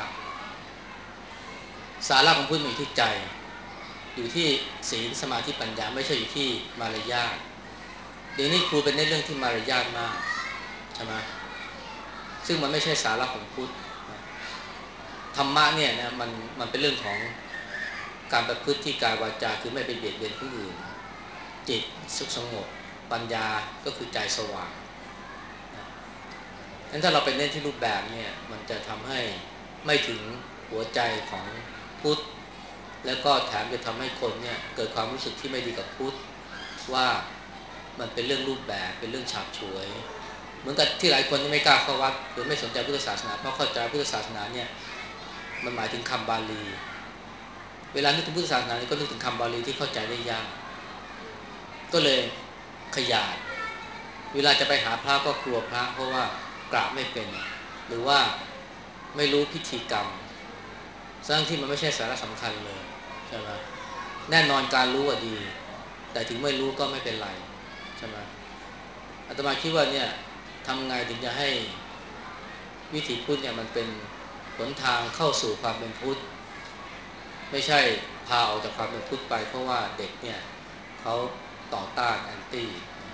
สาระของพุทธมันอยู่ที่ใจอยู่ที่ศีลสมาธิปัญญาไม่ใช่อยู่ที่มารยาทเดี๋ยวนี้ครูเป็นในเรื่องที่มารยาทมากใช่ไหมซึ่งมันไม่ใช่สาระของพุทธธรรมะเนี่ยนะมันเป็นเรื่องของการประพฤติที่กายวาจาคือไม่ไปเบียดเบียนผู้อื่นจิตสุขสงบปัญญาก็คือใจสว่างนะงั้นถ้าเราไปเน้นที่รูปแบบเนี่ยมันจะทำให้ไม่ถึงหัวใจของพุทธแล้วก็แถมจะทำให้คนเนี่ยเกิดความรู้สึกที่ไม่ดีกับพุทธว่ามันเป็นเรื่องรูปแบบเป็นเรื่องฉาบฉวยเหมือนกับที่หลายคนไม่กล้าเข้าวัดหรือไม่สนใจพุทธศาสนาเพราะเข้าใจพุทธศาสนาเนี่ยมันหมายถึงคำบาลีเวลานึกถึงพุทธศาสนาก็นึกถึงคำบาลีที่เข้าใจได้ยากก็เลยขยาดเวลาจะไปหาพระก็กลัวพระเพราะว่ากราบไม่เป็นหรือว่าไม่รู้พิธีกรรมซึ่งที่มันไม่ใช่สาระสำคัญเลยใช่ไหมแน่นอนการรู้ว่าดีแต่ถึงไม่รู้ก็ไม่เป็นไรใช่ไหมอาตมาคิดว่าเนี่ยทำไงถึงจะให้วิถีพุทธเนี่ยมันเป็นหนทางเข้าสู่ความเป็นพุทธไม่ใช่พาออกจากความเป็นพุทธไปเพราะว่าเด็กเนี่ยเขาต่อต้านแอนตี้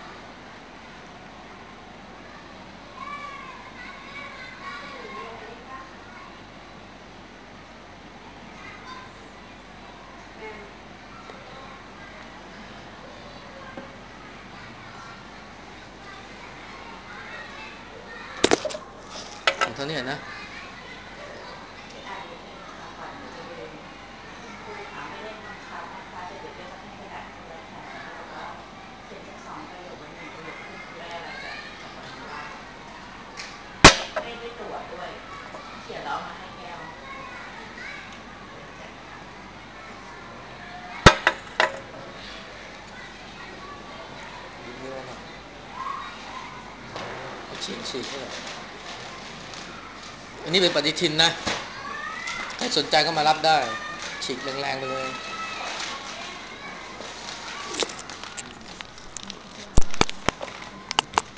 คุณหนูมีอะไรไหมคะแมวเท่านี้นะที่อ่านนิดนึงค่ะก่อนจะลืมครูขาไม่ได้บังคับนะคะแต่เด็กได้รับให้กระดาษคนละแถวแล้วก็เขียนสัก2 ประโยคหรือ1 ประโยคที่ครูได้อะไรจากคนนั้นบ้างให้ได้ตรวจด้วยเขียนแล้วมาให้แก้วเดี๋ยวจัดการเยอะหน่อยฉีกเท่าไหร่อันนี้เป็นปฏิทินนะใครสนใจก็มารับได้ฉีกแรงๆไปเลย